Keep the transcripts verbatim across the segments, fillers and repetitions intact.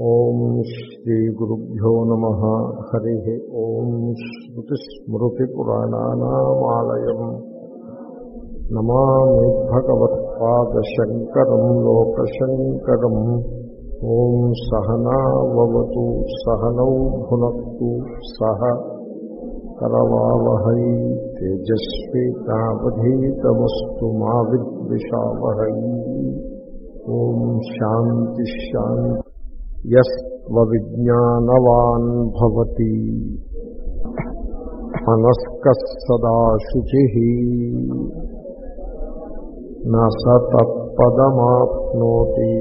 ఓం శ్రీ గురుభ్యో నమః. హరి ఓం. శ్రుతిస్మృతిపురాణానామాలయం నమామి భగవత్పాదశంకరం లోకశంకరం. ఓం సహనావతు సహనౌ భునక్తు సహ కరవావహై తేజస్వినావధీతమస్తు మా విద్విషావహై. ఓం శాంతి శాంతి. యస్త్వవిజ్ఞానవాన్ భవతి మనస్కః సదా శుచిః న స తత్పదమాప్నోతి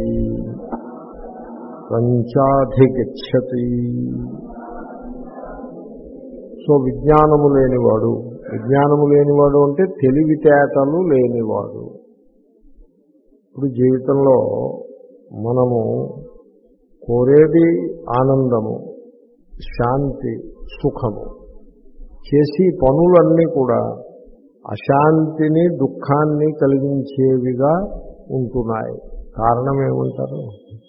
పంచాధిగచ్చతి. సో విజ్ఞానము లేనివాడు, విజ్ఞానము లేనివాడు అంటే తెలివితేటలు లేనివాడు. ఇప్పుడు జీవితంలో మనము కోరేది ఆనందము, శాంతి, సుఖము. చేసి పనులన్నీ కూడా అశాంతిని దుఃఖాన్ని కలిగించేవిగా ఉంటున్నాయి. కారణం ఏమంటారు?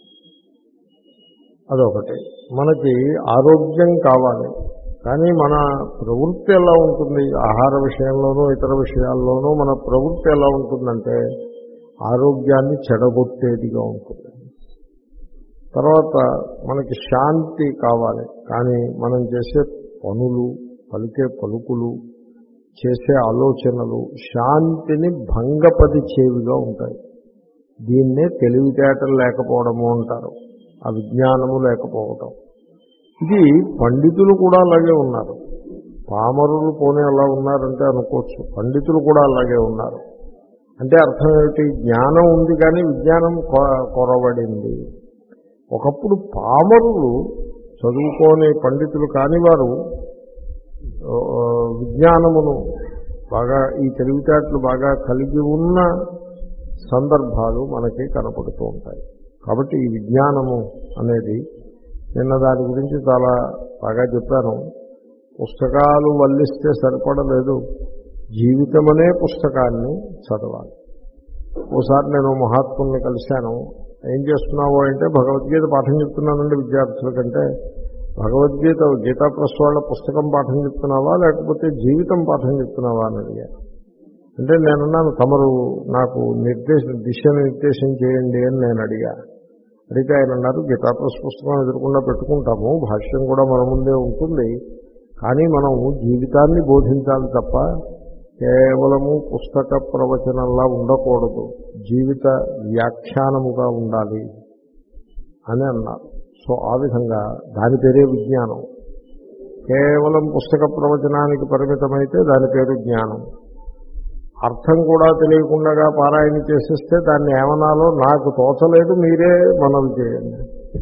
అదొకటి. మనకి ఆరోగ్యం కావాలి, కానీ మన ప్రవృత్తి ఎలా ఉంటుంది? ఆహార విషయంలోనూ ఇతర విషయాల్లోనూ మన ప్రవృత్తి ఎలా ఉంటుందంటే ఆరోగ్యాన్ని చెడగొట్టేదిగా ఉంటుంది. తర్వాత మనకి శాంతి కావాలి, కానీ మనం చేసే పనులు, పలికే పలుకులు, చేసే ఆలోచనలు శాంతిని భంగపరిచేవిగా ఉంటాయి. దీన్నే తెలివితేటలు లేకపోవడము అంటారు, ఆ విజ్ఞానము లేకపోవటం. ఇది పండితులు కూడా అలాగే ఉన్నారు. పామరులు పోనీ అలా ఉన్నారంటే అనుకోవచ్చు, పండితులు కూడా అలాగే ఉన్నారు. అంటే అర్థం ఏమిటి? జ్ఞానం ఉంది కానీ విజ్ఞానం కొరవడింది. ఒకప్పుడు పామరులు, చదువుకోని పండితులు కాని వారు విజ్ఞానమును బాగా, ఈ తెలివితేటలు బాగా కలిగి ఉన్న సందర్భాలు మనకి కనపడుతూ ఉంటాయి. కాబట్టి ఈ విజ్ఞానము అనేది, నిన్న దాని గురించి చాలా బాగా చెప్పాను. పుస్తకాలు వల్లిస్తే సరిపడలేదు, జీవితం అనే పుస్తకాన్ని చదవాలి. ఓసారి నేను మహాత్ముల్ని కలిశాను. ఏం చేస్తున్నావో అంటే, భగవద్గీత పాఠం చెప్తున్నానండి విద్యార్థుల కంటే. భగవద్గీత గీతా ప్రెస్ వాళ్ళ పుస్తకం పాఠం చెప్తున్నావా లేకపోతే జీవితం పాఠం చెప్తున్నావా అని అడిగాను. అంటే నేనున్నాను, తమరు నాకు నిర్దేశం దిశ నిర్దేశం చేయండి అని నేను అడిగా. అడిగితే ఆయన అన్నారు, గీతా ప్రెస్ పుస్తకం ఎదురకుండా పెట్టుకుంటాము, భాష్యం కూడా మన ముందే ఉంటుంది, కానీ మనం జీవితాన్ని బోధించాలి తప్ప కేవలము పుస్తక ప్రవచనంలా ఉండకూడదు, జీవిత వ్యాఖ్యానముగా ఉండాలి అని అన్నారు. సో ఆ విధంగా దాని పేరే విజ్ఞానం. కేవలం పుస్తక ప్రవచనానికి పరిమితమైతే దాని పేరు జ్ఞానం. అర్థం కూడా తెలియకుండా పారాయణ చేసేస్తే దాన్ని ఏమనాలో నాకు తోచలేదు, మీరే మనవి చేయండి.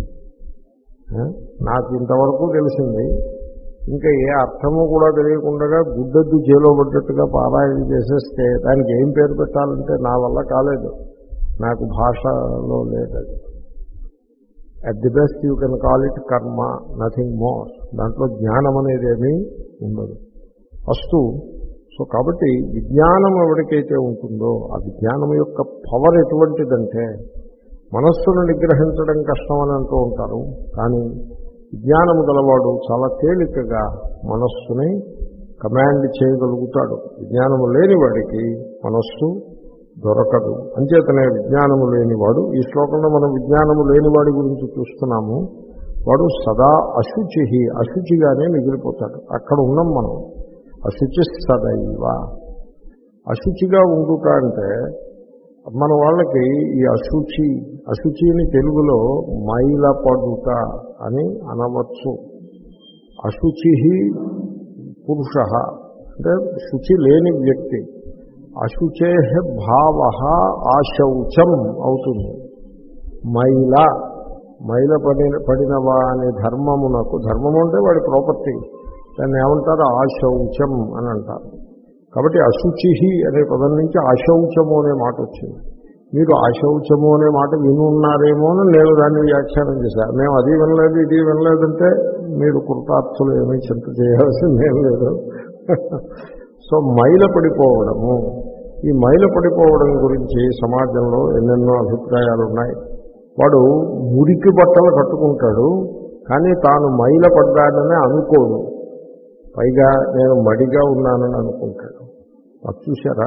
నాకు ఇంతవరకు తెలిసింది, ఇంకా ఏ అర్థము కూడా తెలియకుండా గుడ్డెద్దు చేలో పడ్డట్టుగా పారాయణ చేసేస్తే దానికి ఏం పేరు పెట్టాలంటే నా వల్ల కాలేదు, నాకు భాషలో లేదు. At the best you can call it karma, nothing more. దాంట్లో జ్ఞానం అనేది ఏమీ ఉండదు. ఫస్ట్ సో కాబట్టి విజ్ఞానం ఎవరికైతే ఉంటుందో ఆ విజ్ఞానం యొక్క పవర్ ఎటువంటిదంటే, మనస్సును నిగ్రహించడం కష్టం అని అంటూ ఉంటారు, కానీ విజ్ఞానము గలవాడు చాలా తేలికగా మనస్సుని కమాండ్ చేయగలుగుతాడు. విజ్ఞానము లేనివాడికి మనస్సు దొరకదు. అంచేతనే విజ్ఞానము లేనివాడు, ఈ శ్లోకంలో మనం విజ్ఞానము లేనివాడి గురించి చూస్తున్నాము, వాడు సదా అశుచి, అశుచిగానే మిగిలిపోతాడు. అక్కడ ఉన్నాం మనం. అశుచి సదైవ. అశుచిగా ఉండుట అంటే మన వాళ్ళకి ఈ అశుచి, అశుచిని తెలుగులో మైలపడుట అని అనవచ్చు. అశుచి పురుష అంటే శుచి లేని వ్యక్తి. అశుచే భావ ఆశౌచం అవుతుంది. మైల, మైల పడిన పడినవా అనే ధర్మమునకు, ధర్మము అంటే వాడి ప్రాపర్టీ, దాన్ని ఏమంటారు? ఆశౌచం అని అంటారు. కాబట్టి అశుచి అనే పదం నుంచి ఆశౌచము అనే మాట వచ్చింది. మీరు ఆశౌచము అనే మాట విని ఉన్నారేమో అని నేను దాన్ని వ్యాఖ్యానం చేశాను. మేము అది వినలేదు ఇది వినలేదంటే మీరు కృతార్థులు ఏమీ చింత చేయాల్సిందేం లేదు. సో మైల పడిపోవడము, ఈ మైల పడిపోవడం గురించి సమాజంలో ఎన్నెన్నో అభిప్రాయాలు ఉన్నాయి. వాడు మురికి బట్టలు కట్టుకుంటాడు, కానీ తాను మైల పడ్డానని అనుకోడు. పైగా నేను మడిగా ఉన్నానని అనుకుంటాడు. అది చూసారా?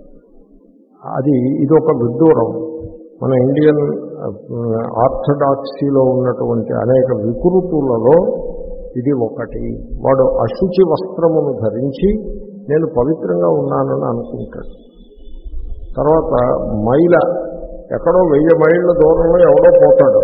అది ఇదొక విడ్డూరం. మన ఇండియన్ ఆర్థడాక్సీలో ఉన్నటువంటి అనేక వికృతులలో ఇది ఒకటి. వాడు అశుచి వస్త్రమును ధరించి నేను పవిత్రంగా ఉన్నానని అనుకుంటాడు. తర్వాత మైల ఎక్కడో వెయ్యి మైళ్ళ దూరంలో ఎవడో పోతాడు,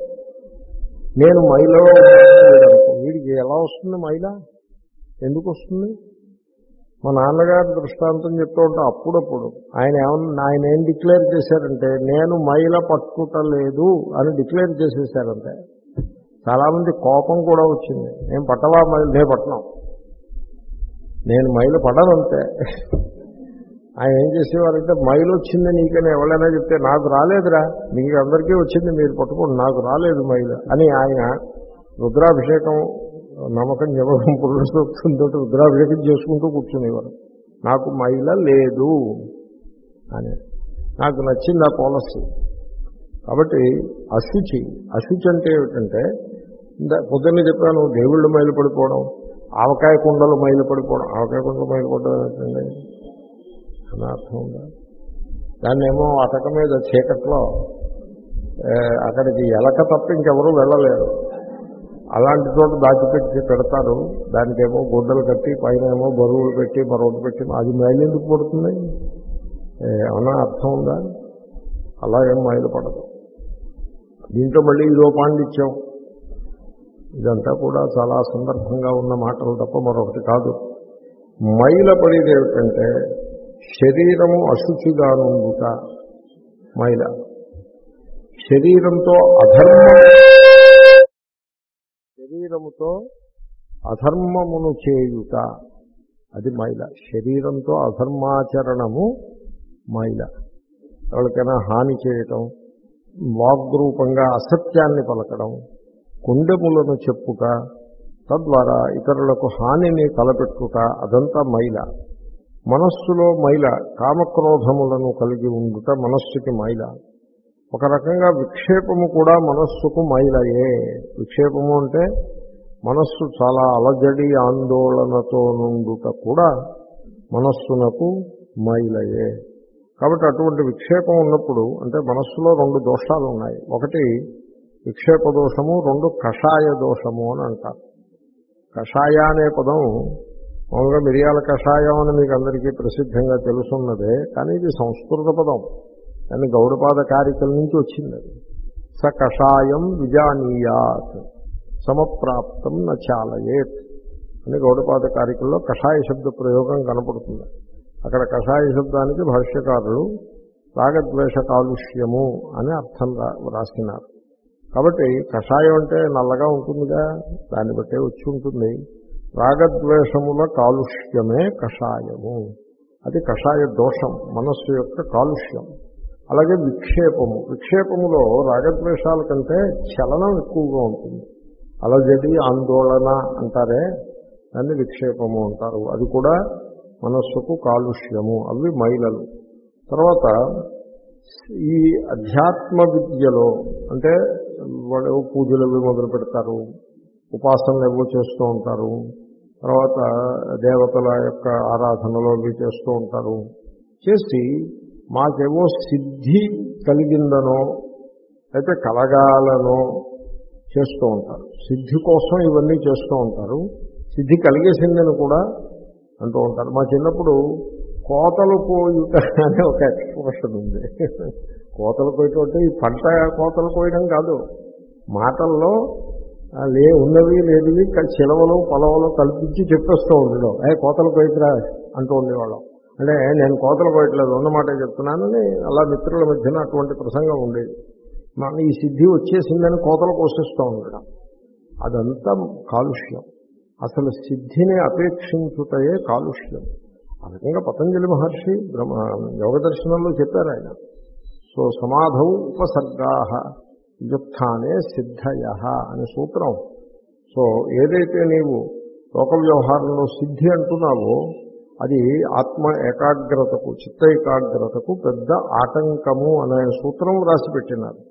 నేను మైలలో ఉన్నాను. వీడికి ఎలా వస్తుంది మైల? ఎందుకు వస్తుంది? మా నాన్నగారి దృష్టాంతం చెప్తూ ఉంటే అప్పుడప్పుడు ఆయన ఏమన్నా ఆయన ఏం డిక్లేర్ చేశారంటే నేను మైల పట్టుటలేదు అని డిక్లేర్ చేసేసారంటే చాలామంది కోపం కూడా వచ్చింది. నేను పట్టవా మైలు? నేను పట్టణం, నేను మైలు పడనంతే. ఆయన ఏం చేసేవారంటే మైలు వచ్చింది నీకని ఎవరైనా చెప్తే నాకు రాలేదురా, మీకు అందరికీ వచ్చింది మీరు పట్టుకోండి, నాకు రాలేదు మైలు అని ఆయన రుద్రాభిషేకం నమ్మకం జపం పురుషోక్తంతో రుద్రాభిషేకం చేసుకుంటూ కూర్చునేవారు. నాకు మైల లేదు అని. నాకు నచ్చింది ఆ పాలసీ. కాబట్టి అశుచి అశుచి అంటే ఏమిటంటే పొద్దున్నే చెప్పాను, దేవుళ్ళు మైలు పడిపోవడం, ఆవకాయ కుండలు మైలు పడిపోవడం. ఆవకాయ కుండలు మైలు పడడం ఏంటండి అని అర్థం ఉందా? దాన్నేమో అటక మీద చీకట్లో అక్కడికి ఎలక తప్ప ఇంకెవరూ వెళ్ళలేరు, అలాంటి చోట దాచిపెట్టి పెడతారు. దానికేమో గుడ్డలు కట్టి పైన ఏమో బరువులు పెట్టి మరొకటి పెట్టి అది మైలు ఎందుకు పడుతుంది? ఏమన్నా అర్థం ఉందా? అలా ఏం మైలు పడదు. దీంట్లో మళ్ళీ ఇదో పాండిత్యం. ఇదంతా కూడా చాలా సందర్భంగా ఉన్న మాటలు తప్ప మరొకటి కాదు. మైల పడేది ఏమిటంటే శరీరము అశుచిగా నుండుట మైల. శరీరంతో అధర్మ శరీరముతో అధర్మమును చేయుట అది మైల. శరీరంతో అధర్మాచరణము మైల. ఎవరికైనా హాని చేయటం, వాగ్రూపంగా అసత్యాన్ని పలకడం, కుండెములను చెప్పుట, తద్వారా ఇతరులకు హానిని తలపెట్టుట, అదంతా మైల. మనస్సులో మైల, కామక్రోధములను కలిగి ఉండుట మనస్సుకి మైల. ఒక రకంగా విక్షేపము కూడా మనస్సుకు మైలయే. విక్షేపము అంటే మనస్సు చాలా అలజడి ఆందోళనతో నుండుట కూడా మనస్సునకు మైలయే. కాబట్టి అటువంటి విక్షేపం ఉన్నప్పుడు అంటే మనస్సులో రెండు దోషాలు ఉన్నాయి. ఒకటి విక్షేప దోషము, రెండు కషాయ దోషము అని అంటారు. కషాయ అనే పదం మామూలుగా మిరియాల కషాయం అని మీకు అందరికీ ప్రసిద్ధంగా తెలుసున్నదే, కానీ ఇది సంస్కృత పదం. దాన్ని గౌడపాద కారికల నుంచి వచ్చింది. అది స కషాయం విజానీయాత్ సమప్రాప్తం న చాలయేత్ అని గౌడపాద కారికల్లో కషాయ శబ్ద ప్రయోగం కనపడుతుంది. అక్కడ కషాయ శబ్దానికి భాష్యకారులు రాగద్వేష కాలుష్యము అని అర్థం రాసినారు. కాబట్టి కషాయం అంటే నల్లగా ఉంటుందిగా, దాన్ని బట్టే వచ్చి ఉంటుంది. రాగద్వేషముల కాలుష్యమే కషాయము. అది కషాయ దోషం, మనస్సు యొక్క కాలుష్యం. అలాగే విక్షేపము, విక్షేపములో రాగద్వేషాల కంటే చలనం ఎక్కువగా ఉంటుంది. అలజడి ఆందోళన అంటారే, దాన్ని విక్షేపము అంటారు. అది కూడా మనస్సుకు కాలుష్యము. అవి మైలలు. తర్వాత ఈ అధ్యాత్మ విద్యలో అంటే వాళ్ళు పూజలు అవి మొదలు పెడతారు, ఉపాసనలు ఏవో చేస్తూ ఉంటారు, తర్వాత దేవతల యొక్క ఆరాధనలో అవి చేస్తూ ఉంటారు. చేసి మాకేవో సిద్ధి కలిగిందనో అయితే కలగాలనో చేస్తూ ఉంటారు. సిద్ధి కోసం ఇవన్నీ చేస్తూ ఉంటారు. సిద్ధి కలిగేసిందని కూడా అంటూ ఉంటారు. మా చిన్నప్పుడు కోతలు కోయుట అనే ఒక ఎక్స్ప్రెషన్ ఉంది. కోతలు కోయటం అంటే ఈ పంట కోతలు కోయడం కాదు, మాటల్లో లే ఉన్నవి లేనివి చిలవలు పొలవలు కల్పించి చెప్పేస్తూ ఉండడం. ఏ కోతలు కోయకురా అంటూ ఉండేవాళ్ళం. అంటే నేను కోతలు కోయట్లేదు, ఉన్నమాట చెప్తున్నానని అలా మిత్రుల మధ్యన అటువంటి ప్రసంగం ఉండేది. మన ఈ సిద్ధి వచ్చేసిందని కోతలు కోసిస్తూ ఉండడం, అదంతా కాలుష్యం. అసలు సిద్ధిని అపేక్షించుటయే కాలుష్యం. ఆ రకంగా పతంజలి మహర్షి బ్రహ్మ యోగ దర్శనంలో చెప్పారు ఆయన. సో సమాధౌ ఉపసర్గా వ్యుత్థానే సిద్ధయ అనే సూత్రం. సో ఏదైతే నీవు లోక వ్యవహారంలో సిద్ధి అంటున్నావో అది ఆత్మ ఏకాగ్రతకు, చిత్త ఏకాగ్రతకు పెద్ద ఆటంకము అనే సూత్రం రాసి పెట్టినారు.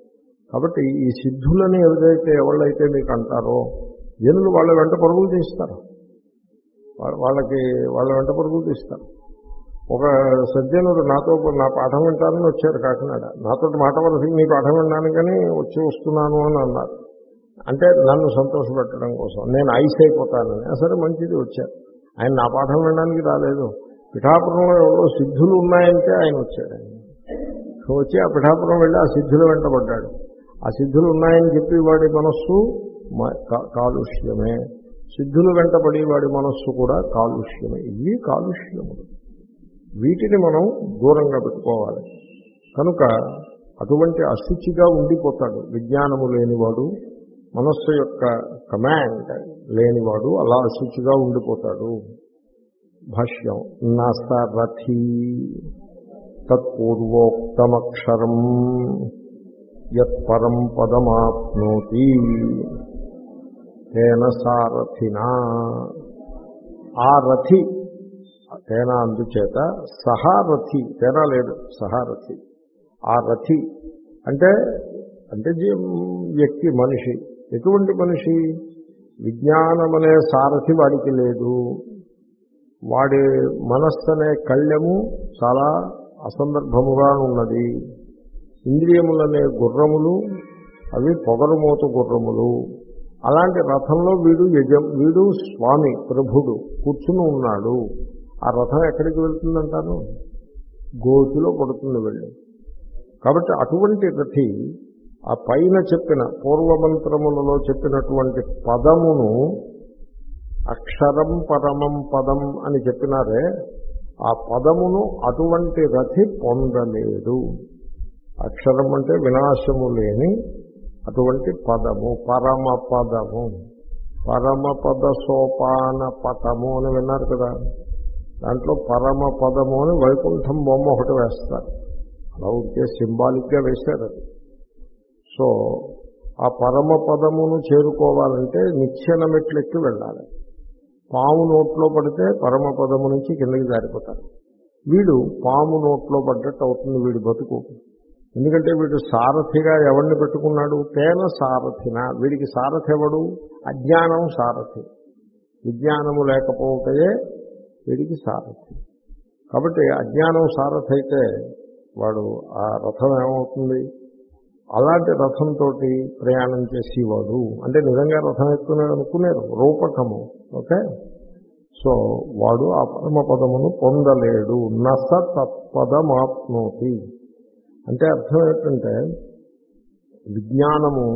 కాబట్టి ఈ సిద్ధులని ఎవరైతే ఎవళ్ళైతే మీకు అంటారో జనులు వాళ్ళ వెంట పరుగులు తీస్తారు, వాళ్ళకి వాళ్ళ వెంట పరుగులు తీస్తారు. ఒక సజ్జనుడు నాతో నా పాఠం వింటానని వచ్చారు కాకినాడ. నాతో మాట వలసి మీ పాఠం వినడానికని వచ్చి వస్తున్నాను అని అన్నారు. అంటే నన్ను సంతోషపెట్టడం కోసం, నేను ఐస్ అయిపోతానని. సరే మంచిది, వచ్చారు. ఆయన నా పాఠం వినడానికి రాలేదు. పిఠాపురంలో ఎవరో సిద్ధులు ఉన్నాయంటే ఆయన వచ్చాడు. ఆయన వచ్చి ఆ పిఠాపురం వెళ్ళి ఆ సిద్ధులు వెంటబడ్డాడు. ఆ సిద్ధులు ఉన్నాయని చెప్పి వాడి మనస్సు కాలుష్యమే, సిద్ధులు వెంటబడి వాడి మనస్సు కూడా కాలుష్యమే. ఇవి కాలుష్యములు, వీటిని మనం దూరంగా పెట్టుకోవాలి. కనుక అటువంటి అశుచిగా ఉండిపోతాడు విజ్ఞానము లేనివాడు, మనస్సు యొక్క కమాండ్ లేనివాడు అలా అశుచిగా ఉండిపోతాడు. భాష్యం నాసరథి తత్పూర్వోక్తమక్షరం యత్పరం పదమాప్నోతి తేన సారథినా. ఆ రథి తేనా అందుచేత సహారథి, తేనా లేదు సహారథి. ఆ రథి అంటే అంటే వ్యక్తి, మనిషి. ఎటువంటి మనిషి? విజ్ఞానమనే సారథి వాడికి లేదు. వాడి మనస్సు అనే కళ్ళెము చాలా అసందర్భముగా ఉన్నది. ఇంద్రియములనే గుర్రములు అవి పొగరుమోత గుర్రములు. అలాంటి రథంలో వీడు యజ వీడు స్వామి ప్రభుడు కూర్చుని ఉన్నాడు. ఆ రథం ఎక్కడికి వెళ్తుందంటాను? గోతిలో పడుతుంది వెళ్ళి. కాబట్టి అటువంటి రథి ఆ పైన చెప్పిన పూర్వమంత్రములలో చెప్పినటువంటి పదమును అక్షరం పరమం పదం అని చెప్పినారే, ఆ పదమును అటువంటి రథి పొందలేడు. అక్షరం అంటే వినాశము లేని అటువంటి పదము, పరమ పదము. పరమపద సోపాన పటము అని విన్నారు కదా, దాంట్లో పరమ పదము అని వైకుంఠం బొమ్మ ఒకటి వేస్తారు. అలా ఉంటే సింబాలిక్గా వేశారు అది. సో ఆ పరమ పదమును చేరుకోవాలంటే నిచ్చెన మెట్లెక్కి వెళ్ళాలి. పాము నోట్లో పడితే పరమ పదము నుంచి కిందకి జారిపోతారు. వీడు పాము నోట్లో పడ్డట్టు అవుతుంది వీడి బతుకు. ఎందుకంటే వీడు సారథిగా ఎవరిని పెట్టుకున్నాడు? తేన సారథిన. వీడికి సారథి ఎవడు? అజ్ఞానం సారథి. విజ్ఞానము లేకపోతే వీడికి సారథి. కాబట్టి అజ్ఞానం సారథి అయితే వాడు ఆ రథం ఏమవుతుంది? అలాంటి రథంతో ప్రయాణం చేసేవాడు అంటే నిజంగా రథం ఎక్కుతున్నాడు అనుకునేరు రూపకము. ఓకే, సో వాడు ఆ పరమపదమును పొందలేడు. నస తత్పదమాప్నోతి అంటే అర్థం ఏంటంటే విజ్ఞానము,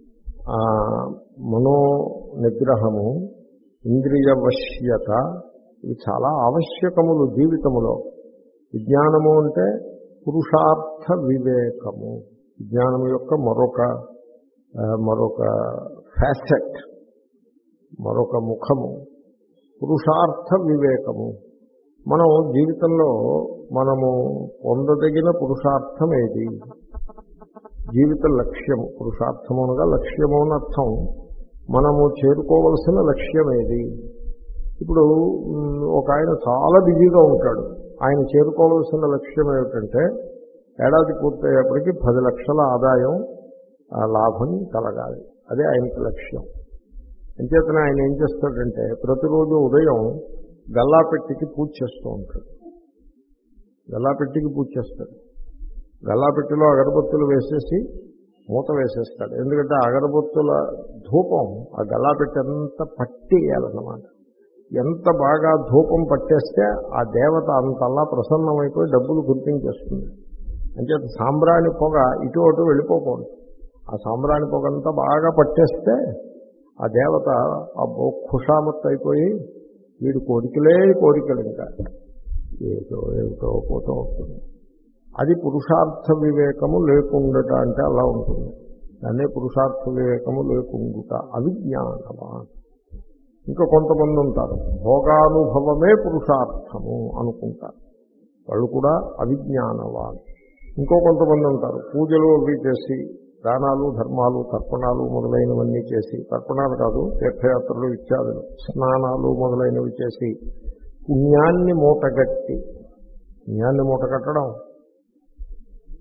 మనో నిగ్రహము, ఇంద్రియ వశ్యత ఇవి చాలా ఆవశ్యకములు జీవితములో. విజ్ఞానము అంటే పురుషార్థ వివేకము. విజ్ఞానము యొక్క మరొక మరొక ఫ్యాసెట్, మరొక ముఖము పురుషార్థ వివేకము. మనం జీవితంలో మనము పొందదగిన పురుషార్థం ఏది? జీవిత లక్ష్యము. పురుషార్థము అనగా లక్ష్యము అని అర్థం. మనము చేరుకోవలసిన లక్ష్యం ఏది? ఇప్పుడు ఒక ఆయన చాలా బిజీగా ఉంటాడు. ఆయన చేరుకోవలసిన లక్ష్యం ఏమిటంటే ఏడాది పూర్తయ్యేప్పటికీ పది లక్షల ఆదాయం లాభం కలగాలి. అదే ఆయనకి లక్ష్యం. అంచేతనే ఆయన ఏం చేస్తాడంటే ప్రతిరోజు ఉదయం గల్లాపెట్టికి పూజ చేస్తూ ఉంటాడు. గల్లాపెట్టికి పూజ చేస్తాడు. గల్లాపెట్టిలో అగరబత్తులు వేసేసి మూత వేసేస్తాడు. ఎందుకంటే అగరబత్తుల ధూపం ఆ గల్లాపెట్టి అంతా పట్టేయాలన్నమాట. ఎంత బాగా ధూపం పట్టేస్తే ఆ దేవత అంతలా ప్రసన్నమైపోయి డబ్బులు గుర్తించేస్తుంది. అంచేత సాంబ్రాణి పొగ ఇటు అటు వెళ్ళిపోకూడదు. ఆ సాంబ్రాణి పొగ అంతా బాగా పట్టేస్తే ఆ దేవత ఆ ఖుషామత్ అయిపోయి వీడి కోరికలే కోరికలు, ఇంకా ఏదో ఏదో పోతూ ఉంటుంది. అది పురుషార్థ వివేకము లేకుండుట అంటే అలా ఉంటుంది. దాన్నే పురుషార్థ వివేకము లేకుండుట అవిజ్ఞానమా. ఇంకా కొంతమంది ఉంటారు భోగానుభవమే పురుషార్థము అనుకుంటారు, వాళ్ళు కూడా అవిజ్ఞానవాళ్ళు. ఇంకో కొంతమంది ఉంటారు పూజలు అవి చేసి దానాలు ధర్మాలు తర్పణాలు మొదలైనవన్నీ చేసి, తర్పణాలు కాదు తీర్థయాత్రలు ఇత్యాదులు, స్నానాలు మొదలైనవి చేసి పుణ్యాన్ని మూటగట్టి, పుణ్యాన్ని మూటగట్టడం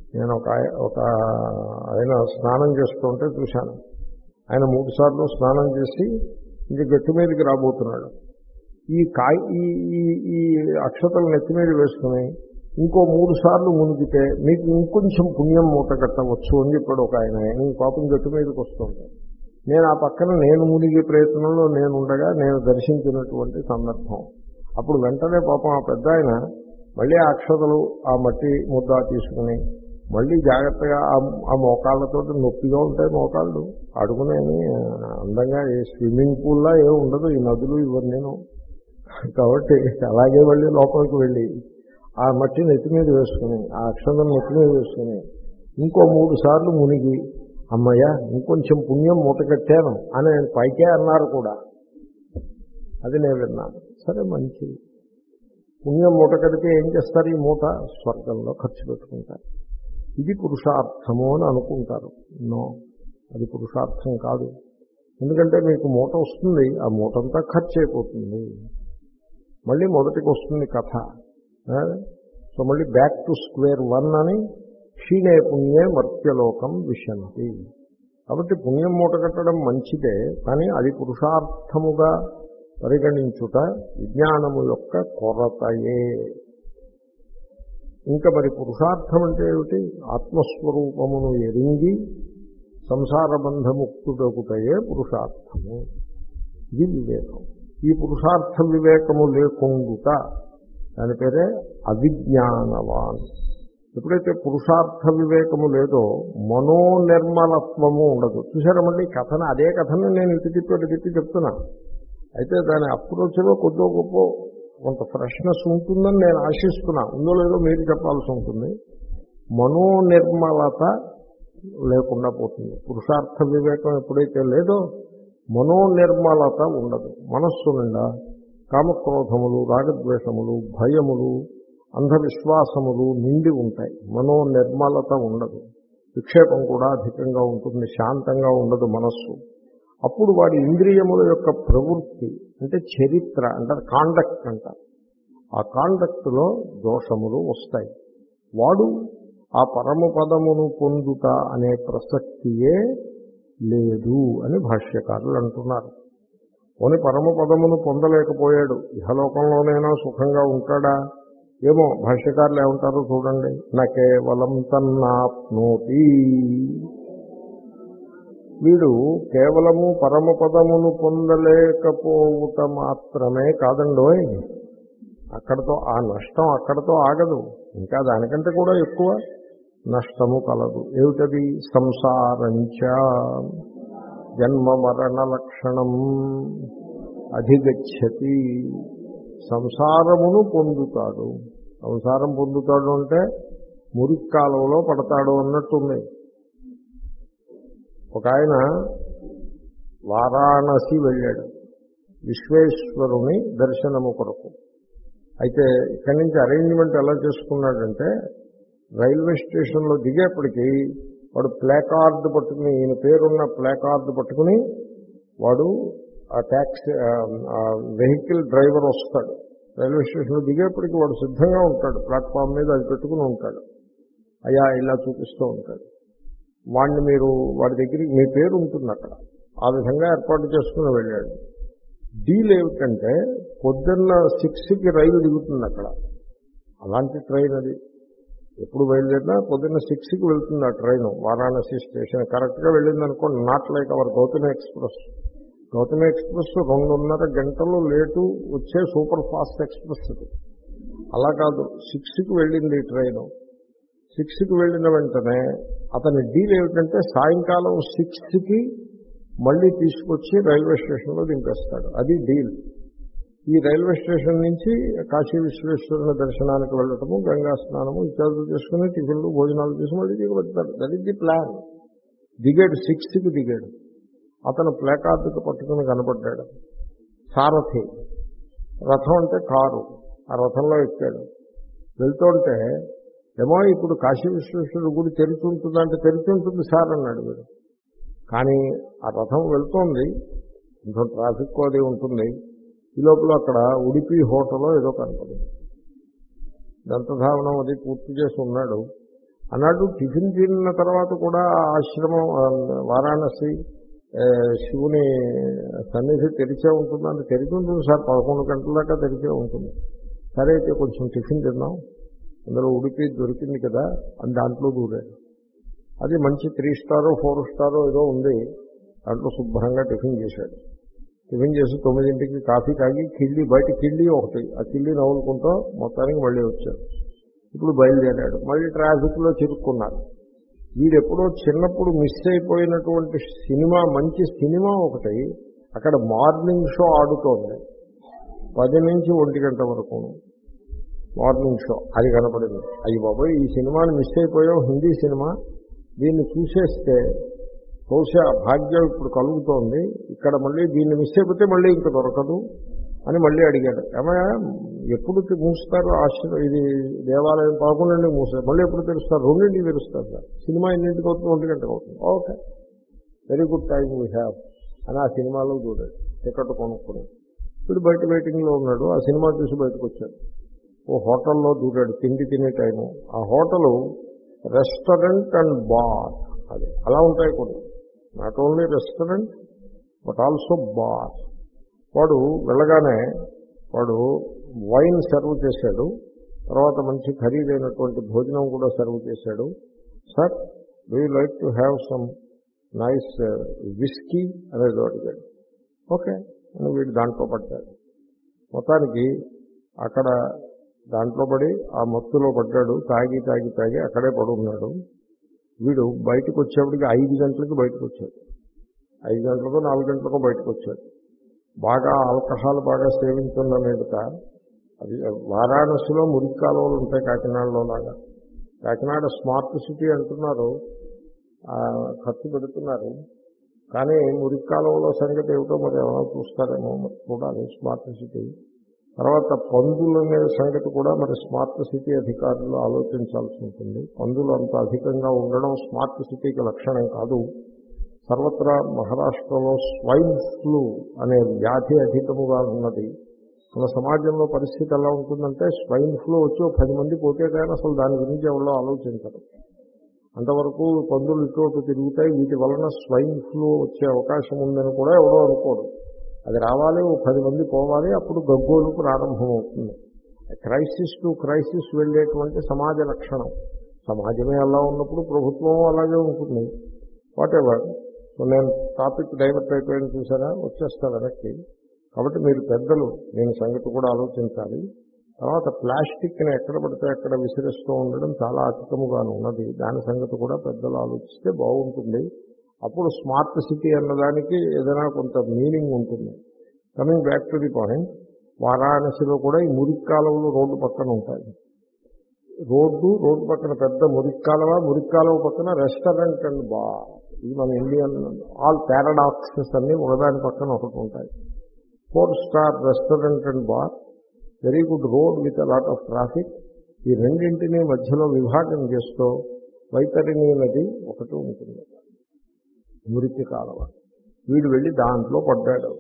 నేను ఒక ఒక ఆయన స్నానం చేస్తుంటే చూశాను. ఆయన మూడు సార్లు స్నానం చేసి ఇంక గట్టి మీదకి రాబోతున్నాడు. ఈ కాయ ఈ ఈ అక్షతలు నెత్తి మీద వేసుకుని ఇంకో మూడు సార్లు మునిగితే మీకు ఇంకొంచెం పుణ్యం మూట కట్టవచ్చు అని చెప్పాడు ఒక ఆయన. నేను పాపం గట్టి మీదకి వస్తుంటాను. నేను ఆ పక్కన నేను మునిగే ప్రయత్నంలో నేను ఉండగా నేను దర్శించినటువంటి సందర్భం. అప్పుడు వెంటనే పాపం ఆ పెద్ద ఆయన మళ్ళీ ఆ అక్షతలు ఆ మట్టి ముద్ద తీసుకుని మళ్ళీ జాగ్రత్తగా ఆ మోకాళ్ళతో నొప్పిగా ఉంటాయి మోకాళ్ళు అడుగునేని అందంగా ఏ స్విమ్మింగ్ పూల్లా ఏ ఉండదు ఈ నదులు ఇవన్నీను. కాబట్టి అలాగే వెళ్ళి లోపలికి వెళ్ళి ఆ మట్టి నెత్తి మీద వేసుకుని ఆ అక్షరం నెత్తి మీద వేసుకుని ఇంకో మూడు సార్లు మునిగి అమ్మయ్య ఇంకొంచెం పుణ్యం మూట కట్టాను అని ఆయన పైకే అన్నారు కూడా. అది నేను విన్నాను. సరే మంచిది. పుణ్యం మూట కడితే ఏం చేస్తారు? ఈ మూట స్వర్గంలో ఖర్చు పెట్టుకుంటారు. ఇది పురుషార్థము అని అనుకుంటారు. నో, అది పురుషార్థం కాదు. ఎందుకంటే మీకు మూట వస్తుంది, ఆ మూటంతా ఖర్చు అయిపోతుంది. మళ్ళీ మొదటికి వస్తుంది కథ. సో మళ్ళీ బ్యాక్ టు స్క్వేర్ వన్ అని క్షీణే పుణ్యే మర్త్యలోకం విశంతి. కాబట్టి పుణ్యం మూట కట్టడం మంచిదే, కానీ అది పురుషార్థముగా పరిగణించుట విజ్ఞానము యొక్క కొరతయే. ఇంకా మరి పురుషార్థం అంటే ఏమిటి? ఆత్మస్వరూపమును ఎరింగి సంసార బంధముక్తుడొకటయే పురుషార్థము. ఇది వివేకం. ఈ పురుషార్థ వివేకము లేకుండుట దాని పేరే అవిజ్ఞానవాన్. ఎప్పుడైతే పురుషార్థ వివేకము లేదో మనోనిర్మలత్వము ఉండదు. చూసారా మళ్ళీ కథను, అదే కథను నేను ఇటు తిప్పి అటు తిప్పి చెప్తున్నా. అయితే దాని అప్రోచ్లో కొద్దో గొప్ప కొంత ఫ్రెష్నెస్ ఉంటుందని నేను ఆశిస్తున్నా. ఉందో లేదో మీరు చెప్పాల్సి ఉంటుంది. మనోనిర్మలత లేకుండా పోతుంది. పురుషార్థ వివేకం ఎప్పుడైతే లేదో మనోనిర్మలత ఉండదు. మనస్సు నిండా కామక్రోధములు, రాగద్వేషములు, భయములు, అంధవిశ్వాసములు నిండి ఉంటాయి. మనోనిర్మలత ఉండదు. విక్షేపం కూడా అధికంగా ఉంటుంది. శాంతంగా ఉండదు మనస్సు. అప్పుడు వాడి ఇంద్రియముల యొక్క ప్రవృత్తి అంటే చరిత్ర అంటారు, కాండక్ట్ అంటారు. ఆ కాండక్ట్లో దోషములు వస్తాయి. వాడు ఆ పరమపదమును పొందుట అనే ప్రసక్తియే లేదు అని భాష్యకారులు అంటున్నారు. పోనీ పరమపదమును పొందలేకపోయాడు, ఇహలోకంలోనైనా సుఖంగా ఉంటాడా ఏమో. భాష్యకారులు ఏమంటారో చూడండి. నా కేవలం తన్నాప్నోతి. వీడు కేవలము పరమపదమును పొందలేకపోవుట మాత్రమే కాదండోయ్, అక్కడతో ఆ నష్టం అక్కడతో ఆగదు. ఇంకా దానికంటే కూడా ఎక్కువ నష్టము కలదు. ఏమిటది? సంసారంచ జన్మ మరణ లక్షణం అధిగచ్చతి. సంసారమును పొందుతాడు. సంసారం పొందుతాడు అంటే మురిక్కాలంలో పడతాడు అన్నట్టుంది. ఒక ఆయన వారాణసి వెళ్ళాడు విశ్వేశ్వరుని దర్శనము కొరకు. అయితే ఇక్కడి నుంచి అరేంజ్మెంట్ ఎలా చేసుకున్నాడంటే, రైల్వే స్టేషన్లో దిగేప్పటికీ వాడు ప్లాకార్డు పట్టుకుని, ఈయన పేరున్న ప్లాకార్డు పట్టుకుని వాడు ఆ ట్యాక్సీ వెహికల్ డ్రైవర్ వస్తాడు. రైల్వే స్టేషన్లో దిగేప్పటికీ వాడు సిద్ధంగా ఉంటాడు. ప్లాట్ఫామ్ మీద అది పెట్టుకుని ఉంటాడు. అయ్యా ఇలా చూపిస్తూ ఉంటాడు. వాడిని మీరు వాడి దగ్గరికి, మీ పేరు ఉంటుంది అక్కడ, ఆ విధంగా ఏర్పాటు చేసుకుని వెళ్ళాడు. డీల్ ఏమిటంటే పొద్దున్న సిక్స్కి రైలు దిగుతుంది అక్కడ. అలాంటి ట్రైన్ అది. ఎప్పుడు బయలుదేరినా పొద్దున్న సిక్స్కి వెళ్తుంది ఆ ట్రైన్ వారాణసి స్టేషన్. కరెక్ట్గా వెళ్ళిందనుకోండి, not like our Gautami express. Gautami express రెండున్నర గంటలు లేటు వచ్చే సూపర్ ఫాస్ట్ ఎక్స్ప్రెస్ అది. అలా కాదు, సిక్స్కి వెళ్ళింది ఈ ట్రైను. సిక్స్కి వెళ్ళిన వెంటనే అతని డీల్ ఏమిటంటే సాయంకాలం సిక్స్కి మళ్ళీ తీసుకొచ్చి రైల్వే స్టేషన్లో దింపేస్తాడు. అది డీల్. ఈ రైల్వే స్టేషన్ నుంచి కాశీ విశ్వేశ్వరుని దర్శనానికి వెళ్ళటము, గంగా స్నానము ఇత్యాదులు చేసుకుని టిఫిన్లు భోజనాలు చేసి మళ్ళీ దిగబెడతాడు. That is the plan. దిగాడు, సిక్స్కి దిగాడు. అతను ప్లాకార్డుకు పట్టుకుని కనపడ్డాడు. సారథి, రథం అంటే కారు, ఆ రథంలో ఎక్కాడు. వెళ్తుంటే ఏమో ఇప్పుడు కాశీ విశ్వేశ్వరుడు గుడి తెరిచి ఉంటుందంటే తెరిచి ఉంటుంది సార్ అన్నాడు వీడు. కానీ ఆ రథం వెళ్తోంది, కొంచెం ట్రాఫిక్ అది ఉంటుంది. ఈ లోపల అక్కడ ఉడిపి హోటల్లో ఏదో కనపడింది. దంతధావనం అది పూర్తి చేసి ఉన్నాడు. అన్నాడు. టిఫిన్ తిన్న తర్వాత కూడా ఆశ్రమం వారాణసి శివుని సన్నిధి తెరిచే ఉంటుందని. తెరిచి ఉంటుంది సార్, పదకొండు గంటల దాకా తెరిచే ఉంటుంది. సరే అయితే కొంచెం టిఫిన్ తిన్నాం, అందులో ఉడిపి దొరికింది కదా అని దాంట్లో దూరాడు. అది మంచి త్రీ స్టారో ఫోర్ స్టారో ఏదో ఉంది, దాంట్లో శుభ్రంగా టిఫిన్ చేశాడు. టిఫిన్ చేసి తొమ్మిదింటికి కాఫీ తాగి కిళ్ళి బయట కిళ్ళి ఒకటి ఆ కిళ్ళి నవ్వులుకుంటూ మొత్తానికి మళ్ళీ వచ్చాడు. ఇప్పుడు బయలుదేరాడు. మళ్ళీ ట్రాఫిక్లో చిరుక్కున్నాడు. వీడెప్పుడో చిన్నప్పుడు మిస్ అయిపోయినటువంటి సినిమా, మంచి సినిమా ఒకటి అక్కడ మార్నింగ్ షో ఆడుతోంది, పది నుంచి ఒంటి గంట వరకు మార్నింగ్ షో. అది కనపడింది. అయ్యి బాబోయ్, ఈ సినిమాని మిస్ అయిపోయాం, హిందీ సినిమా, దీన్ని చూసేస్తే బహుశా భాగ్యం ఇప్పుడు కలుగుతోంది, ఇక్కడ మళ్ళీ దీన్ని మిస్ అయిపోతే మళ్ళీ ఇంక దొరకదు అని మళ్ళీ అడిగాడు. ఏమయ్య ఎప్పుడు మూస్తారు ఆశ్రమం, ఇది దేవాలయం పదకొండింటికి మూస్తారు, మళ్ళీ ఎప్పుడు తెరుస్తారు? రెండింటికి తెరుస్తారు సార్. సినిమా ఎన్నింటికి అవుతుంది? ఒంటి గంటకు అవుతుంది. Okay, very good time we have అని ఆ సినిమాలో చూడాడు. టికెట్ కొనుక్కుని ఇప్పుడు బయట వెయిటింగ్లో ఉన్నాడు. ఆ సినిమా చూసి బయటకు వచ్చాడు. ఓ హోటల్లో దూరాడు, తిండి తినే టైము. ఆ హోటలు రెస్టారెంట్ అండ్ బార్, అది అలా ఉంటాయి కొన్ని. Not only restaurant but also bar. వాడు వెళ్ళగానే వాడు వైన్ సర్వ్ చేశాడు, తర్వాత మంచి ఖరీదైనటువంటి భోజనం కూడా సర్వ్ చేశాడు. Sir, do you like to have some nice whisky అనేది అడిగాడు. ఓకే అని వీడు దాంట్లో పడ్డాడు. మొత్తానికి అక్కడ దాంట్లో పడి ఆ మత్తులో పడ్డాడు. తాగి తాగి తాగి అక్కడే పడున్నాడు. వీడు బయటకు వచ్చేప్పటికి ఐదు గంటలకి బయటకు వచ్చాడు. ఐదు గంటలకో నాలుగు గంటలకో బయటకు వచ్చాడు. బాగా ఆల్కహాల్ బాగా సేవించున్న మీదట, అది వారాణసిలో మురికి కాలువలు ఉంటాయి కాకినాడలో లాగా. కాకినాడ స్మార్ట్ సిటీ అంటున్నారు, ఖర్చు పెడుతున్నారు, కానీ మురికి కాలువలో సంగతి ఏమిటో మరి ఏమైనా చూస్తారేమో మరి చూడాలి. స్మార్ట్ సిటీ తర్వాత పందుల మీద సంగతి కూడా మరి స్మార్ట్ సిటీ అధికారులు ఆలోచించాల్సి ఉంటుంది. పందులు అంత అధికంగా ఉండడం స్మార్ట్ సిటీకి లక్షణం కాదు. సర్వత్రా మహారాష్ట్రలో స్వైన్ ఫ్లూ అనే వ్యాధి అధికముగా ఉన్నది. మన సమాజంలో పరిస్థితి ఎలా ఉంటుందంటే, స్వైన్ ఫ్లూ వచ్చి పది మంది పోతే కానీ అసలు దాని గురించి ఎవరో ఆలోచించరు. అంతవరకు పందులు ఇటు తిరుగుతాయి, వీటి వలన స్వైన్ ఫ్లూ వచ్చే అవకాశం ఉందని కూడా ఎవరో అనుకోరు. అది రావాలి, ఓ పది మంది పోవాలి, అప్పుడు గగ్గోలు ప్రారంభమవుతుంది. క్రైసిస్ టు క్రైసిస్ వెళ్ళేటువంటి సమాజ లక్షణం. సమాజమే అలా ఉన్నప్పుడు ప్రభుత్వం అలాగే ఉంటుంది. Whatever. సో నేను టాపిక్ డైవర్ట్ అయిపోయాను చూసారా, వచ్చేస్తా వెనక్కి. కాబట్టి మీరు పెద్దలు నేను సంగతి కూడా ఆలోచించాలి. తర్వాత ప్లాస్టిక్ని ఎక్కడ పడితే ఎక్కడ విసిరిస్తూ ఉండడం చాలా అధికముగా ఉన్నది. దాని సంగతి కూడా పెద్దలు ఆలోచిస్తే బాగుంటుంది. అప్పుడు స్మార్ట్ సిటీ అన్నదానికి ఏదైనా కొంత మీనింగ్ ఉంటుంది. Coming back to the point, వారాణసిలో కూడా ఈ మురికి కాలువలు రోడ్డు పక్కన ఉంటాయి. రోడ్డు రోడ్డు పక్కన పెద్ద మురికి కాలువ, మురికి కాలువ పక్కన రెస్టారెంట్ అండ్ బార్. ఇది మన ఇండియన్ ఆల్ పారాడాక్సెస్ అన్ని ఒకదాని పక్కన ఒకటి ఉంటాయి. Four star restaurant and bar, very good road with a lot of traffic. ఈ రెండింటినీ మధ్యలో విభాగం చేస్తూ వైతరిణి నది ఒకటి ఉంటుంది, మురికి కాలువ. వీడు వెళ్ళి దాంట్లో పడ్డాడు.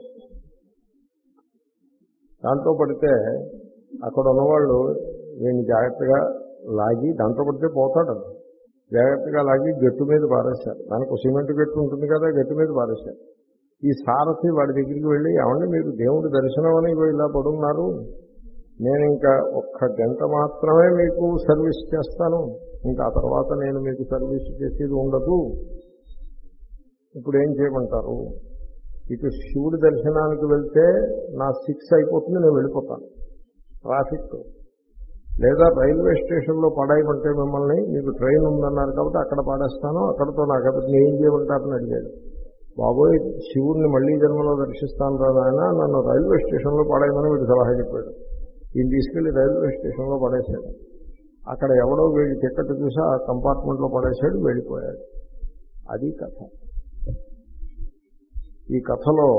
దాంట్లో పడితే అక్కడ ఉన్నవాళ్ళు వీడిని జాగ్రత్తగా లాగి, దాంట్లో పడితే పోతాడు, జాగ్రత్తగా లాగి గట్టు మీద పారేశారు. దానికి సిమెంట్ గట్టు ఉంటుంది కదా, గట్టు మీద పారేశారు. ఈ సారథి వాడి దగ్గరికి వెళ్ళి, ఏమంటే మీరు దేవుడి దర్శనం అని ఇలా పడున్నారు, నేను ఇంకా ఒక్క గంట మాత్రమే మీకు సర్వీస్ చేస్తాను, ఇంకా ఆ తర్వాత నేను మీకు సర్వీస్ చేసేది ఉండదు, ఇప్పుడు ఏం చేయమంటారు? ఇటు శివుడి దర్శనానికి వెళ్తే నా సిక్స్ అయిపోతుంది, నేను వెళ్ళిపోతాను ట్రాఫిక్, లేదా రైల్వే స్టేషన్లో పడాయమంటే మిమ్మల్ని, మీకు ట్రైన్ ఉందన్నారు కాబట్టి అక్కడ పాడేస్తాను, అక్కడతో నాకు అప్పుడు ఏం చేయమంటారని అడిగాడు. బాబోయ్, శివుడిని మళ్లీ జన్మలో దర్శిస్తాను రాదాయన, నన్ను రైల్వే స్టేషన్లో పడాయమని వీడు సలహా చెప్పాడు. ఈయన తీసుకెళ్లి రైల్వే స్టేషన్లో పడేశాడు. అక్కడ ఎవడో వీడి టికెట్ చూసి ఆ కంపార్ట్మెంట్లో పడేశాడు, వెళ్ళిపోయాడు. అది కథ. ఈ కథలో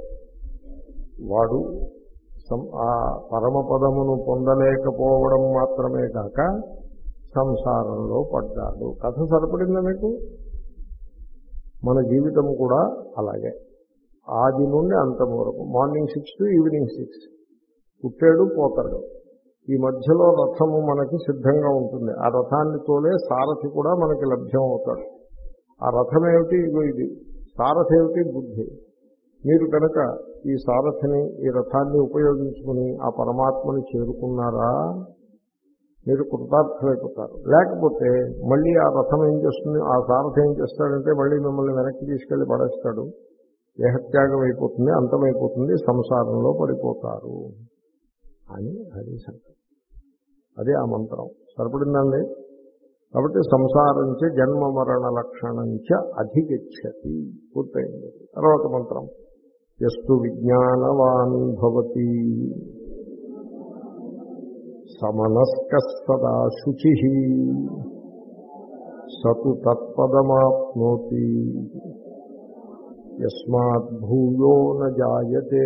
వాడు ఆ పరమపదమును పొందలేకపోవడం మాత్రమే కాక సంసారంలో పడ్డాడు. కథ సరిపడిందా మీకు? మన జీవితం కూడా అలాగే, ఆది నుండి అంతం వరకు, morning six to evening six, పుట్టాడు పోతాడు. ఈ మధ్యలో రథము మనకి సిద్ధంగా ఉంటుంది. ఆ రథాన్ని తోలే సారథి కూడా మనకి లభ్యం అవుతాడు. ఆ రథం ఏమిటి? ఇగో ఇది. సారథి ఏమిటి? బుద్ధి. మీరు కనుక ఈ సారథిని, ఈ రథాన్ని ఉపయోగించుకుని ఆ పరమాత్మని చేరుకున్నారా, మీరు కృతార్థమైపోతారు. లేకపోతే మళ్ళీ ఆ రథం ఏం చేస్తుంది, ఆ సారథి ఏం చేస్తాడంటే మళ్ళీ మిమ్మల్ని వెనక్కి తీసుకెళ్లి పడేస్తాడు. దేహత్యాగం అయిపోతుంది, అంతమైపోతుంది, సంసారంలో పడిపోతారు అని అది సంకల్పం. అదే ఆ మంత్రం. సరిపడిందండి. కాబట్టి సంసారంచ జన్మ మరణ లక్షణంచ అధిగచ్చతి. పూర్తయింది. తర్వాత మంత్రం యస్తు విజ్ఞానవాన్ భవతి సమనస్కః సదా శుచిః సతు తత్పదమాప్నోతి యస్మాత్ భూయో న జాయతే.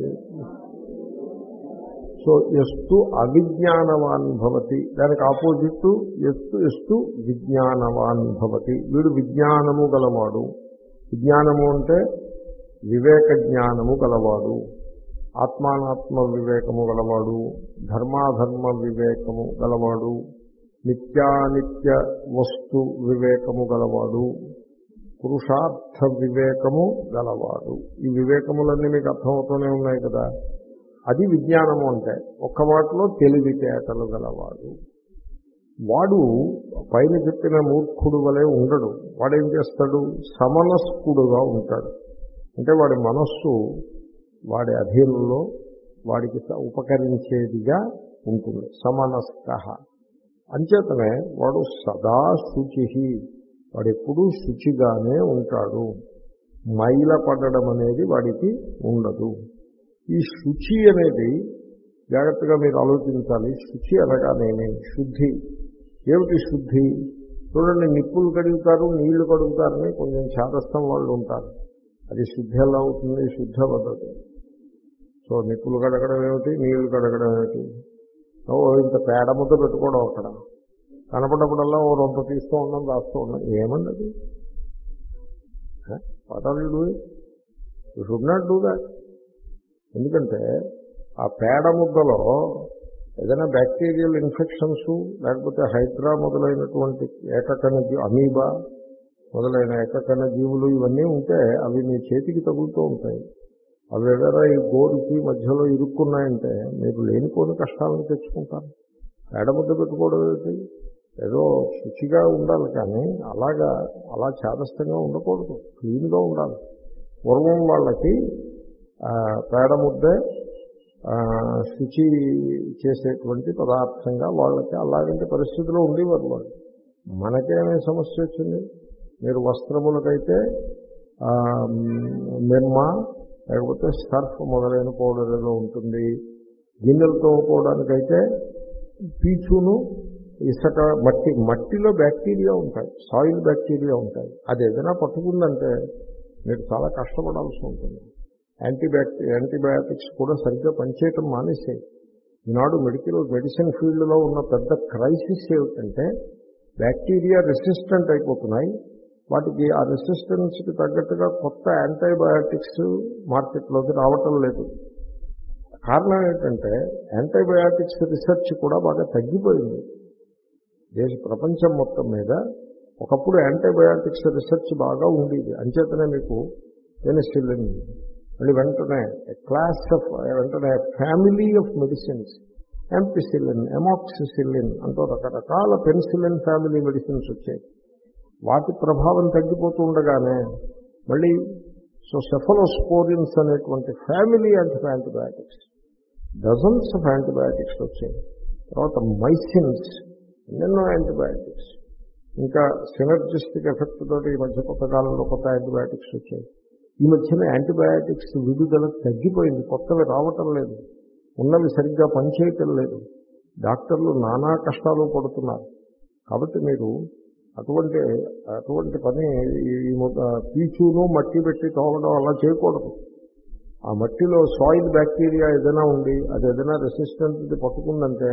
సో ఎస్తు అవిజ్ఞానవాన్ భవతి, దానికి ఆపోజిట్ ఎస్తు ఎస్తు విజ్ఞానవాన్ భవతి. వీడు విజ్ఞానము గలవాడు. విజ్ఞానము అంటే వివేక జ్ఞానము గలవాడు, ఆత్మానాత్మ వివేకము గలవాడు, ధర్మాధర్మ వివేకము గలవాడు, నిత్యానిత్య వస్తు వివేకము గలవాడు, పురుషార్థ వివేకము గలవాడు. ఈ వివేకములన్నీ మీకు అర్థమవుతూనే ఉన్నాయి కదా. అది విజ్ఞానము అంటే ఒక్క మాటలో తెలివితేటలు గలవాడు. వాడు పైన చెప్పిన మూర్ఖుడు వలె ఉండడు. వాడేం చేస్తాడు? సమనస్కుడుగా ఉంటాడు. అంటే వాడి మనస్సు వాడి అధీనంలో వాడికి ఉపకరించేదిగా ఉంటుంది. సమనస్కః. అంచేతనే వాడు సదా శుచి. వాడు ఎప్పుడూ శుచిగానే ఉంటాడు. మైల పడడం అనేది వాడికి ఉండదు. ఈ శుచి అనేది జాగ్రత్తగా మీరు ఆలోచించాలి. శుచి అనగానేమి? శుద్ధి. ఏమిటి శుద్ధి? చూడండి, నిప్పులు కడుగుతారు, నీళ్లు కడుగుతారని కొంచెం చాదస్తం వాళ్ళు ఉంటారు. అది శుద్ధి ఎలా అవుతుంది? శుద్ధ పద్ధతి. సో నిప్పులు కడగడం ఏమిటి, నీళ్లు కడగడం ఏమిటి? ఓ ఇంత పేడ ముద్ద పెట్టుకోవడం అక్కడ కనపడ్డప్పుడల్లా ఓ రొంత తీస్తూ ఉన్నాం, రాస్తూ ఉన్నాం. ఏమండి అది? What are you doing? You should not do that. ఎందుకంటే ఆ పేడ ముద్దలో ఏదైనా బ్యాక్టీరియల్ ఇన్ఫెక్షన్స్, లేకపోతే హైడ్రా మొదలైనటువంటి ఏకకణ జీవి, అమీబా మొదలైన ఏకకణ జీవులు ఇవన్నీ ఉంటే అవి మీ చేతికి తగులుతూ ఉంటాయి. అవి ఏదైనా ఈ గోరుకి మధ్యలో ఇరుక్కున్నాయంటే మీరు లేనిపోని కష్టాలను తెచ్చుకుంటారు. పేడ ముద్ద పెట్టుకోవడం ఏంటి? ఏదో శుచిగా ఉండాలి, కానీ అలాగా అలా చాదస్తంగా ఉండకూడదు. క్లీన్గా ఉండాలి. పూర్వం వాళ్ళకి పేడ ముద్దే శుచి చేసేటువంటి పదార్థంగా వాళ్ళకి అలాంటి పరిస్థితిలో ఉండేవారు వాళ్ళు. మనకేమే సమస్య వచ్చింది? మీరు వస్త్రములకైతే నిర్మ లేకపోతే సర్ఫ్ మొదలైన పౌడర్లో ఉంటుంది. గిన్నెలు తోముకోవడానికైతే పీచును, ఇసుక, మట్టి మట్టిలో బ్యాక్టీరియా ఉంటాయి, సాయిల్ బ్యాక్టీరియా ఉంటాయి. అది ఏదైనా పట్టుకుందంటే మీరు చాలా కష్టపడాల్సి ఉంటుంది. యాంటీబ్యాక్టీ యాంటీబయాటిక్స్ కూడా సరిగ్గా పనిచేయటం మానేసాయి. ఈనాడు మెడికల్ మెడిసిన్ ఫీల్డ్లో ఉన్న పెద్ద క్రైసిస్ ఏమిటంటే బ్యాక్టీరియా రెసిస్టెంట్ అయిపోతున్నాయి. వాటికి ఆ రెసిస్టెన్స్కి తగ్గట్టుగా కొత్త యాంటీబయాటిక్స్ మార్కెట్లోకి రావటం లేదు. కారణం ఏంటంటే యాంటీబయాటిక్స్ రీసెర్చ్ కూడా బాగా తగ్గిపోయింది. దేశ ప్రపంచం మొత్తం మీద ఒకప్పుడు యాంటీబయాటిక్స్ రీసెర్చ్ బాగా ఉండేది. అంచేతనే మీకు పెనిసిలిన్, మళ్ళీ వెంటనే క్లాస్ ఆఫ్ వెంటనే family of medicines, ampicillin, amoxicillin అంటూ రకరకాల పెన్సిలిన్ ఫ్యామిలీ మెడిసిన్స్ వచ్చాయి. వాటి ప్రభావం తగ్గిపోతూ ఉండగానే మళ్ళీ సో సెఫలోస్పోరిన్స్ అనేటువంటి family of antibiotics, dozens of antibiotics వచ్చాయి. తర్వాత మైసిన్స్, ఎన్నెన్నో యాంటీబయాటిక్స్, ఇంకా సినర్జిస్టిక్ ఎఫెక్ట్ తోటి ఈ మధ్య కొత్త కాలంలో కొత్త యాంటీబయాటిక్స్ వచ్చాయి. ఈ మధ్యన యాంటీబయాటిక్స్ విడుదల తగ్గిపోయింది, కొత్తవి రావటం లేదు, ఉన్నవి సరిగ్గా పనిచేయటం లేదు. డాక్టర్లు నానా కష్టాలు పడుతున్నారు. కాబట్టి మీరు అటువంటి అటువంటి పని ఈ పీచును మట్టి పెట్టి తోమడం అలా చేయకూడదు. ఆ మట్టిలో సాయిల్ బ్యాక్టీరియా ఏదైనా ఉండి అది ఏదైనా రెసిస్టెంట్ పట్టుకుందంటే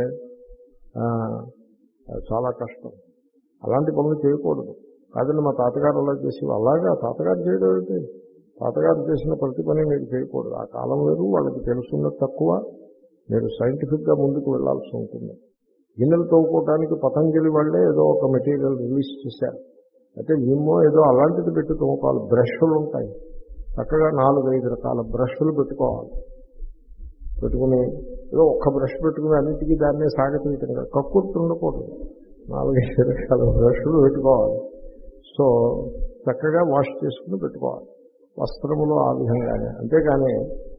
చాలా కష్టం. అలాంటి పనులు చేయకూడదు. కాదండి మా తాతగారు అలా చేసి, అలాగా తాతగారు చేయడం ఏంటి? తాతగారు చేసిన ప్రతి పని మీరు చేయకూడదు. ఆ కాలం వేరు, వాళ్ళకి తెలుసున్నది తక్కువ, మీరు సైంటిఫిక్గా ముందుకు వెళ్లాల్సి ఉంటుంది. గిన్నెలు తోముకోవడానికి పతంజలి వాళ్ళే ఏదో ఒక మెటీరియల్ రిలీజ్ చేశారు. అయితే విమ్మో ఏదో అలాంటిది పెట్టి తోముకోవాలి. బ్రష్లు ఉంటాయి, చక్కగా నాలుగు ఐదు రకాల బ్రష్లు పెట్టుకోవాలి. పెట్టుకుని ఏదో ఒక్క బ్రష్ పెట్టుకుని అన్నింటికీ దాన్నే సాగతీయటంగా కక్కుర్తి ఉండకూడదు. నాలుగైదు రకాల బ్రష్లు పెట్టుకోవాలి. సో చక్కగా వాష్ చేసుకుని పెట్టుకోవాలి వస్త్రములు ఆ విధంగానే. అంతేగాని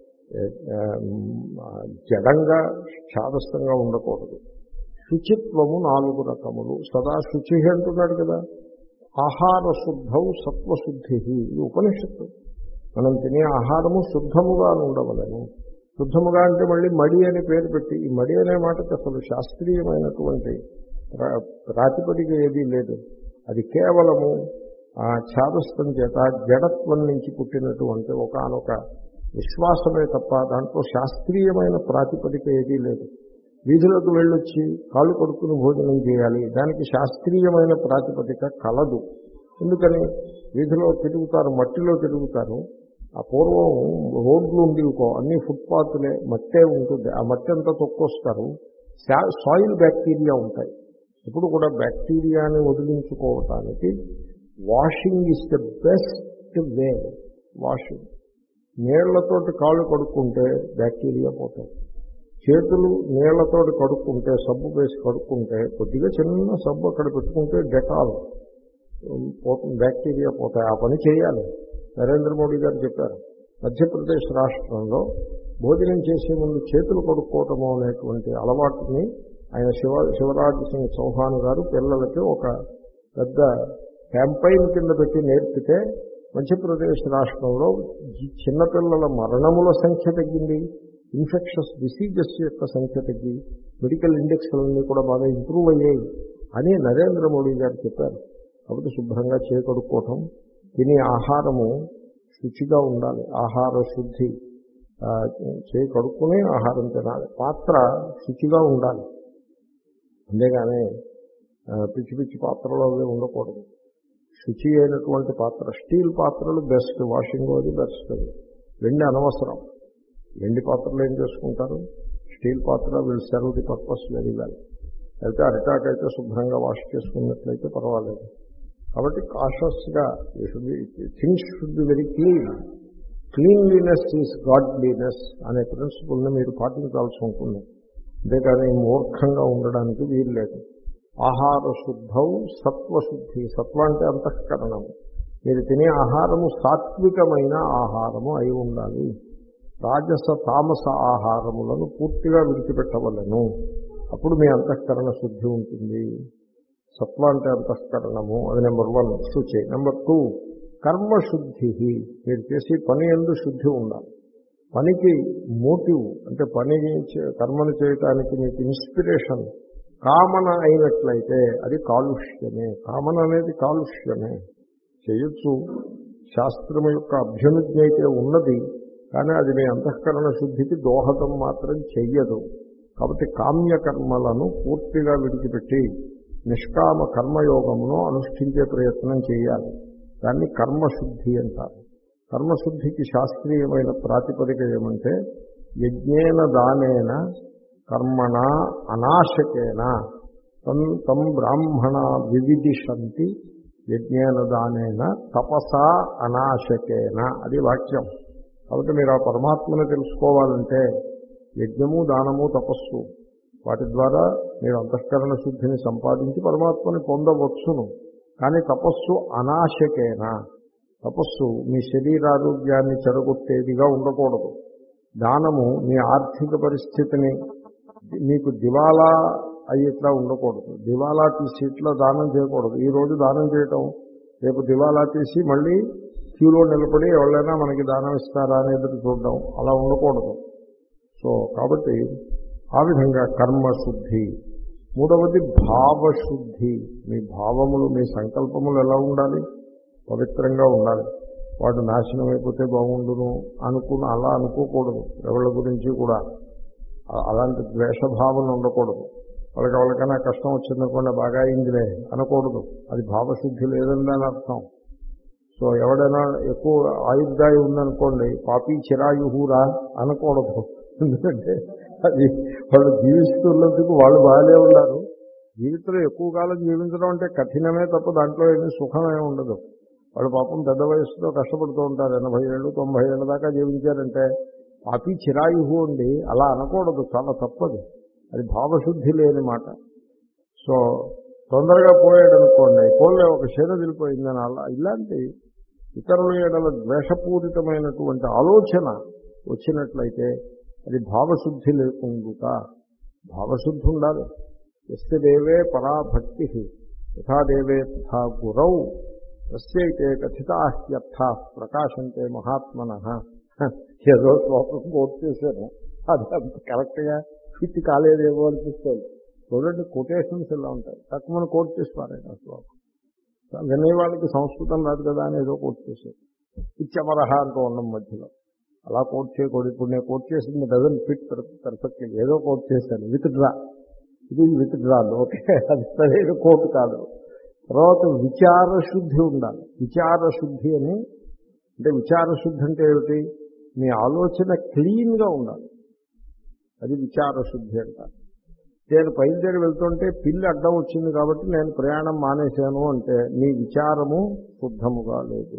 జడంగా ఛాదస్తంగా ఉండకూడదు. శుచిత్వము నాలుగు రకములు. సదా శుచి అంటున్నాడు కదా. ఆహార శుద్ధౌ సత్వశుద్ధి. ఇది ఉపనిషత్తు. మనం తినే ఆహారము శుద్ధముగా ఉండవలను. శుద్ధముగా అంటే మళ్ళీ మడి అని పేరు పెట్టి, ఈ మడి అనే మాటకి అసలు శాస్త్రీయమైనటువంటి ప్రాతిపదిక ఏదీ లేదు. అది కేవలము ఆ ఛాదస్తం చేత జడత్వం నుంచి పుట్టినటువంటి ఒకనొక విశ్వాసమే తప్ప దాంట్లో శాస్త్రీయమైన ప్రాతిపదిక ఏదీ లేదు. వీధులకు వెళ్ళొచ్చి కాళ్ళు కొడుకుని భోజనం చేయాలి, దానికి శాస్త్రీయమైన ప్రాతిపదిక కలదు. ఎందుకని వీధిలో తిరుగుతారు, మట్టిలో తిరుగుతారు. ఆ పూర్వం రోడ్లు ఉండేవికో, అన్ని ఫుట్పాత్లే, మట్టే ఉంటుంది. ఆ మట్టి అంతా తొక్కొస్తారు. సాయిల్ బ్యాక్టీరియా ఉంటాయి. ఇప్పుడు కూడా బ్యాక్టీరియాని వదిలించుకోవటానికి washing is the best way. Washing, నీళ్లతోటి కాళ్ళు కడుక్కుంటే బ్యాక్టీరియా పోతాయి. చేతులు నీళ్లతోటి కడుక్కుంటే, సబ్బు వేసి కడుక్కుంటే, కొద్దిగా చిన్న సబ్బు అక్కడ పెట్టుకుంటే డెటాల్ పోతుంది, బ్యాక్టీరియా పోతాయి. ఆ పని చేయాలి. నరేంద్ర మోడీ గారు చెప్పారు. మధ్యప్రదేశ్ రాష్ట్రంలో భోజనం చేసే ముందు చేతులు కడుక్కోవటము అనేటువంటి అలవాటుని ఆయన శివ శివరాజ్ సింగ్ చౌహాన్ గారు పిల్లలకి ఒక పెద్ద క్యాంపైన్ కింద పెట్టి నేర్పితే మధ్యప్రదేశ్ రాష్ట్రంలో చిన్నపిల్లల మరణముల సంఖ్య తగ్గింది, ఇన్ఫెక్షస్ డిసీజెస్ యొక్క సంఖ్య తగ్గి, మెడికల్ ఇండెక్స్లన్నీ కూడా బాగా ఇంప్రూవ్ అయ్యాయి అని నరేంద్ర మోడీ గారు చెప్పారు. కాబట్టి శుభ్రంగా చేకడుక్కోవటం, తినే ఆహారము శుచిగా ఉండాలి. ఆహార శుద్ధి, చేయి కడుక్కుని ఆహారం తినాలి. పాత్ర శుచిగా ఉండాలి. అంతేగాని పిచ్చి పిచ్చి పాత్రలో అవి ఉండకూడదు. శుచి అయినటువంటి పాత్ర, స్టీల్ పాత్రలు బెస్ట్, వాషింగ్ అది బెస్ట్. వెండి అనవసరం. వెండి పాత్రలు ఏం చేసుకుంటారు? స్టీల్ పాత్ర will serve the purpose very well. అయితే అరిటాక్ అయితే శుభ్రంగా వాష్ చేసుకున్నట్లయితే పర్వాలేదు. కాబట్టి కాషస్గా things should be very clean. Cleanliness is godliness అనే ప్రిన్సిపల్ని మీరు పాటించాల్సి ఉంటుంది. అంతేకాని మూర్ఖంగా ఉండడానికి వీలు లేదు. ఆహార శుద్ధౌ సత్వశుద్ధి. సత్వ అంటే అంతఃకరణము. మీరు తినే ఆహారము సాత్వికమైన ఆహారము అయి ఉండాలి. రాజస తామస ఆహారములను పూర్తిగా విడిచిపెట్టవలను. అప్పుడు మీ అంతఃకరణ శుద్ధి ఉంటుంది. సత్వ అంటే అంతఃకరణము, అది నెంబర్ వన్ శుచి. నెంబర్ టూ కర్మశుద్ధి. మీరు చేసే పని యందు శుద్ధి ఉండాలి. పనికి మోటివ్ అంటే పని కర్మను చేయటానికి మీకు ఇన్స్పిరేషన్ కామన అయినట్లయితే అది కాలుష్యమే. కామన అనేది కాలుష్యమే. చేయొచ్చు, శాస్త్రం యొక్క అభ్యున్నతి అయితే ఉన్నది, కానీ అది మీ అంతఃకరణ శుద్ధికి దోహదం మాత్రం చెయ్యదు. కాబట్టి కామ్యకర్మలను పూర్తిగా విడిచిపెట్టి నిష్కామ కర్మయోగమును అనుష్ఠించే ప్రయత్నం చేయాలి. దాన్ని కర్మశుద్ధి అంటారు. కర్మశుద్ధికి శాస్త్రీయమైన ప్రాతిపదిక ఏమంటే యజ్ఞేన దానేన కర్మణ అనాశకేన తం తం బ్రాహ్మణ వివిదిషంతి యజ్ఞేన దానేన తపసా అనాశకేన. అది వాక్యం. కాబట్టి మీరు ఆ పరమాత్మను తెలుసుకోవాలంటే యజ్ఞము, దానము, తపస్సు, వాటి ద్వారా మీరు అంతఃకరణ శుద్ధిని సంపాదించి పరమాత్మని పొందవచ్చును. కానీ తపస్సు అనాశకేన. తపస్సు మీ శరీరారోగ్యాన్ని చెడగొట్టేదిగా ఉండకూడదు. దానము మీ ఆర్థిక పరిస్థితిని మీకు దివాలా అయ్యేట్లా ఉండకూడదు. దివాలా తీసి ఇట్లా దానం చేయకూడదు. ఈ రోజు దానం చేయటం, రేపు దివాలా తీసి మళ్ళీ క్యూలో నిలబడి ఎవరైనా మనకి దానం ఇస్తారా అనేది చూడడం, అలా ఉండకూడదు. సో కాబట్టి ఆ విధంగా కర్మశుద్ధి. మూడవది భావశుద్ధి. మీ భావములు, మీ సంకల్పములు ఎలా ఉండాలి? పవిత్రంగా ఉండాలి. వాడు నాశనం అయిపోతే బాగుండును అనుకుని అలా అనుకోకూడదు. ఎవరి గురించి కూడా అలాంటి ద్వేషభావన ఉండకూడదు. వాళ్ళకి ఎవరికైనా కష్టం వచ్చిందనుకోండి, బాగా అయిందిలే అనకూడదు. అది భావశుద్ధి లేదని అర్థం. సో ఎవడైనా ఎక్కువ ఆయుర్దాయి ఉందనుకోండి, పాపి చిరాయుహూరా అనకూడదు. ఎందుకంటే అది వాళ్ళు జీవిస్తున్నందుకు వాళ్ళు బాగానే ఉన్నారు. జీవితంలో ఎక్కువ కాలం జీవించడం అంటే కఠినమే తప్ప దాంట్లో ఏమీ సుఖమే ఉండదు. వాళ్ళు పాపం పెద్ద వయసులో కష్టపడుతూ ఉంటారు. ఎనభై ఏళ్ళు తొంభై ఏళ్ళ దాకా జీవించారంటే పాపి చిరాయుహు ఉండి అలా అనకూడదు, చాలా తప్పదు. అది భావశుద్ధి లేని మాట. సో తొందరగా పోయాడు అనుకోండి, పోలే ఒక క్షీణ వెళ్ళిపోయిందని అలా ఇలాంటి ఇతరుల ఏడల ద్వేషపూరితమైనటువంటి ఆలోచన వచ్చినట్లయితే అది భావశుద్ధి లేకుండా. భావశుద్ధి ఉండాలి. ఎస్య దేవే పరాభక్తి యథా దేవే తథా గురౌ తస్యైతే కథితాహ్యర్థ ప్రకాశంతే మహాత్మనః. ఏదో శ్లోకం కోట్ చేశాను, అది అంత కరెక్ట్గా ఫిట్ కాలేదేమో అనిపిస్తుంది. చూడండి, కొటేషన్స్ ఇలా ఉంటాయి, తక్కువ కోట్ చేసి పారాయణ శ్లోకం. వినే వాళ్ళకి సంస్కృతం రాదు కదా అని ఏదో కోట్ చేశారు. ఇచ్చమరహ అంటూ ఉండడం మధ్యలో అలా కోట్ చేయకూడదు. ఇప్పుడు నేను కోట్ చేసింది డజన్ ఫిట్ పర్ఫెక్ట్, ఏదో కోట్ చేశాను. విత్ డ్రా, ఇది విత్ డ్రాలు, ఓకే, అది సరైన కోట్ కాదు. తర్వాత విచారశుద్ధి ఉండాలి. విచారశుద్ధి అని అంటే విచారశుద్ధి అంటే ఏమిటి? మీ ఆలోచన క్లీన్గా ఉండాలి, అది విచారశుద్ధి అంటారు. నేను బయలుదేరి వెళ్తుంటే పిల్లి అడ్డం వచ్చింది కాబట్టి నేను ప్రయాణం మానేశాను అంటే మీ విచారము శుద్ధముగా లేదు.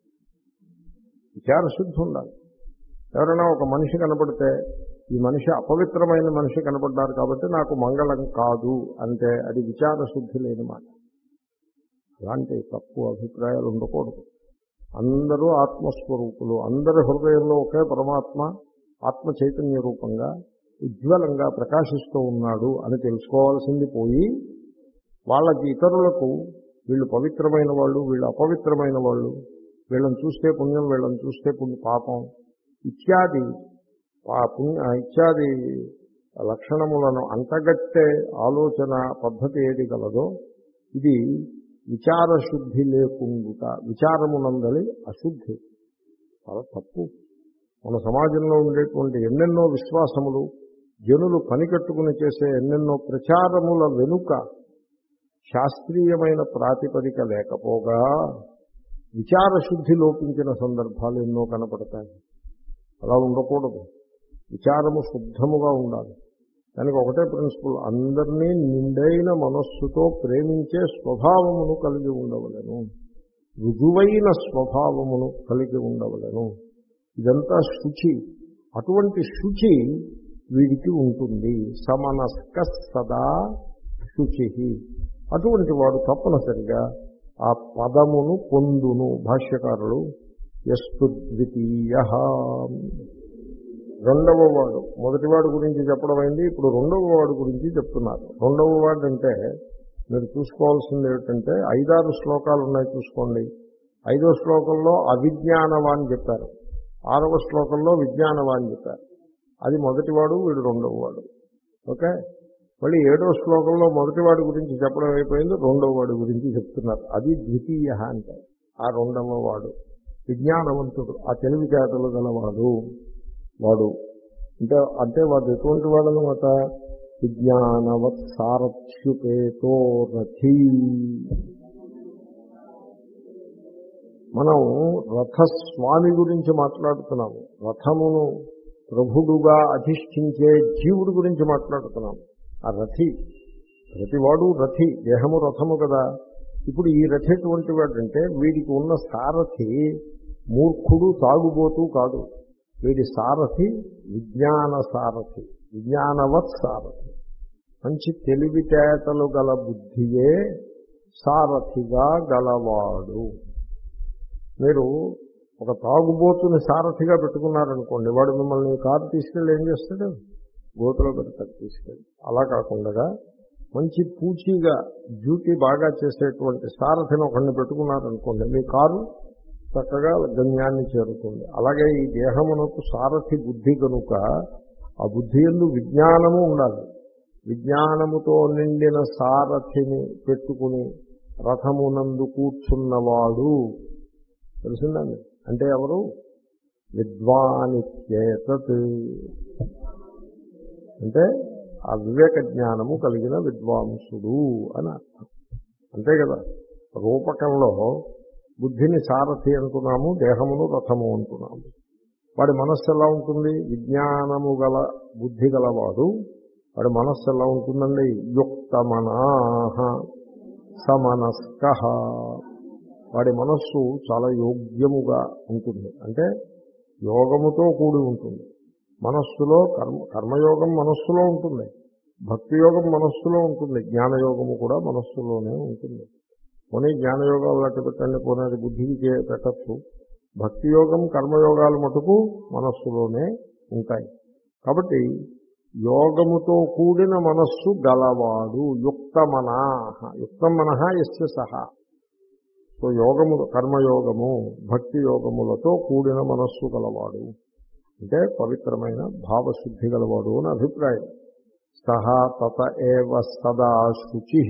విచారశుద్ధి ఉండాలి. ఎవరైనా ఒక మనిషి కనపడితే ఈ మనిషి అపవిత్రమైన మనిషి కనపడ్డారు కాబట్టి నాకు మంగళం కాదు అంటే అది విచారశుద్ధి లేని మాట. అలాంటి తక్కువ అభిప్రాయాలు ఉండకూడదు. అందరూ ఆత్మస్వరూపులు, అందరి హృదయంలో ఒకే పరమాత్మ ఆత్మ చైతన్య రూపంగా ఉజ్వలంగా ప్రకాశిస్తూ ఉన్నాడు అని తెలుసుకోవాల్సింది పోయి వాళ్ళకి ఇతరులకు వీళ్ళు పవిత్రమైన వాళ్ళు, వీళ్ళు అపవిత్రమైన వాళ్ళు, వీళ్ళని చూస్తే పుణ్యం, వీళ్ళని చూస్తే పుణ్య పాపం ఇత్యాది పుణ్య ఇత్యాది లక్షణములను అంటగట్టే ఆలోచన పద్ధతి ఏది గలదో ఇది విచారశుద్ధి లేకుండా, విచారమునందలి అశుద్ధి, చాలా తప్పు. మన సమాజంలో ఉండేటువంటి ఎన్నెన్నో విశ్వాసములు, జనులు పనికట్టుకుని చేసే ఎన్నెన్నో ప్రచారముల వెనుక శాస్త్రీయమైన ప్రాతిపదిక లేకపోగా విచారశుద్ధి లోపించిన సందర్భాలు ఎన్నో కనపడతాయి. అలా ఉండకూడదు. విచారము శుద్ధముగా ఉండాలి. దానికి ఒకటే ప్రిన్సిపల్, అందరినీ నిండైన మనస్సుతో ప్రేమించే స్వభావమును కలిగి ఉండవలెను, రుజువైన స్వభావమును కలిగి ఉండవలెను. ఇదంతా శుచి. అటువంటి శుచి వీడికి ఉంటుంది. సమనస్క సదా శుచి, అటువంటి వాడు తప్పనిసరిగా ఆ పదమును పొందును. భాష్యకారులు యస్తు ద్వితీయ, రెండవ వాడు, మొదటివాడు గురించి చెప్పడం అయింది, ఇప్పుడు రెండవ వాడు గురించి చెప్తున్నారు. రెండవ వాడు అంటే మీరు చూసుకోవాల్సింది ఏమిటంటే ఐదారు శ్లోకాలు ఉన్నాయి చూసుకోండి. ఐదో శ్లోకంలో అవిజ్ఞానవాన్ చెప్పారు, ఆరవ శ్లోకంలో విజ్ఞానవాన్ చెప్పారు. అది మొదటివాడు, వీడు రెండవ వాడు. ఓకే, మళ్ళీ ఏడో శ్లోకంలో మొదటివాడి గురించి చెప్పడం అయిపోయింది, రెండవ వాడి గురించి చెప్తున్నారు. అది ద్వితీయ అంటే ఆ రెండవ వాడు విజ్ఞానవంతుడు, ఆ తెలివితేటలు గలవాడు వాడు. అంటే అంటే వాడు ఎటువంటి వాడు అనమాట? విజ్ఞానవత్ సారథ్యుపేతో రథీ. మనం రథస్వామి గురించి మాట్లాడుతున్నాము, రథమును ప్రభుడుగా అధిష్ఠించే జీవుడి గురించి మాట్లాడుతున్నాము. ఆ రథి, ప్రతివాడు రథి, దేహము రథము కదా. ఇప్పుడు ఈ రథి ఎటువంటి వాడంటే వీడికి ఉన్న సారథి మూర్ఖుడు, తాగుబోతూ కాదు. వీడి సారథి విజ్ఞాన సారథి, విజ్ఞానవత్ సారథి. మంచి తెలివితేటలు గల బుద్ధియే సారథిగా గలవాడు. మీరు ఒక తాగుబోతుని సారథిగా పెట్టుకున్నారనుకోండి, వాడు మిమ్మల్ని కారు తీసుకెళ్ళి ఏం చేస్తాడు? గోతులో పెడతాడు తీసుకెళ్ళి. అలా కాకుండా మంచి పూచీగా డ్యూటీ బాగా చేసేటువంటి సారథిని ఒకరిని పెట్టుకున్నారనుకోండి, మీ కారు చక్కగా గమ్యాన్ని చేరుతుంది. అలాగే ఈ దేహమునకు సారథి బుద్ధి కనుక ఆ బుద్ధి యందు విజ్ఞానము ఉండాలి. విజ్ఞానముతో నిండిన సారథిని పెట్టుకుని రథమునందు కూర్చున్నవాడు తెలిసిందండి. అంటే ఎవరు? విద్వానిత్యేతత్, అంటే ఆ వివేక జ్ఞానము కలిగిన విద్వాంసుడు అని అర్థం. అంతే కదా. రూపకంలో బుద్ధిని సారథి అంటున్నాము, దేహమును రథము అంటున్నాము. వాడి మనస్సు ఎలా ఉంటుంది? విజ్ఞానము గల బుద్ధి గలవాడు వాడి మనస్సు ఎలా ఉంటుందండి? యుక్తమనాః సమనస్కః. వాడి మనస్సు చాలా యోగ్యముగా ఉంటుంది, అంటే యోగముతో కూడి ఉంటుంది. మనస్సులో కర్మ కర్మయోగం మనస్సులో ఉంటుంది, భక్తి యోగం మనస్సులో ఉంటుంది, జ్ఞానయోగము కూడా మనస్సులోనే ఉంటుంది. పోనీ జ్ఞానయోగాలు అట్టు పెట్టండి, పోనీ అది బుద్ధికి పెట్టచ్చు. భక్తి యోగం కర్మయోగాలు మటుకు మనస్సులోనే ఉంటాయి. కాబట్టి యోగముతో కూడిన మనస్సు గలవాడు యుక్తమనాః. యుక్తం మనః యస్య సహ. సో యోగము, కర్మయోగము భక్తి యోగములతో కూడిన మనస్సు గలవాడు అంటే పవిత్రమైన భావశుద్ధి గలవాడు అని అభిప్రాయం. సహ తత ఏవ సదా శుచి.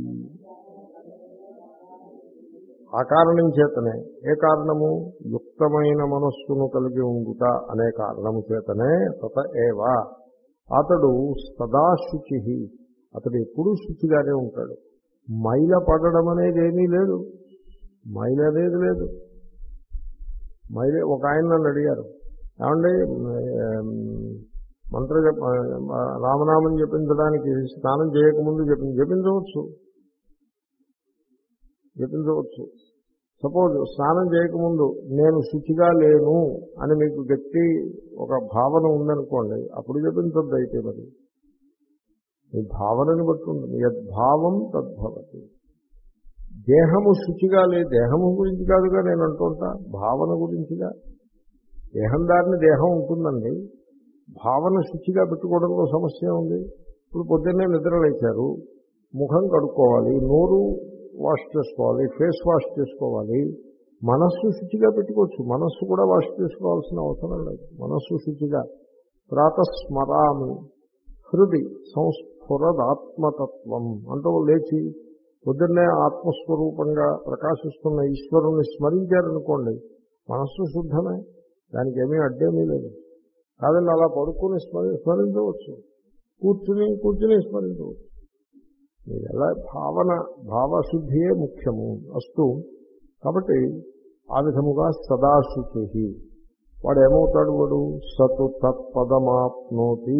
ఆ కారణం చేతనే, ఏ కారణము? యుక్తమైన మనస్సును కలిగి ఉండుట అనే కారణము చేతనే తత ఏవ అతడు సదా శుచి. అతడు ఎప్పుడూ శుచిగానే ఉంటాడు. మైల పడడం అనేది ఏమీ లేదు, మైల అనేది లేదు. మైలే ఒక ఆయన నన్ను అడిగారు, ఏమండి మంత్ర జప రామనామం జపించడానికి స్నానం చేయకముందు జపి జపించవచ్చు జపించవచ్చు సపోజ్ స్నానం చేయకముందు నేను శుచిగా లేను అని మీకు గట్టి ఒక భావన ఉందనుకోండి, అప్పుడు జపించొద్దు. అయితే మరి మీ భావనని బట్టి ఉంటుంది. యద్భావం తద్భవతి. దేహము శుచిగా లేదు, దేహము గురించి కాదుగా నేను అంటుంటా, భావన గురించిగా. దేహం దారిని దేహం ఉంటుందండి, భావన శుచిగా పెట్టుకోవడంలో సమస్య ఉంది. ఇప్పుడు పొద్దున్నే నిద్ర లేచారు, ముఖం కడుక్కోవాలి, నోరు వాష్ చేసుకోవాలి, ఫేస్ వాష్ చేసుకోవాలి. మనస్సు శుచిగా పెట్టుకోవచ్చు, మనస్సు కూడా వాష్ చేసుకోవాల్సిన అవసరం లేదు. మనస్సు శుచిగా ప్రాతస్మరామి హృది సంస్ఫురదాత్మతత్వం అంటూ లేచి పొద్దున్నే ఆత్మస్వరూపంగా ప్రకాశిస్తున్న ఈశ్వరుణ్ణి స్మరించారనుకోండి, మనస్సు శుద్ధమే, దానికి ఏమీ అడ్డేమీ లేదు. కాదండి అలా పడుకుని స్మరి స్మరించవచ్చు, కూర్చుని కూర్చుని స్మరించవచ్చు. మీరు ఎలా భావన భావశుద్ధియే ముఖ్యము అస్తు. కాబట్టి ఆ విధముగా సదాశుచి వాడు ఏమవుతాడు? వాడు సతు తత్పదమాప్నోతి,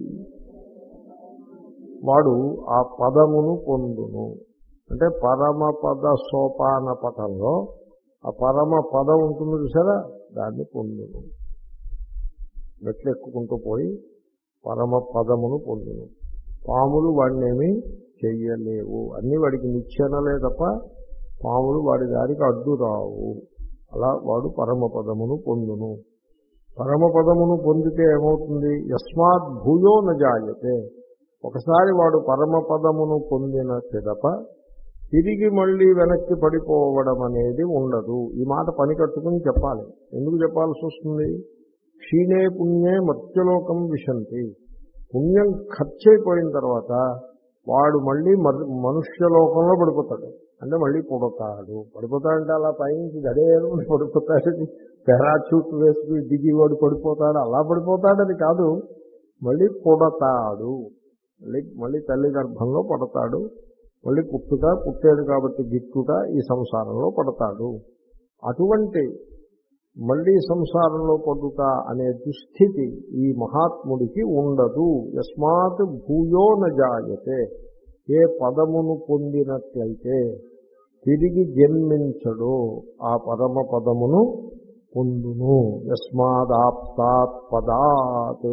వాడు ఆ పదమును పొందును. అంటే పరమపద సోపాన పటంలో ఆ పరమ పదం ఉంటుంది చూసారా, దాన్ని పొందును. మెట్లు ఎక్కుకుంటూ పోయి పరమ పదమును పొందును. పాములు వాడినేమీ చెయ్యలేవు, అన్నీ వాడికి నిచ్చెనలే తప్ప పాములు వాడి దారికి అడ్డు రావు. అలా వాడు పరమపదమును పొందును. పరమపదమును పొందితే ఏమవుతుంది? యస్మాత్ భూయో న జాయతే. ఒకసారి వాడు పరమపదమును పొందిన పిదప తిరిగి మళ్ళీ వెనక్కి పడిపోవడం అనేది ఉండదు. ఈ మాట పని కట్టుకుని చెప్పాలి. ఎందుకు చెప్పాల్సి వస్తుంది? క్షీణే పుణ్యే మర్త్యలోకం విశంతి. పుణ్యం ఖర్చయిపోయిన తర్వాత వాడు మళ్ళీ మనుష్యలోకంలో పడిపోతాడు. అంటే మళ్ళీ పుడతాడు. పడిపోతాడంటే అలా పైనుంచి గడేరు పడిపోతాడని పారాచూట్ వేసుకుని దిగి వాడు పడిపోతాడు, అలా పడిపోతాడని కాదు, మళ్ళీ పుడతాడు. మళ్ళీ మళ్ళీ తల్లి గర్భంలో పడతాడు. మళ్ళీ పుట్టుక, పుట్టాడు కాబట్టి గిట్టుట, ఈ సంసారంలో పడతాడు. అటువంటి మళ్ళీ సంసారంలో పడుట అనే దుస్థితి ఈ మహాత్ముడికి ఉండదు. యస్మాత్ భూయో న జాయతే. ఏ పదమును పొందినట్లయితే తిరిగి జన్మించడు, ఆ పరమ పదమును పొందును. యస్మాదాప్తాత్ పదాత్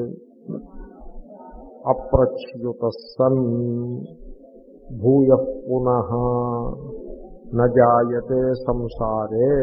అప్రచ్యుత సన్ భూయః పునః న జాయతే సంసారే.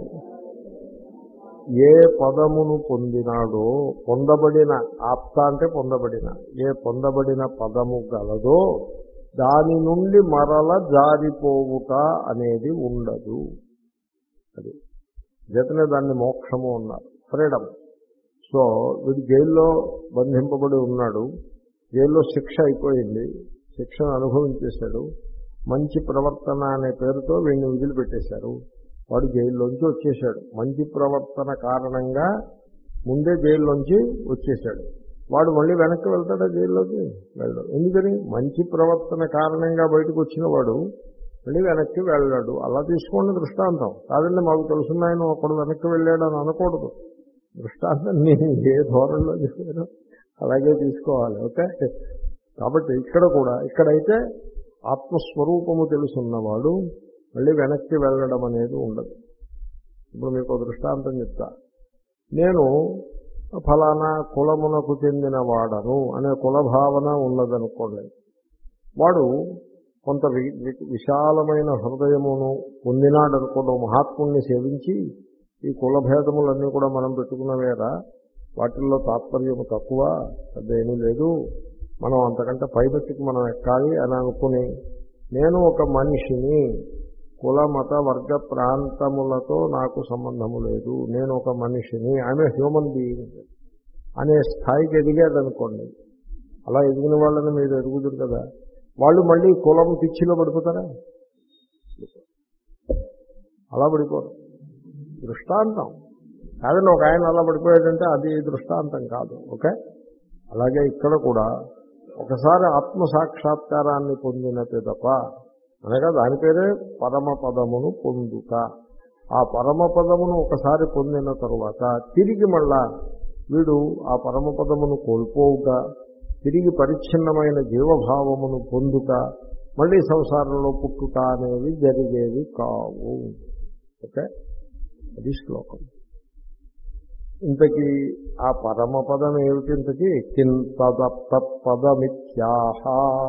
ఏ పదమును పొందినాడో, పొందబడిన, ఆప్త అంటే పొందబడిన, ఏ పొందబడిన పదము గలదో దాని నుండి మరల జారిపోవుట అనేది ఉండదు. అది జతనే దాన్ని మోక్షము అన్నారు, ఫ్రీడమ్. సో వీడు జైల్లో బంధింపబడి ఉన్నాడు, జైల్లో శిక్ష అయిపోయింది, శిక్షను అనుభవించేశాడు. మంచి ప్రవర్తన అనే పేరుతో వీడిని వదిలిపెట్టేశారు. వాడు జైల్లోంచి వచ్చేశాడు. మంచి ప్రవర్తన కారణంగా ముందే జైల్లోంచి వచ్చేశాడు. వాడు మళ్ళీ వెనక్కి వెళ్తాడా జైల్లోకి? వెళ్ళడు. ఎందుకని? మంచి ప్రవర్తన కారణంగా బయటకు వచ్చిన వాడు మళ్ళీ వెనక్కి వెళ్ళాడు. అలా తీసుకోండి దృష్టాంతం. కాదండి మాకు తెలుసున్నాయని ఒకడు వెనక్కి వెళ్ళాడు అని అనకూడదు. దృష్టాంతం నేను ఏ ధోరణిలో చెప్పాను అలాగే తీసుకోవాలి. ఓకే. కాబట్టి ఇక్కడ కూడా ఇక్కడైతే ఆత్మస్వరూపము తెలుసున్నవాడు మళ్ళీ వెనక్కి వెళ్ళడం అనేది ఉండదు. ఇప్పుడు మీకు దృష్టాంతం చెప్తా. నేను ఫలానా కులమునకు చెందిన వాడను అనే కులభావన ఉన్నదనుకోండి. వాడు కొంత విశాలమైన హృదయమును పొందినాడనుకోండి. మహాత్ముల్ని సేవించి ఈ కులభేదములన్నీ కూడా మనం పెట్టుకున్నవేరా, వాటిల్లో తాత్పర్యము తక్కువ, అదేమీ లేదు, మనం అంతకంటే పైబెట్టుకు మనం ఎక్కాలి అని అనుకుని నేను ఒక మనిషిని, కుల మత వర్గ ప్రాంతములతో నాకు సంబంధము లేదు, నేను ఒక మనిషిని, ఆమె హ్యూమన్ బీయింగ్ అనే స్థాయికి ఎదిగాడనుకోండి. అలా ఎదిగిన వాళ్ళని మీరు ఎదుగుదురు కదా, వాళ్ళు మళ్ళీ కులం పిచ్చిలో పడిపోతారా? అలా పడిపోరు. దృష్టాంతం కాదండి. ఒక ఆయన అలా పడిపోయాడంటే అది దృష్టాంతం కాదు. ఓకే. అలాగే ఇక్కడ కూడా ఒకసారి ఆత్మసాక్షాత్కారాన్ని పొందిన పిదప, అనగా దాని పేరే పరమపదమును పొందుట. ఆ పరమపదమును ఒకసారి పొందిన తరువాత తిరిగి మళ్ళా వీడు ఆ పరమపదమును కోల్పోవుట, తిరిగి పరిచ్ఛిన్నమైన జీవభావమును పొందుట, మళ్ళీ సంసారంలో పుట్టుట అనేవి జరిగేవి కావు. ఓకే. అది శ్లోకం. ఇంతకీ ఆ పరమపదం ఏమిటి? ఇంతకీ కింతదపదమిత్యాహ.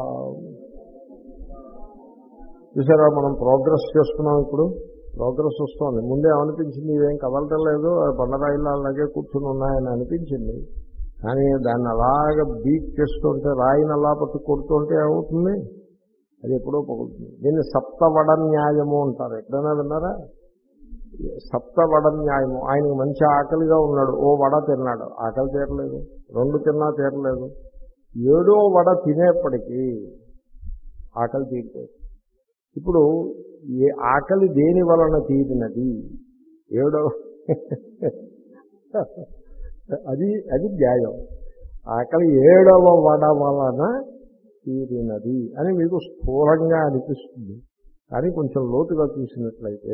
చూసారా, మనం ప్రోగ్రెస్ చేస్తున్నాం. ఇప్పుడు ప్రోగ్రెస్ వస్తుంది. ముందే ఏమనిపించింది, ఇవేం కదలటం లేదు, బండరాయిల్లో అలాగే కూర్చుని ఉన్నాయని అనిపించింది. కానీ దాన్ని అలాగ బీట్ చేస్తుంటే, రాయిని అలా పట్టు కొడుతుంటే ఏమవుతుంది, అది ఎప్పుడో పగులుతుంది. దీన్ని సప్తవడ న్యాయము అంటారు. ఎప్పుడైనా విన్నారా? సప్తవడ న్యాయము. ఆయనకు మంచి ఆకలిగా ఉన్నాడు, ఓ వడ తిన్నాడు, ఆకలి తీరలేదు. రెండు తిన్నా తీరలేదు. ఏడో వడ తినేప్పటికీ ఆకలి తీరిపోయింది. ఇప్పుడు ఏ ఆకలి దేని వలన తీరినది? ఏడో అది అది న్యాయం. ఆకలి ఏడవ వడ వలన తీరినది అని మీకు స్థూలంగా అనిపిస్తుంది. కానీ కొంచెం లోతుగా చూసినట్లయితే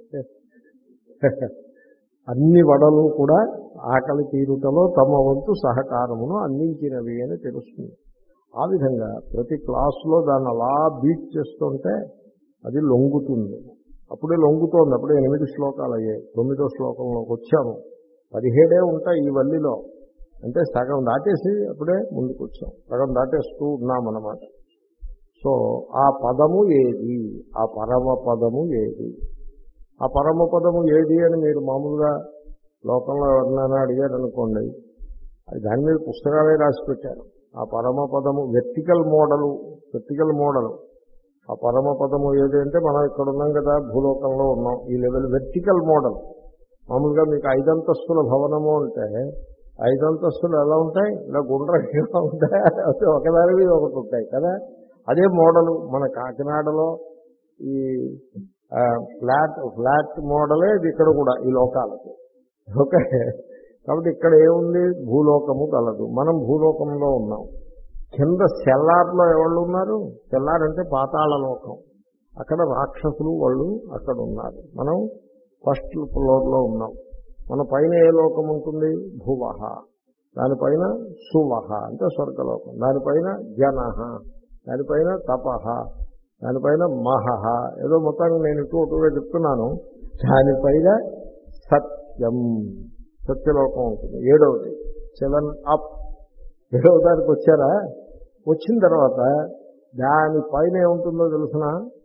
అన్ని వడలు కూడా ఆకలి తీరుటలో తమ వంతు సహకారమును అందించినవి అని తెలుస్తుంది. ఆ విధంగా ప్రతి క్లాసులో దాన్ని అలా బీట్ చేస్తుంటే అది లొంగుతుంది. అప్పుడే లొంగుతోంది. అప్పుడే ఎనిమిది శ్లోకాలు అయ్యాయి. తొమ్మిదో శ్లోకంలోకి వచ్చాము. పదిహేడే ఉంటాయి ఈ వల్లిలో. అంటే సగం దాటేసి అప్పుడే ముందుకు వచ్చాం. సగం దాటేస్తూ ఉన్నామన్నమాట. సో ఆ పదము ఏది? ఆ పరమ పదము ఏది? ఆ పరమ పదము ఏది అని మీరు మామూలుగా లోకంలో ఎవరినైనా అడిగారు అనుకోండి, అది దాని మీద పుస్తకాలే రాసి పెట్టారు. ఆ పరమ పదము వెర్టికల్ మోడలు, వెర్టికల్ మోడలు ఆ పరమ పదము ఏది అంటే మనం ఇక్కడ ఉన్నాం కదా, భూలోకంలో ఉన్నాం. ఈ లెవెల్ వెర్టికల్ మోడల్. మామూలుగా మీకు ఐదంతస్తుల భవనము అంటే ఐదంతస్తులు ఎలా ఉంటాయి? ఇలా గుండ్రంగా ఉంటాయి, ఒకదాని మీద ఒకటి ఉంటాయి కదా. అదే మోడలు మన కాకినాడలో ఈ ఫ్లాట్ ఫ్లాట్ మోడలే ఇది ఇక్కడ కూడా ఈ లోకాలకు. ఓకే. కాబట్టి ఇక్కడ ఏముంది? భూలోకము కలదు. మనం భూలోకంలో ఉన్నాం. కింద సెల్లార్లో ఎవళ్ళు ఉన్నారు? సెల్లార్ అంటే పాతాళ లోకం. అక్కడ రాక్షసులు వాళ్ళు అక్కడ ఉన్నారు. మనం ఫస్ట్ ఫ్లోర్లో ఉన్నాం. మన పైన ఏ లోకం ఉంటుంది? భువః. దానిపైన సువః అంటే స్వర్గలోకం. దానిపైన జనః, దానిపైన తపః, దానిపైన మహః. ఏదో మొత్తానికి నేను ఇటు అటుగా చెప్తున్నాను. దానిపైన సత్యం, సత్యలోకం ఉంటుంది. ఏడవది సెవెన్ అప్. ఏడవ దానికి వచ్చారా? వచ్చిన తర్వాత దానిపైన ఏముంటుందో తెలిసిన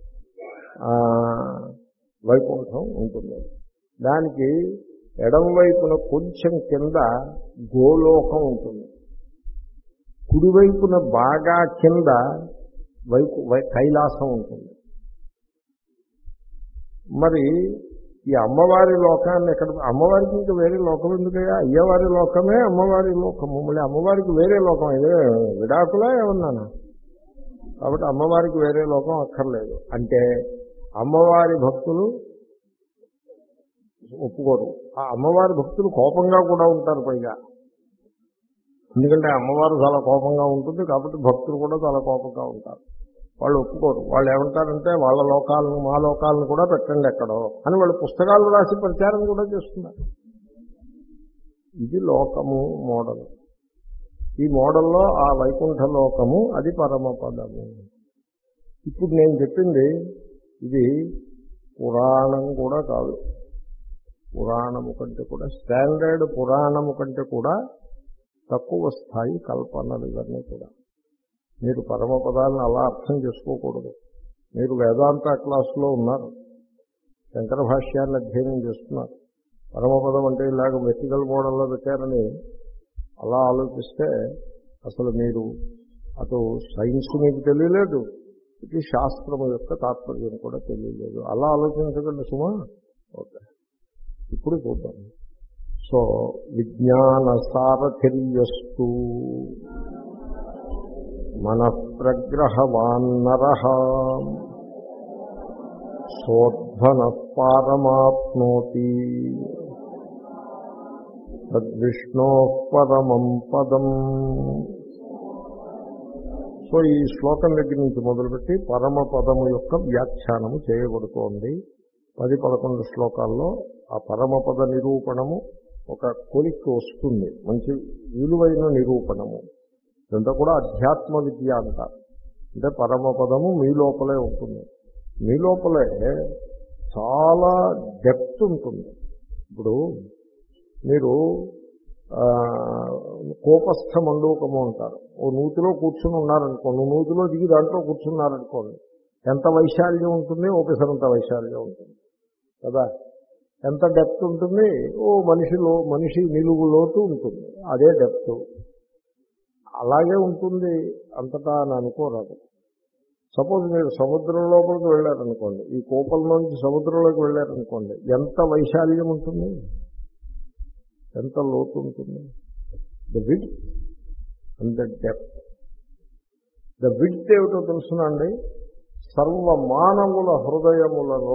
వైకుంఠం ఉంటుంది. దానికి ఎడమ వైపున కొంచెం కింద గోలోకం ఉంటుంది. కుడివైపున బాగా కింద వైపు కైలాసం ఉంటుంది. మరి ఈ అమ్మవారి లోకాన్ని ఎక్కడ? అమ్మవారికి ఇంకా వేరే లోకం ఎందుకయ్యా? అయ్యవారి లోకమే అమ్మవారి లోకము. మళ్ళీ అమ్మవారికి వేరే లోకం ఇదే విడాకులా ఏమన్నానా? కాబట్టి అమ్మవారికి వేరే లోకం అక్కర్లేదు. అంటే అమ్మవారి భక్తులు ఒప్పుకోరు. ఆ అమ్మవారి భక్తులు కోపంగా కూడా ఉంటారు పైగా. ఎందుకంటే అమ్మవారు చాలా కోపంగా ఉంటుంది కాబట్టి భక్తులు కూడా చాలా కోపంగా ఉంటారు. వాళ్ళు ఒప్పుకోరు. వాళ్ళు ఏమంటారంటే వాళ్ళ లోకాలను మా లోకాలను కూడా పెట్టండి ఎక్కడో అని వాళ్ళు పుస్తకాలు రాసి ప్రచారం కూడా చేస్తున్నారు. ఇది లోకము మోడల్. ఈ మోడల్లో ఆ వైకుంఠ లోకము అది పరమపదము. ఇప్పుడు నేను చెప్పింది ఇది పురాణం కూడా కాదు. పురాణము కంటే కూడా స్టాండర్డ్ పురాణము కంటే కూడా తక్కువ స్థాయి కల్పనలు ఇవన్నీ కూడా. మీరు పరమపదాలను అలా అర్థం చేసుకోకూడదు. మీరు వేదాంత క్లాసులో ఉన్నారు, శంకర భాష్యాన్ని అధ్యయనం చేస్తున్నారు. పరమపదం అంటే ఇలాగ వెర్టికల్ మోడల్లో పెట్టారని అలా ఆలోచిస్తే అసలు మీరు అటు సైన్స్ మీకు తెలియలేదు, ఇటు శాస్త్రము యొక్క తాత్పర్యం కూడా తెలియలేదు. అలా ఆలోచించకండి సుమా. ఓకే, ఇప్పుడు చూద్దాం. సో విజ్ఞాన సారథిర్యస్తు మనఃప్రగ్రహవాన్నరః సోద్భనః పారమాప్నోతి తద్విష్ణోః పరమం పదం. సో ఈ శ్లోకం దగ్గర నుంచి మొదలుపెట్టి పరమపదము యొక్క వ్యాఖ్యానము చేయబడుతోంది. పది పదకొండు శ్లోకాల్లో ఆ పరమపద నిరూపణము ఒక కొలిక్కి వస్తుంది, మంచి విలువైన నిరూపణము. ఇదంతా కూడా అధ్యాత్మ విద్య అంటారు. అంటే పరమపదము మీ లోపలే ఉంటుంది. మీ లోపలే చాలా డెప్త్ ఉంటుంది. ఇప్పుడు మీరు కోపస్థ మండూకము అంటారు. ఓ నూతిలో కూర్చుని ఉన్నారనుకోండి, నూతిలో దిగి దాంట్లో కూర్చున్నారనుకోండి, ఎంత వైశాల్యం ఉంటుంది? ఒకసారంత వైశాల్యం ఉంటుంది కదా. ఎంత డెప్త్ ఉంటుంది? ఓ మనిషిలో మనిషి నిలువు లోతు ఉంటుంది, అదే డెప్త్. అలాగే ఉంటుంది అంతటా అని అనుకోరాదు. సపోజ్ మీరు సముద్రం లోపలికి వెళ్ళారనుకోండి, ఈ కోపంలోంచి సముద్రంలోకి వెళ్ళారనుకోండి, ఎంత వైశాల్యం ఉంటుంది, ఎంత లోతు ఉంటుంది? The width and the depth. The width ఏమిటో తెలుసునండి, సర్వ మానవుల హృదయములలో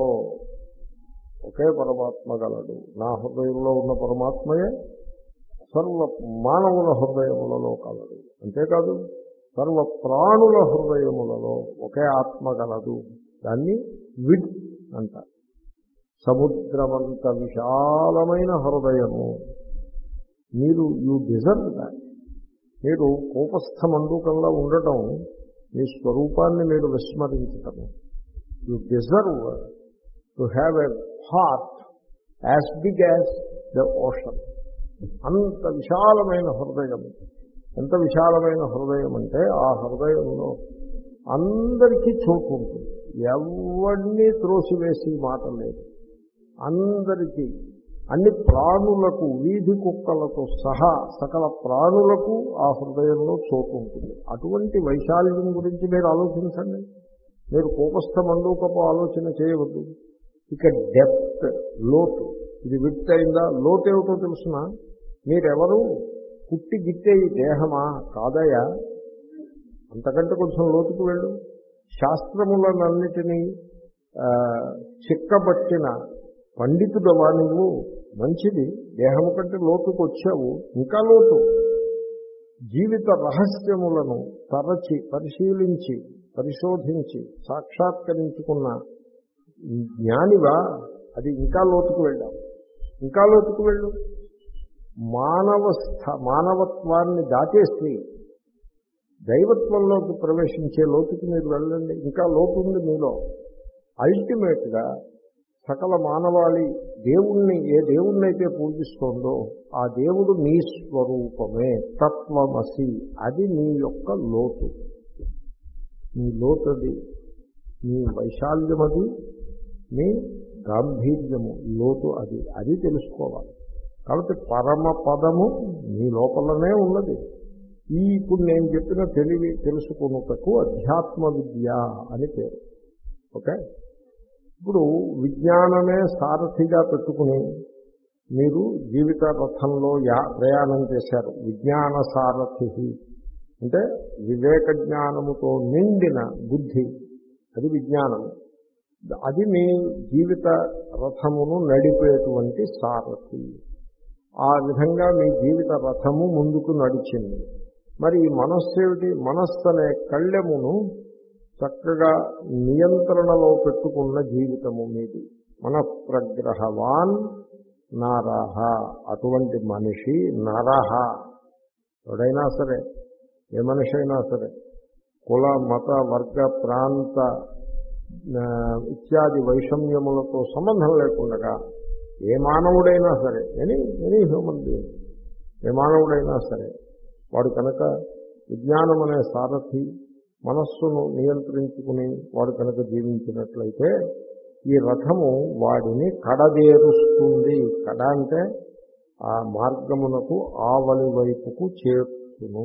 ఒకే పరమాత్మ గలడు. నా హృదయంలో ఉన్న పరమాత్మయే సర్వ మానవుల హృదయములలో కలడు. అంతేకాదు సర్వ ప్రాణుల హృదయములలో ఒకే ఆత్మ గలదు. దాన్ని విడ్ అంటారు. సముద్రమంత విశాలమైన హృదయము. మీరు యూ డిజర్వ్ దాట్. మీరు కోపస్థ మండూకంలో ఉండటం మీ స్వరూపాన్ని మీరు విస్మరించటము. You deserve to have a heart as big as the ocean. అంత విశాలమైన హృదయం. ఎంత విశాలమైన హృదయం అంటే ఆ హృదయంలో అందరికీ చోటు ఉంటుంది. ఎవరిని త్రోసివేసి మాట లేదు. అందరికీ, అన్ని ప్రాణులకు, వీధి కుక్కలతో సహా సకల ప్రాణులకు ఆ హృదయంలో చోటు ఉంటుంది. అటువంటి వైశాల్యం గురించి మీరు ఆలోచించండి. మీరు కోపస్థ మండూకపు ఆలోచన చేయవద్దు. ఇక డెప్త్, లోతు. ఇది విడ్త్ అయిందా? లోతు ఏమిటో తెలుసునా? మీరెవరు? పుట్టి గిట్టే ఈ దేహమా? కాదయా. అంతకంటే కొంచెం లోతుకు వెళ్ళు. శాస్త్రములనన్నిటినీ చిక్కబట్టిన పండితుడవా నువ్వు? మంచిది, దేహము కంటే లోతుకు వచ్చావు. ఇంకా లోతు. జీవిత రహస్యములను తరచి పరిశీలించి పరిశోధించి సాక్షాత్కరించుకున్న జ్ఞానివా? అది ఇంకా లోతుకు వెళ్ళావు. ఇంకా లోతుకు వెళ్ళు. మానవస్థ మానవత్వాన్ని దాటేసి దైవత్వంలోకి ప్రవేశించే లోతుకి మీరు వెళ్ళండి. ఇంకా లోతు ఉంది మీలో. అల్టిమేట్గా సకల మానవాళి దేవుణ్ణి, ఏ దేవుణ్ణైతే పూజిస్తోందో ఆ దేవుడు మీ స్వరూపమే, తత్వమసి. అది మీ యొక్క లోతు. మీ లోతది, మీ వైశాల్యం అది, మీ గాంభీర్యము, లోతు అది. అది తెలుసుకోవాలి. కాబట్టి పరమ పదము మీ లోపలనే ఉన్నది. ఈ ఇప్పుడు నేను చెప్పిన తెలివి తెలుసుకున్నటకు అధ్యాత్మ విద్య అని పేరు. ఓకే, ఇప్పుడు విజ్ఞానమే సారథిగా పెట్టుకుని మీరు జీవిత రథంలో యా ప్రయాణం చేశారు. విజ్ఞాన సారథి అంటే వివేక జ్ఞానముతో నిండిన బుద్ధి, అది విజ్ఞానము. అది మీ జీవిత రథమును నడిపేటువంటి సారథి. ఆ విధంగా మీ జీవిత రథము ముందుకు నడిచింది. మరి ఈ మనస్సు ఏమిటి? మనస్సు అనే కళ్ళెమును చక్కగా నియంత్రణలో పెట్టుకున్న జీవితము మీది. మన ప్రగ్రహవాన్ నరహ, అటువంటి మనిషి నరహ. ఎవడైనా సరే, ఏ మనిషి అయినా సరే, కుల మత వర్గ ప్రాంత ఇత్యాది వైషమ్యములతో సంబంధం లేకుండా ఏ మానవుడైనా సరే, ఎనీ ఎనీ హ్యూమన్ బీయింగ్, ఏ మానవుడైనా సరే, వాడు కనుక విజ్ఞానం అనే సారథి మనస్సును నియంత్రించుకుని వాడు కనుక జీవించినట్లయితే ఈ రథము వాడిని కడదేరుస్తుంది. కడ అంటే ఆ మార్గమునకు ఆవలి వైపుకు చేర్చును.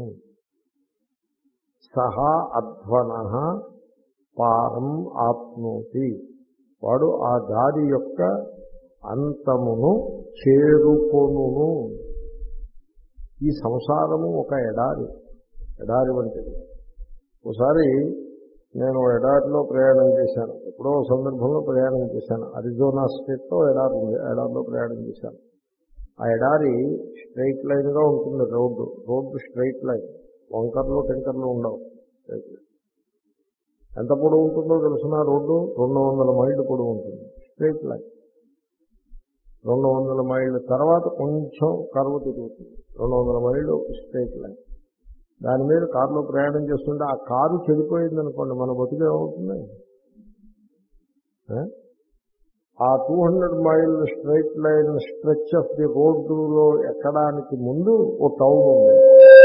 సహా అధ్వన పారం ఆప్నోతి, వాడు ఆ దారి యొక్క అంతమును చేరుకొనును. ఈ సంసారము ఒక ఎడారి, ఎడారి వంటిది. ఒకసారి నేను ఎడారిలో ప్రయాణం చేశాను, ఎప్పుడో సందర్భంలో ప్రయాణం చేశాను. అరిజోనా స్టేట్లో ఎడారి ఉంది, ఎడారిలో ప్రయాణం చేశాను. ఆ ఎడారి స్ట్రైట్ లైన్గా ఉంటుంది, రోడ్డు రోడ్డు స్ట్రైట్ లైన్, వంకర్లు టెంకర్లు ఉండవు. ఎంత పొడవు ఉంటుందో తెలుసిన రోడ్డు రెండు వందల మైళ్ళు పొడవు ఉంటుంది, స్ట్రైట్ లైన్. రెండు వందల మైళ్ళ తర్వాత కొంచెం కర్వ్ తిరుగుతుంది, రెండు వందల మైళ్ళు స్ట్రైట్ లైన్. దాని మీద కారులో ప్రయాణం చేస్తుంటే ఆ కారు చెడిపోయింది అనుకోండి, మన బతుకు ఏమవుతుంది? ఆ two hundred mile straight line stretch of the రోడ్డులో ఎక్కడానికి ముందు ఓ టౌన్ ఉంది,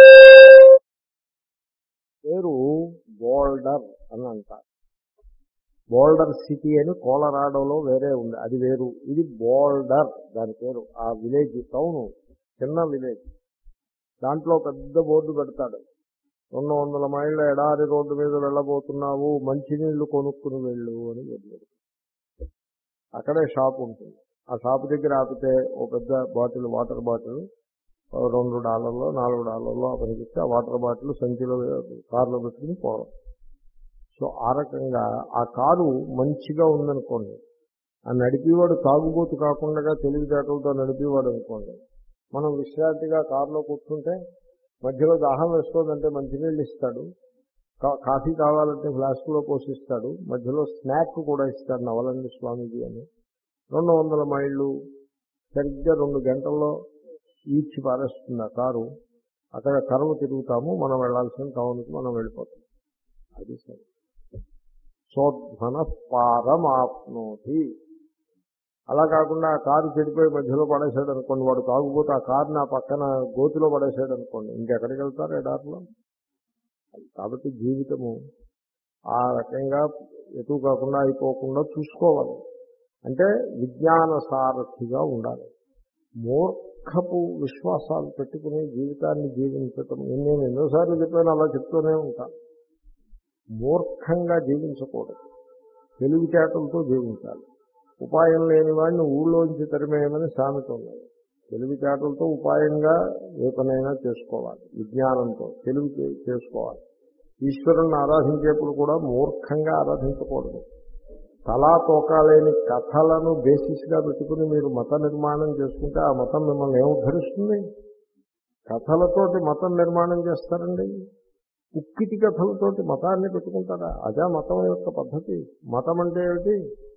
పేరు బోల్డర్ అని అంటారు. బోల్డర్ సిటీ అని కోలరాడోలో వేరే ఉంది, అది వేరు. ఇది బోల్డర్ దాని పేరు. ఆ విలేజ్ టౌన్ చిన్న విలేజ్. దాంట్లో పెద్ద బోర్డు పెడతాడు, రెండు వందల మైళ్ళ ఎడారి రోడ్డు మీద వెళ్ళబోతున్నావు, మంచినీళ్లు కొనుక్కుని వెళ్ళు అని చెప్పాడు. అక్కడే షాప్ ఉంటుంది. ఆ షాప్ దగ్గర ఆపితే ఓ పెద్ద బాటిల్, వాటర్ బాటిల్ రెండు డాలర్లో నాలుగు డాలర్లో అతనికిస్తే ఆ వాటర్ బాటిల్ సంచిలో కారులో పెట్టుకుని పోవడం. సో ఆ రకంగా ఆ కారు మంచిగా ఉందనుకోండి, ఆ నడిపేవాడు తాగుబోతు కాకుండా తెలివితేటలతో నడిపేవాడు అనుకోండి, మనం విశ్రాంతిగా కారులో కూర్చుంటే మధ్యలో దాహం వేసుకోదంటే మంచినీళ్ళు ఇస్తాడు, కాఫీ కావాలంటే ఫ్లాస్క్లో పోషిస్తాడు, మధ్యలో స్నాక్ కూడా ఇస్తాడు నవలండి స్వామీజీ అని. రెండు వందల మైళ్ళు సరిగ్గా రెండు గంటల్లో ఈడ్చి పారేస్తుంది ఆ కారు. అక్కడ కర్వ్ తిరుగుతాము, మనం వెళ్లాల్సిన టౌన్కి మనం వెళ్ళిపోతాం. అది సరే. సోధ్వన పారమాప్నోతి. అలా కాకుండా ఆ కారు చెడిపోయి మధ్యలో పడేసాడు అనుకోండి, వాడు తాగుపోతే ఆ కారుని ఆ పక్కన గోతిలో పడేసాడు అనుకోండి, ఇంకెక్కడికి వెళ్తారు ఎడారిలో? కాబట్టి జీవితము ఆ రకంగా ఎటు కాకుండా అయిపోకుండా చూసుకోవాలి. అంటే విజ్ఞాన సారథిగా ఉండాలి. మూర్ఖపు విశ్వాసాలు పెట్టుకుని జీవితాన్ని జీవించటం, నేను ఎన్నోసార్లు చెప్పాను, అలా చెప్తూనే ఉంటాను. మూర్ఖంగా జీవించకూడదు, తెలివితేటలతో జీవించాలి. ఉపాయం లేని వాడిని ఊళ్ళోంచి తరిమేయమని సామెత ఉన్నది. తెలివితేటలతో ఉపాయంగా ఏ పనైనా చేసుకోవాలి, విజ్ఞానంతో తెలివి చేసుకోవాలి. ఈశ్వరుణ్ణి ఆరాధించేప్పుడు కూడా మూర్ఖంగా ఆరాధించకూడదు. తలా తోకాలేని కథలను బేసిస్గా పెట్టుకుని మీరు మత నిర్మాణం చేసుకుంటే ఆ మతం మిమ్మల్ని ఏముద్ధరిస్తుంది? కథలతోటి మతం నిర్మాణం చేస్తారండి. ఉక్కిటి కథలతోటి మతాన్ని పెట్టుకుంటారా? అదే మతం యొక్క పద్ధతి. మతం అంటే ఏమిటి?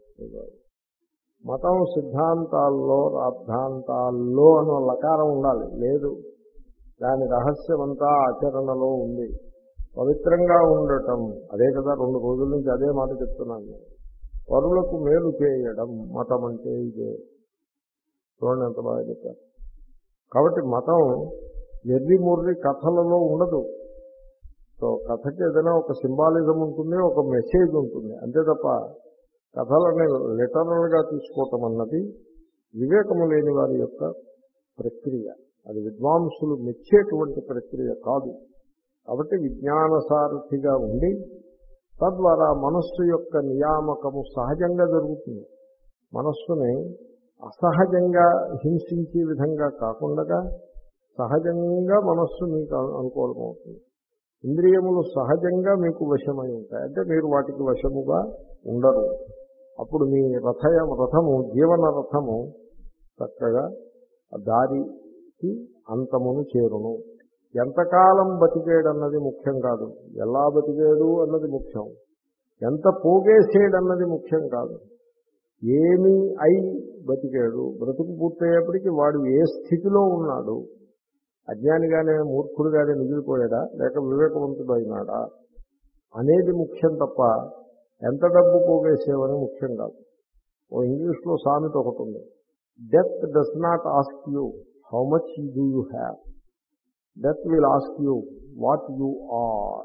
మతం సిద్ధాంతాల్లో రాద్ధాంతాల్లో అని లకారం ఉండాలి, లేదు. దాని రహస్యమంతా ఆచరణలో ఉంది. పవిత్రంగా ఉండటం, అదే కదా రెండు రోజుల నుంచి అదే మాట చెప్తున్నాను. పరులకు మేలు చేయడం మతం అంటే ఇదే. చూడండి ఎంత బాగా చెప్పారు. కాబట్టి మతం ఎర్రి ముర్రి కథలలో ఉండదు. సో కథకి ఏదైనా ఒక సింబాలిజం ఉంటుంది, ఒక మెసేజ్ ఉంటుంది, అంతే తప్ప కథలని లిటరల్గా తీసుకోవటం అన్నది వివేకము లేని వారి యొక్క ప్రక్రియ. అది విద్వాంసులు మెచ్చేటువంటి ప్రక్రియ కాదు. కాబట్టి విజ్ఞాన సారథిగా ఉండి తద్వారా మనస్సు యొక్క నియామకము సహజంగా జరుగుతుంది. మనస్సుని అసహజంగా హింసించే విధంగా కాకుండా సహజంగా మనస్సు మీకు అనుకూలమవుతుంది. ఇంద్రియములు సహజంగా మీకు వశమై ఉంటాయి, అంటే మీరు వాటికి వశముగా ఉండరు. అప్పుడు మీ రథ రథము జీవన రథము చక్కగా దారికి అంతమును చేరును. ఎంతకాలం బతికేడన్నది ముఖ్యం కాదు, ఎలా బతికేడు అన్నది ముఖ్యం. ఎంత పోగేసేడన్నది ముఖ్యం కాదు. ఏమీ అయి బతికాడు. బ్రతుకు పూర్తయ్యేప్పటికీ వాడు ఏ స్థితిలో ఉన్నాడు, అజ్ఞానిగానే మూర్ఖుడుగానే మిగిలిపోయాడా లేక వివేకవంతుడు అయినాడా అనేది ముఖ్యం తప్ప ఎంత డబ్బు పోగేసేవని ముఖ్యం కాదు. ఓ ఇంగ్లీష్లో సామెత ఒకటి ఉంది, death does not ask you how much do you have, death will ask you what you are.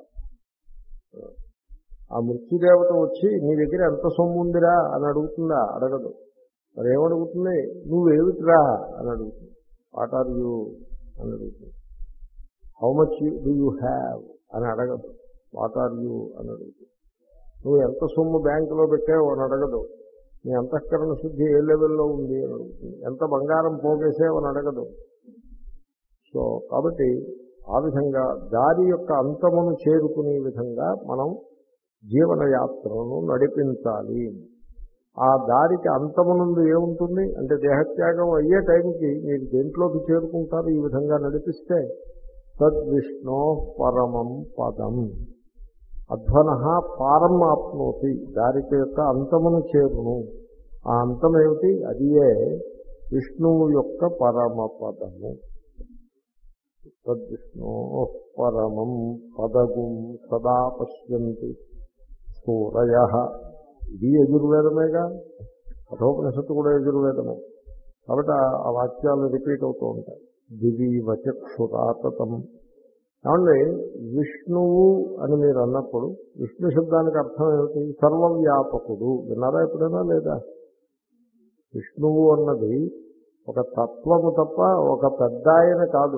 ఆ మృత్యుదేవత వచ్చి నీ దగ్గర ఎంత సొమ్ము ఉందిరా అని అడుగుతుందా? అడగదు. మరి ఏమడుగుతుంది? నువ్వేమిటిరా అని అడుగుతుంది. వాట్ ఆర్ యూ అని అడుగుతుంది. How much do you have అని అడగదు. వాట్ ఆర్ యూ అని అడుగుతుంది. నువ్వు ఎంత సొమ్ము బ్యాంకులో పెట్టావు అని అడగదు. నీ అంతఃకరణ శుద్ధి ఏ లెవెల్లో ఉంది అని అడుగుతుంది. ఎంత బంగారం పోగేసావు అని అడగదు. సో కాబట్టి ఆ విధంగా దారి యొక్క అంతమును చేరుకునే విధంగా మనం జీవనయాత్రను నడిపించాలి. ఆ దారికి అంతమునందు ఏముంటుంది అంటే దేహత్యాగం అయ్యే టైంకి మీరు దేంట్లోకి చేరుకుంటారు ఈ విధంగా నడిపిస్తే? తద్విష్ణో పరమం పదం అధ్వన పారం ఆప్నోతి, దారికి యొక్క అంతమును చేరును. ఆ అంతమేమిటి? అదియే విష్ణువు యొక్క పరమ పదము. తద్విష్ణో పరమం పదగుం సదా పశ్యంతి సూరయ. ఇది యజుర్వేదమేగా, కఠోపనిషత్తు కూడా యజుర్వేదమే. కాబట్టి ఆ వాక్యాలు రిపీట్ అవుతూ ఉంటాయి. దివీవ చక్షురాతతం. ఏమండి, విష్ణువు అని మీరు అన్నప్పుడు విష్ణు శబ్దానికి అర్థం ఏమిటి? సర్వవ్యాపకుడు. విన్నారా ఎప్పుడైనా లేదా? విష్ణువు అన్నది ఒక తత్వము తప్ప ఒక పెద్ద ఆయన కాదు.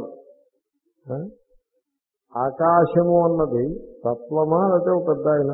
ఆకాశము అన్నది తత్వమా లేకపోతే ఒక పెద్ద ఆయన?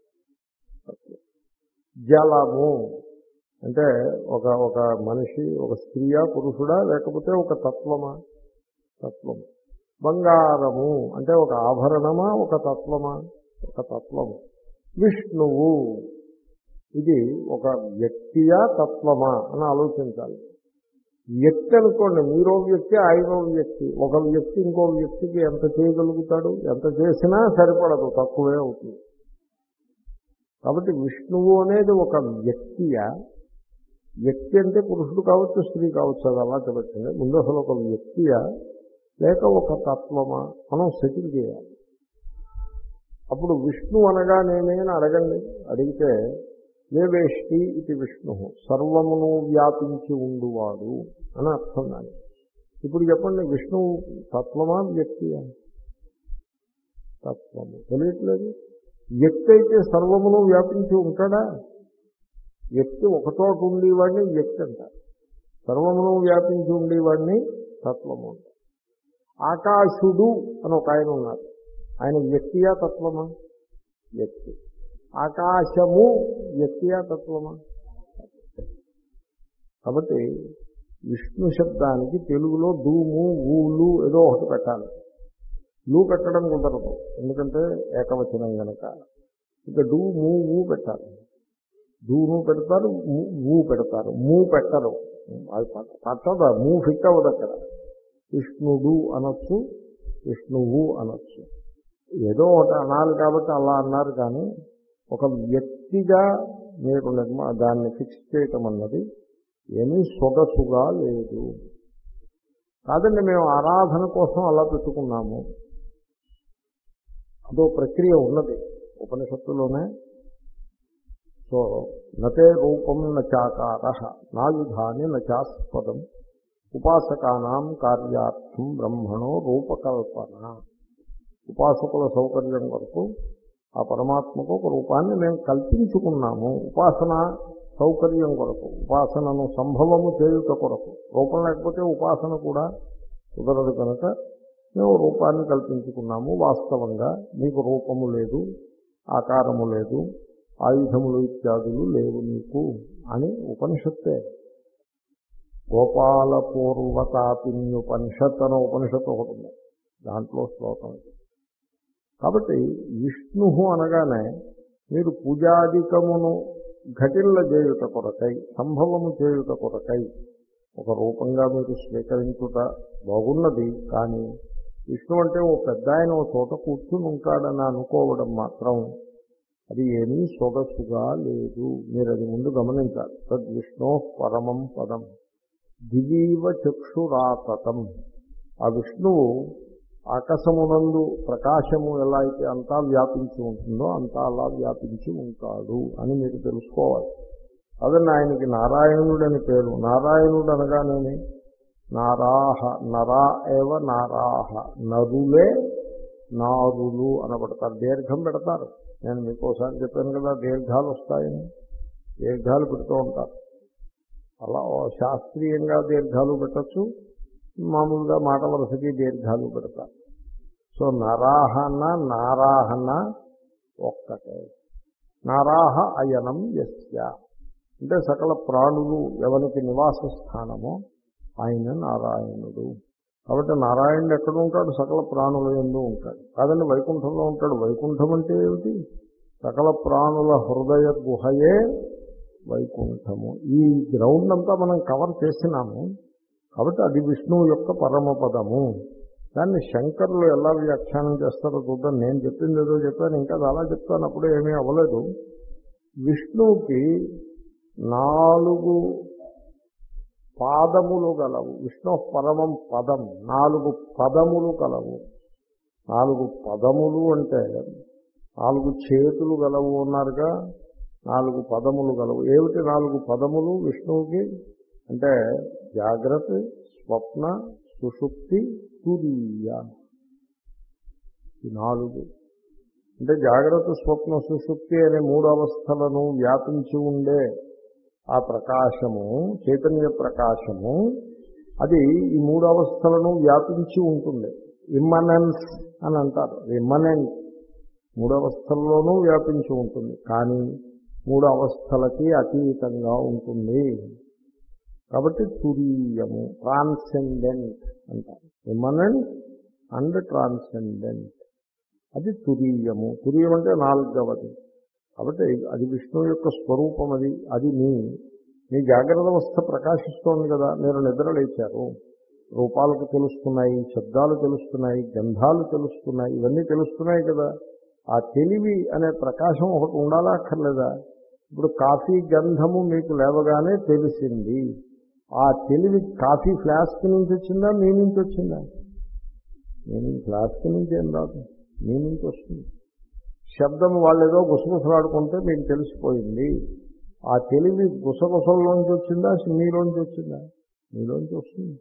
జలము అంటే ఒక ఒక మనిషి, ఒక స్త్రీయా పురుషుడా లేకపోతే ఒక తత్వమా? తత్వము. బంగారము అంటే ఒక ఆభరణమా ఒక తత్వమా? ఒక తత్వము. విష్ణువు ఇది ఒక వ్యక్తియా తత్వమా అని ఆలోచించాలి. వ్యక్తి అనుకోండి, మీరో వ్యక్తి ఆయనో వ్యక్తి. ఒక వ్యక్తి ఇంకో వ్యక్తికి ఎంత చేయగలుగుతాడు? ఎంత చేసినా సరిపడదు, తక్కువే అవుతుంది. కాబట్టి విష్ణువు అనేది ఒక వ్యక్తియా? వ్యక్తి అంటే పురుషుడు కావచ్చు, స్త్రీ కావచ్చు, అది అలా చెప్పచ్చండి. ముందు అసలు ఒక వ్యక్తియా లేక ఒక తత్వమా మనం సెటిల్ చేయాలి. అప్పుడు విష్ణు అనగా నేనే అని అడగండి. అడిగితే ఏ వేష్టి ఇది విష్ణు, సర్వమును వ్యాపించి ఉండువాడు అని అర్థం దాన్ని. ఇప్పుడు చెప్పండి, విష్ణువు తత్వమా వ్యక్తియా? తత్వము. తెలియట్లేదు. వ్యక్తి అయితే సర్వమును వ్యాపించి ఉంటాడా? వ్యక్తి ఒకచోట ఉండేవాడిని వ్యక్తి అంటారు, సర్వమును వ్యాపించి ఉండేవాడిని తత్వము అంటారు. ఆకాశుడు అని ఒక ఆయన ఉన్నారు, ఆయన వ్యక్తియా తత్వమా? వ్యక్తి. ఆకాశము వ్యక్తియా తత్వమా? కాబట్టి విష్ణు శబ్దానికి తెలుగులో దూము ఊలు ఏదో ఒకటి పెట్టాలి. లూ పెట్టడం కుదరదు, ఎందుకంటే ఏకవచనం కనుక. ఇక డూ మూ ఊ పెట్టాలి. దూను పెడతారు, ఊ పెడతారు, మూ పెట్టరు. అది పట్టదా, మూ ఫిట్ అవ్వదు అక్కడ. విష్ణుడు అనొచ్చు, విష్ణువు అనొచ్చు. ఏదో ఒకటి అనాలి కాబట్టి అలా అన్నారు. కానీ ఒక వ్యక్తిగా మీరు నిర్మా దాన్ని ఫిక్స్ చేయటం అన్నది ఏమీ సొగసుగా లేదు. కాదండి, మేము ఆరాధన కోసం అలా పెట్టుకున్నాము. అదో ప్రక్రియ ఉన్నది ఉపనిషత్తులోనే. సో నతే రూపం నచాకార నాయుధాని నచాస్పదం ఉపాసకానాం కార్యార్థం బ్రహ్మణో రూపకల్పన. ఉపాసకుల సౌకర్యం కొరకు ఆ పరమాత్మకు ఒక రూపాన్ని మేము కల్పించుకున్నాము. ఉపాసన సౌకర్యం కొరకు, ఉపాసనను సంభవము చేయుట కొరకు. రూపం లేకపోతే ఉపాసన కూడా కుదరదు కనుక మేము రూపాన్ని కల్పించుకున్నాము. వాస్తవంగా మీకు రూపము లేదు, ఆకారము లేదు, ఆయుధములు ఇత్యాదులు లేవు నీకు అని ఉపనిషత్తే. గోపాల పూర్వతాపిన్యుపనిషత్ అనే ఉపనిషత్తు ఒకటి ఉంది, దాంట్లో శ్లోకం. కాబట్టి విష్ణు అనగానే మీరు పూజాధికమును ఘటిల్ల చేయుట కొరకై, సంభవము చేయుట కొరకై ఒక రూపంగా మీరు స్వీకరించుట బాగున్నది. కానీ విష్ణు అంటే ఓ పెద్ద ఆయన ఓ చోట కూర్చుని ఉంటాడని అనుకోవడం మాత్రం అది ఏమీ సొగసుగా లేదు. మీరు అది ముందు గమనించాలి. తద్విష్ణో పరమం పదం దివీవ చక్షురాతతం. ఆ విష్ణువు ఆకాశమునందు ప్రకాశము ఎలా అయితే అంతా వ్యాపించి ఉంటుందో అంతా అలా వ్యాపించి ఉంటాడు అని మీరు తెలుసుకోవాలి. అదన్న ఆయనకి నారాయణుడు అని పేరు. నారాయణుడు అనగానేమి నారాహ నరా ఏవ నారాహ, నరులే నారులు అనబడతారు. దీర్ఘం పెడతారు. నేను మీకు ఒకసారి చెప్పాను కదా దీర్ఘాలు వస్తాయని. దీర్ఘాలు పెడుతూ ఉంటారు. అలా శాస్త్రీయంగా దీర్ఘాలు పెట్టచ్చు, మామూలుగా మాట వరుసకి దీర్ఘాలు పెడతారు. సో నరాహన నారాహన ఒక్కటే. నారాహ అయనం యస్య అంటే సకల ప్రాణులు ఎవరికి నివాస స్థానమో ఆయన నారాయణుడు. కాబట్టి నారాయణుడు ఎక్కడ ఉంటాడు? సకల ప్రాణుల యందు ఉంటాడు. కాదండి వైకుంఠంలో ఉంటాడు. వైకుంఠం అంటే ఏమిటి? సకల ప్రాణుల హృదయ గుహయే వైకుంఠము. ఈ గ్రౌండ్ అంతా మనం కవర్ చేసినాము. కాబట్టి అది విష్ణువు యొక్క పరమపదము. దాన్ని శంకరులు ఎలా వ్యాఖ్యానం చేస్తారో చూద్దాం. నేను చెప్పింది ఏదో చెప్పాను, ఇంకా చాలా చెప్తాను, అప్పుడే ఏమీ అవ్వలేదు. విష్ణువుకి నాలుగు పాదములు గలవు. విష్ణు పరమం పదం, నాలుగు పదములు కలవు. నాలుగు పదములు అంటే నాలుగు చేతులు గలవు అన్నారుగా, నాలుగు పదములు గలవు. ఏమిటి నాలుగు పదములు విష్ణువుకి అంటే జాగ్రత్త, స్వప్న, సుషుప్తి, తురీయ. ఈ నాలుగు అంటే జాగ్రత్త, స్వప్న, సుషుప్తి అనే మూడు అవస్థలను వ్యాపించి ఉండే ఆ ప్రకాశము, చైతన్య ప్రకాశము, అది ఈ మూడు అవస్థలను వ్యాపించి ఉంటుంది. ఇమ్మనెన్స్ అని అంటారు. ఇమ్మనెంట్ మూడు అవస్థల్లోనూ వ్యాపించి ఉంటుంది, కానీ మూడు అవస్థలకి అతీతంగా ఉంటుంది. కాబట్టి తురీయము, ట్రాన్సెండెంట్ అంటారు. ఇమ్మనెంట్ అండ్ ట్రాన్సెండెంట్, అది తురీయము. తురీయం అంటే నాలుగవది. కాబట్టి అది విష్ణువు యొక్క స్వరూపం. అది అది మీ మీ జాగ్రత్త అవస్థ ప్రకాశిస్తోంది కదా. మీరు నిద్ర లేచారు, రూపాలకు తెలుస్తున్నాయి, శబ్దాలు తెలుస్తున్నాయి, గంధాలు తెలుస్తున్నాయి, ఇవన్నీ తెలుస్తున్నాయి కదా. ఆ తెలివి అనే ప్రకాశం ఒకటి ఉండాలా అక్కర్లేదా? ఇప్పుడు కాఫీ గంధము మీకు లేవగానే తెలిసింది. ఆ తెలివి కాఫీ ఫ్లాస్క్ నుంచి వచ్చిందా, మీ నుంచి వచ్చిందా? నేను ఫ్లాస్క్ నుంచి ఏం రాదు, మీ నుంచి వస్తుంది. శబ్దం వాళ్ళు ఏదో గుసగుసలాడుకుంటే మీకు తెలిసిపోయింది. ఆ తెలివి గుసగుసల్లోంచి వచ్చిందా, మీలోంచి వచ్చిందా? మీలోంచి వస్తుంది.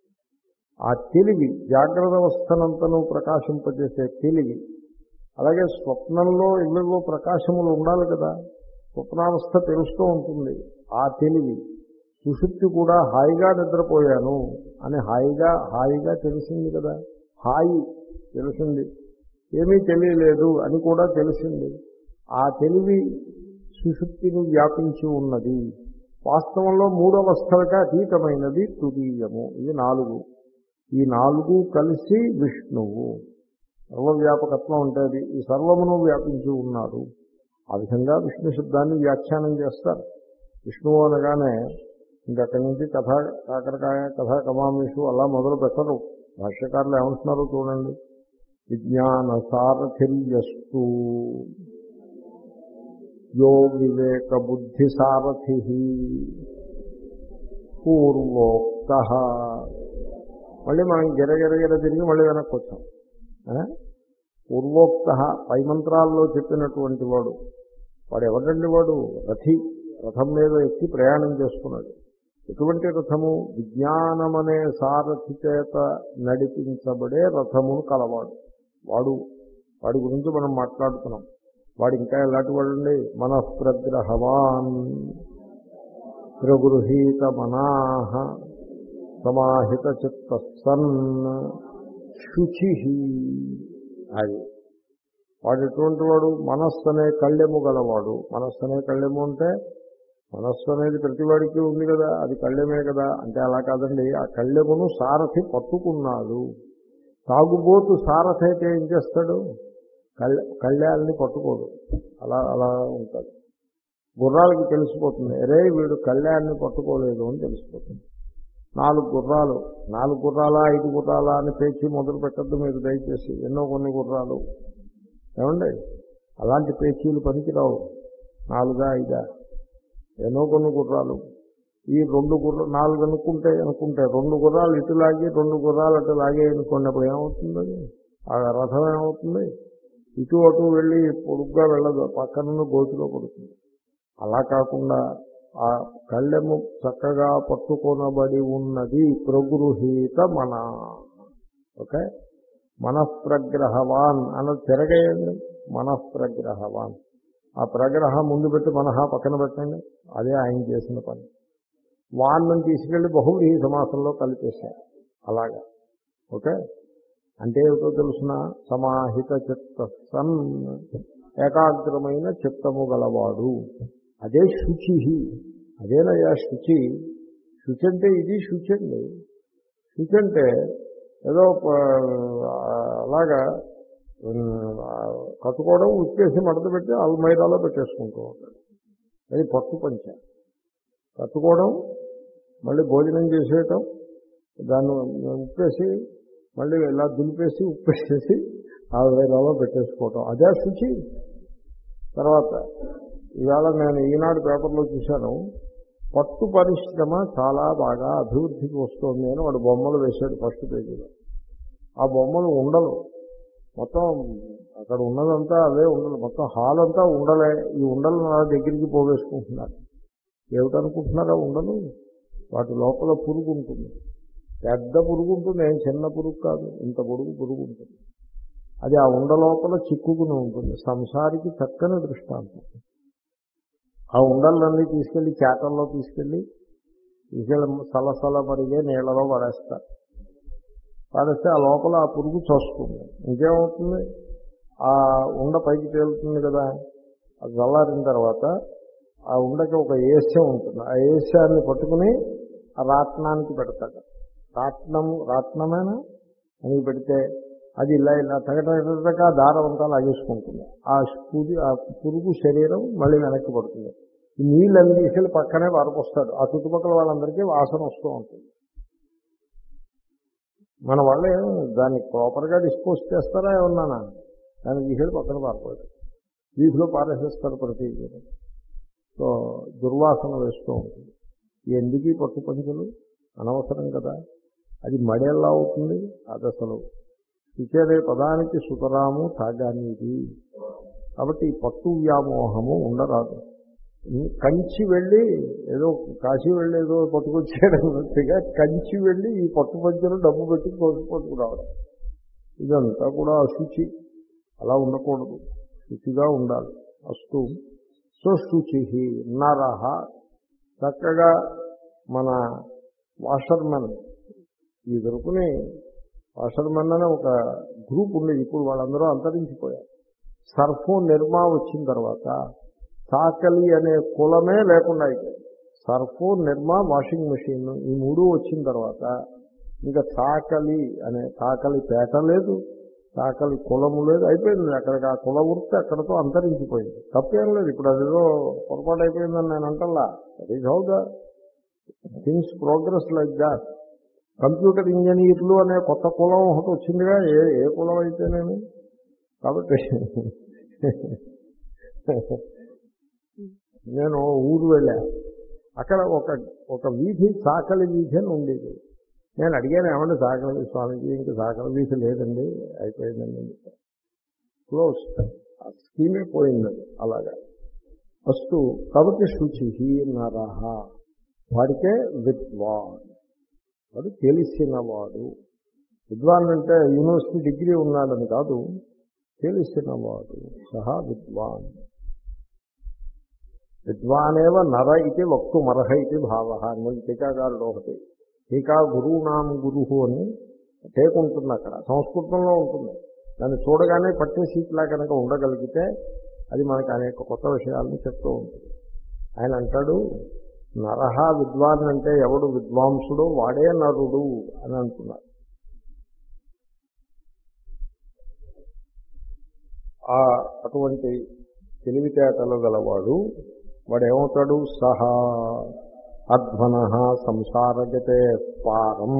ఆ తెలివి జాగ్రత్త అవస్థనంతను ప్రకాశింపజేసే తెలివి. అలాగే స్వప్నంలో ఇళ్ళలో ప్రకాశములు ఉండాలి కదా. స్వప్నావస్థ తెలుస్తూ ఉంటుంది, ఆ తెలివి. సుషుప్తి కూడా హాయిగా నిద్రపోయాను అని హాయిగా హాయిగా తెలిసింది కదా. హాయి తెలిసింది, ఏమీ తెలియలేదు అని కూడా తెలిసింది. ఆ తెలివి సుషుప్తిని వ్యాపించి ఉన్నది. వాస్తవంలో మూడవస్థలకి అతీతమైనది తురీయము. ఇవి నాలుగు. ఈ నాలుగు కలిసి విష్ణువు. సర్వవ్యాపకత్వం ఉంటుంది. ఈ సర్వమును వ్యాపించి ఉన్నాడు. ఆ విధంగా విష్ణు శబ్దాన్ని వ్యాఖ్యానం చేస్తారు. విష్ణువు అనగానే ఇంకక్కడి నుంచి కథ కాకరకాయ కథ కమామిషు అలా మొదలు పెట్టరు. భాష్యకారులు ఏమంటున్నారో చూడండి. విజ్ఞాన సారథిర్యస్తు యో వివేక బుద్ధి సారథి పూర్వోక్త. మళ్ళీ మనం గిరగిరగిర తిరిగి మళ్ళీ వెనక్కి వచ్చాం. పూర్వోక్త పై మంత్రాల్లో చెప్పినటువంటి వాడు. వాడు ఎవరండి? వాడు రథి. రథం మీద ఎక్కి ప్రయాణం చేస్తున్నాడు. ఎటువంటి రథము? విజ్ఞానమనే సారథి చేత నడిపించబడే రథమును కలవాడు వాడు. వాడి గురించి మనం మాట్లాడుతున్నాం. వాడు ఇంకా ఎలాంటి వాడండి? మనఃప్రగ్రహవాన్ ప్రగృహీత మనాహ సమాహిత చిత్త సన్ శుచి. అది వాడు ఎటువంటి వాడు? మనస్సు అనే కళ్ళెము గలవాడు. మనస్సు అనే కళ్ళెము అంటే మనస్సు అనేది ప్రతివాడికి ఉంది కదా, అది కళ్ళెమే కదా. అంటే అలా కాదండి, ఆ కళ్ళెమును సారథి పట్టుకున్నాడు. తాగుబోతు సారథి అయితే ఏం చేస్తాడు? కళ్ళె కళ్యాల్ని పట్టుకోడు, అలా అలా ఉంటాడు. గుర్రాలకి తెలిసిపోతుంది, అరే వీడు కళ్యాణ్ని పట్టుకోలేదు అని తెలిసిపోతుంది. నాలుగు గుర్రాలు, నాలుగు గుర్రాలా ఐదు గుర్రాలా అని పేచి మొదలు పెట్టద్దు మీరు దయచేసి. ఎన్నో కొన్ని గుర్రాలు ఏమండి. అలాంటి పేచీలు పనికిరావు. నాలుగా ఐదా ఎన్నో కొన్ని గుర్రాలు. ఈ రెండు గుర్ర నాలుగు అనుకుంటే అనుకుంటే రెండు గుర్రాలు ఇటు లాగి రెండు గుర్రాలు అటు లాగే అనుకున్నప్పుడు ఏమవుతుంది? ఆ రథం ఏమవుతుంది? ఇటు అటు వెళ్ళి పొడుగ్గా వెళ్ళదు, పక్కన గోతిలో పడుతుంది. అలా కాకుండా ఆ కళ్ళెము చక్కగా పట్టుకొనబడి ఉన్నది ప్రగృహీత మన. ఓకే, మనఃప్రగ్రహవాన్ అన్నది తిరగేయండి. మనఃప్రగ్రహవాన్, ఆ ప్రగ్రహం ముందు పెట్టి మనహ పక్కన పెట్టండి. అదే ఆయన చేసిన పని. వాన్ని తీసుకెళ్లి బహువ్రీహి సమాసంలో కలిపేశారు. అలాగా. ఓకే, అంటే ఏమిటో తెలుసిన సమాహిత చిత్త సన్, ఏకాగ్రమైన చిత్తము గలవాడు. అదే శుచి. అదేనయ్యా శుచి. శుచి అంటే ఇది శుచి అండి. శుచి అంటే ఏదో అలాగా కట్టుకోవడం, ఉప్పేసి మడత పెట్టి అల్మైరాలో పెట్టేసుకుంటూ ఉంటాడు. అది పట్టు పంచ. కట్టుకోవడం, మళ్ళీ భోజనం చేసేయటం, దాన్ని ఉప్పేసి మళ్ళీ ఇలా దులిపేసి ఉప్పేసేసి అల్మైరాలో పెట్టేసుకోవటం, అదే శుచి. తర్వాత ఇవాళ నేను ఈనాడు పేపర్లో చూశాను, పట్టు పరిశ్రమ చాలా బాగా అభివృద్ధికి వస్తుంది అని వాడు బొమ్మలు వేశాడు ఫస్ట్ పేజీలో. ఆ బొమ్మలు ఉండలు మొత్తం అక్కడ ఉన్నదంతా అవే ఉండలు, మొత్తం హాల్ అంతా ఉండలే. ఈ ఉండలు నా దగ్గరికి పోగేసుకుంటున్నారు. ఏమిటనుకుంటున్నారా ఉండలు? వాటి లోపల పురుగు ఉంటుంది, పెద్ద పురుగు ఉంటుంది, ఏం చిన్న పురుగు కాదు, ఇంత పొడుగు పురుగు ఉంటుంది. అది ఆ ఉండ లోపల చిక్కుకుని ఉంటుంది. సంసారికి చక్కని దృష్టాంతం. ఆ ఉండలన్నీ తీసుకెళ్లి చేతల్లో తీసుకెళ్ళి తీసుకెళ్ళి సలసల మరిగే నీళ్లలో పడేస్తారు. పడేస్తే ఆ లోపల ఆ పురుగు చస్తుంది. ఇంకేమవుతుంది? ఆ ఉండ పైకి తేలుతుంది కదా. అది చల్లారిన తర్వాత ఆ ఉండకి ఒక ఏస్యం ఉంటుంది. ఆ ఏస్యాన్ని పట్టుకుని ఆ రాట్నానికి పెడతాడు. రాట్నం రాట్నమేనా అని పెడితే అది ఇలా ఇలా తగటగా దారం అంతా లాగేసుకుంటుంది. ఆ పుది ఆ పురుగు శరీరం మళ్ళీ వెనక్కి పడుతుంది. ఈ నీళ్ళని తీసుకెళ్ళి పక్కనే వారపొస్తాడు. ఆ చుట్టుపక్కల వాళ్ళందరికీ వాసన వస్తూ ఉంటుంది. మన వాళ్ళే దాన్ని ప్రాపర్గా డిస్పోజ్ చేస్తారా ఏమన్నానా? దాన్ని తీసుకెళ్ళి పక్కన పారిపోయాడు. వీధిలో పారేసేస్తారు ప్రతి. సో దుర్వాసన వేస్తూ ఉంటుంది. ఎందుకు పట్టు పంచులు అనవసరం కదా. అది మడేలా అవుతుంది. అది అసలు శుచేదే పదానికి సుతరాము తాగానిది. కాబట్టి ఈ పట్టు వ్యామోహము ఉండరాదు. కంచి వెళ్ళి ఏదో కాశీ వెళ్ళి ఏదో పట్టుకొచ్చేటట్టుగా కంచి వెళ్ళి ఈ పట్టు పంచులు డబ్బు పెట్టి కోసి పట్టుకురావడం, ఇదంతా కూడా అశుచి. అలా ఉండకూడదు, శుచిగా ఉండాలి. అస్తు. సో శుచి నరహ, చక్కగా మన వాషర్మెన్ ఈ దొరుకుని వాషర్మెన్ అనే ఒక గ్రూప్ ఉండేది. ఇప్పుడు వాళ్ళందరూ అంతరించిపోయారు. సర్ఫు నిర్మా వచ్చిన తర్వాత సాకలి అనే కులమే లేకుండా అయిపోయింది. సర్ఫు నిర్మా వాషింగ్ మెషిన్ ఈ మూడు వచ్చిన తర్వాత ఇంకా సాకలి అనే సాకలి పేట లేదు, సాకలి కులము లేదు, అయిపోయింది. అక్కడికి ఆ కుల వృత్తి అక్కడతో అంతరించిపోయింది. తప్పేం లేదు. ఇప్పుడు అదేదో పొరపాటు అయిపోయిందని నేను అంటల్లా. That is how the things progress like that. Computer ఇంజనీర్లు అనే కొత్త కులం ఒకటి వచ్చిందిగా. ఏ ఏ కులం అయితేనేమి. కాబట్టి నేను ఊరు వెళ్ళా. అక్కడ ఒక ఒక వీధి సాకలి వీధి అని ఉండేది. నేను అడిగాను, ఏమంటే సాకలి స్వామిజీ ఇంకా సాకలి వీధి లేదండి, అయిపోయిందండి, క్లోజ్, ఆ స్కీమే పోయిందండి. అలాగా ఫస్ట్. కాబట్టి శుచి నరహ, వాడికే విద్వాన్, వాడు తెలిసినవాడు. విద్వాన్ అంటే యూనివర్సిటీ డిగ్రీ ఉన్నాడని కాదు, తెలిసినవాడు. సహా విద్వాన్. విద్వానేవ నర ఇది వక్తుమర్హ ఇది భావ అని టీకాకారుడు ఒకటి. టీకా గురువునాం గురువు అని టేక్ ఉంటుంది అక్కడ, సంస్కృతంలో ఉంటుంది. దాన్ని చూడగానే పట్టే సీట్లా కనుక ఉండగలిగితే అది మనకు అనేక కొత్త విషయాలను చెప్తూ ఉంటుంది. ఆయన అంటాడు, నరహ విద్వాన్ అంటే ఎవడు విద్వాంసుడో వాడే నరుడు అని అంటున్నారు. ఆ అటువంటి తెలివితేటలు గలవాడు వాడేమవుతాడు? సహా అధ్వన సంసారగతే పారం,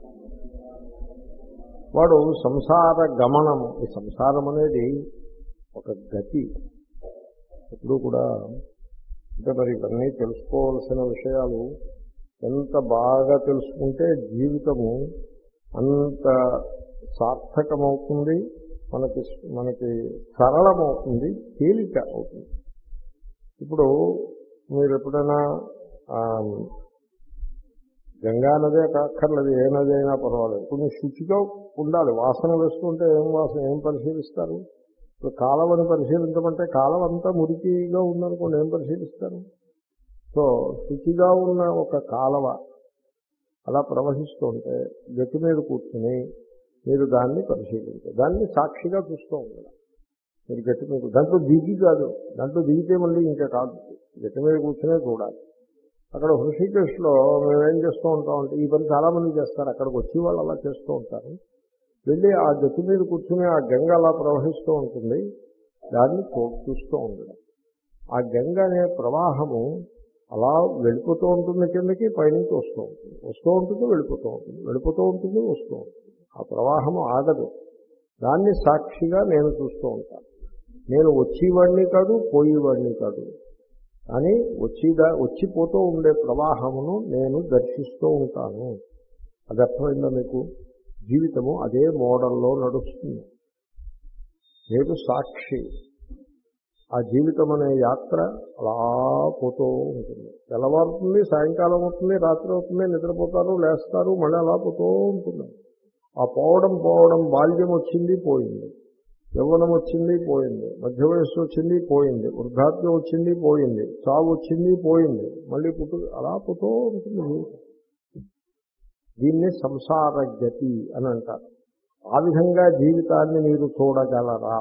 వాడు సంసార గమనము. ఈ సంసారం అనేది ఒక గతి. ఎప్పుడూ కూడా అంటే మరి ఇవన్నీ తెలుసుకోవాల్సిన విషయాలు ఎంత బాగా తెలుసుకుంటే జీవితము అంత సార్థకమవుతుంది, మనకి మనకి సరళమవుతుంది, తేలిక అవుతుంది. ఇప్పుడు మీరు ఎప్పుడైనా గంగా నదే కాక్కర్లేదు, ఏ నది అయినా పర్వాలేదు, కొంచెం శుచిగా ఉండాలి. వాసన వేస్తుంటే ఏం వాసన ఏం పరిశీలిస్తారు? ఇప్పుడు కాలవని పరిశీలించమంటే కాలం అంతా మురికిగా ఉందనుకోండి, ఏం పరిశీలిస్తారు? సో శుచిగా ఉన్న ఒక కాలవ అలా ప్రవహిస్తుంటే గట్టి మీద కూర్చుని మీరు దాన్ని పరిశీలించారు, దాన్ని సాక్షిగా చూస్తూ ఉంటారు. మీరు గట్టి మీద దాంట్లో దిగి కాదు, దాంట్లో దిగితే మళ్ళీ ఇంకా కాదు, గట్టి మీద కూర్చునే చూడాలి. అక్కడ హృషికేశ్లో మేమేం చేస్తూ ఉంటామంటే ఈ పని చాలామంది చేస్తారు, అక్కడికి వచ్చి వాళ్ళు అలా చేస్తూ ఉంటారు. వెళ్ళి ఆ గట్టి మీద కూర్చుని ఆ గంగ అలా ప్రవహిస్తూ ఉంటుంది, దాన్ని చూస్తూ ఉండడం. ఆ గంగ అనే ప్రవాహము అలా వెళ్ళిపోతూ ఉంటుంది, కిందకి పైనుంచి వస్తూ ఉంటుంది, వస్తూ ఉంటుంది, వెళ్ళిపోతూ ఉంటుంది, వెళ్ళిపోతూ ఉంటుంది, వస్తూ ఉంటుంది. ఆ ప్రవాహము ఆగదు. దాన్ని సాక్షిగా నేను చూస్తూ ఉంటాను. నేను వచ్చేవాడిని కాదు, పోయేవాడిని కాదు, కానీ వచ్చిదా వచ్చిపోతూ ఉండే ప్రవాహమును నేను దర్శిస్తూ ఉంటాను. అది అర్థమైందా మీకు? జీవితము అదే మోడల్లో నడుస్తుంది. నేను సాక్షి. ఆ జీవితం అనే యాత్ర అలా పోతూ ఉంటుంది. తెల్లవారుతుంది, సాయంకాలం అవుతుంది, రాత్రి అవుతుంది, నిద్రపోతారు, లేస్తారు, మళ్ళీ అలా పోతూ ఉంటుంది. ఆ పోవడం పోవడం బాల్యం వచ్చింది, పోయింది, యవ్వనం వచ్చింది, పోయింది, మధ్య వయస్సు వచ్చింది, పోయింది, వృద్ధాప్యం వచ్చింది, పోయింది, చావు వచ్చింది, పోయింది, మళ్ళీ పుట్టు అలా పోతూ ఉంటుంది జీవితం. దీన్ని సంసార గతి అని అంటారు. ఆ విధంగా జీవితాన్ని మీరు చూడగలరా?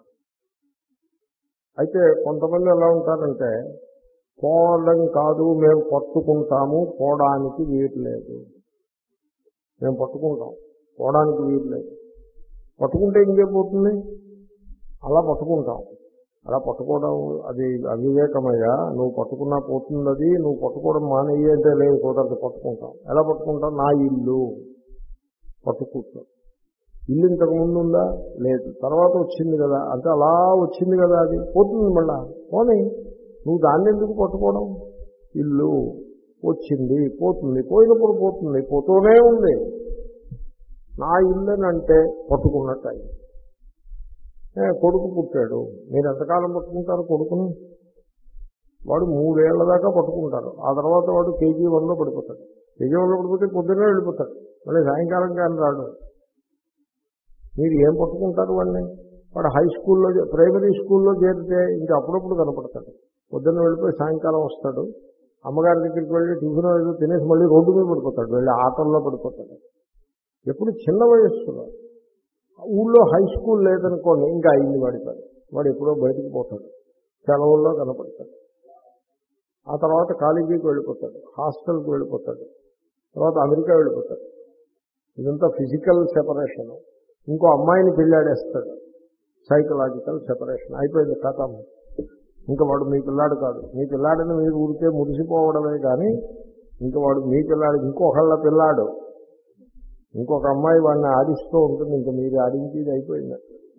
అయితే కొంతమంది ఎలా ఉంటారంటే పోవడం కాదు, మేము పట్టుకుంటాము, పోవడానికి వీలు లేదు. మేము పట్టుకుంటాం, పోవడానికి వీలు లేదు. పట్టుకుంటే ఇంకేపోతుంది? అలా పట్టుకుంటాం. అలా పట్టుకోవడం అది అవివేకమయ్యా. నువ్వు పట్టుకున్నా పోతుంది అది, నువ్వు పట్టుకోవడం మానేయి అంటే లేదు, కుదరదు, పట్టుకుంటాం. ఎలా పట్టుకుంటాం? నా ఇల్లు పట్టుకుంటాం. ఇల్లు ఇంతకు ముందు ఉందా? లేదు, తర్వాత వచ్చింది కదా, అంటే అలా వచ్చింది కదా, అది పోతుంది, మళ్ళా పోనీ, నువ్వు దాన్ని ఎందుకు పట్టుకోవడం? ఇల్లు వచ్చింది, పోతుంది, పోయినప్పుడు పోతుంది, పోతూనే ఉంది. నా ఇల్లు అంటే పట్టుకున్నట్టు అయింది. కొడుకు పుట్టాడు, మీరు ఎంతకాలం పట్టుకుంటారు కొడుకుని? వాడు మూడేళ్ల దాకా పట్టుకుంటారు. ఆ తర్వాత వాడు కేజీ వన్లో పడిపోతాడు. కేజీ వన్లో పడిపోతే పొద్దున్నే వెళ్ళిపోతాడు, మళ్ళీ సాయంకాలం కానీ రాడు. మీరు ఏం పట్టుకుంటారు వాడిని? వాడు హై స్కూల్లో ప్రైమరీ స్కూల్లో చేరితే ఇంకా అప్పుడప్పుడు కనపడతాడు. పొద్దున్న వెళ్ళిపోయి సాయంకాలం వస్తాడు, అమ్మగారి దగ్గరికి వెళ్ళి టిఫిన్ ఏదో తినేసి మళ్ళీ రోడ్డు మీద పడిపోతాడు, వెళ్ళి ఆటల్లో పడిపోతాడు. ఎప్పుడు చిన్న వయస్సులో. ఊళ్ళో హై స్కూల్ లేదనుకోండి, ఇంకా అయింది వాడి పని. వాడు ఎప్పుడో బయటకు పోతాడు, సెలవుల్లో కనపడతాడు. ఆ తర్వాత కాలేజీకి వెళ్ళిపోతాడు, హాస్టల్కి వెళ్ళిపోతాడు, తర్వాత అమెరికా వెళ్ళిపోతాడు. ఇదంతా ఫిజికల్ సెపరేషన్. ఇంకో అమ్మాయిని పెళ్ళాడేస్తాడు, సైకలాజికల్ సెపరేషన్. అయిపోయింది, కథం. ఇంకా వాడు మీ పిల్లాడు కాదు. మీ పిల్లాడని మీరు ఊరికే మురిసిపోవడమే కానీ ఇంకా వాడు మీ పిల్లాడు, ఇంకొకళ్ళ పిల్లాడు. ఇంకొక అమ్మాయి వాడిని ఆడిస్తూ ఉంటుంది, ఇంకా మీరు ఆడించేది అయిపోయింది.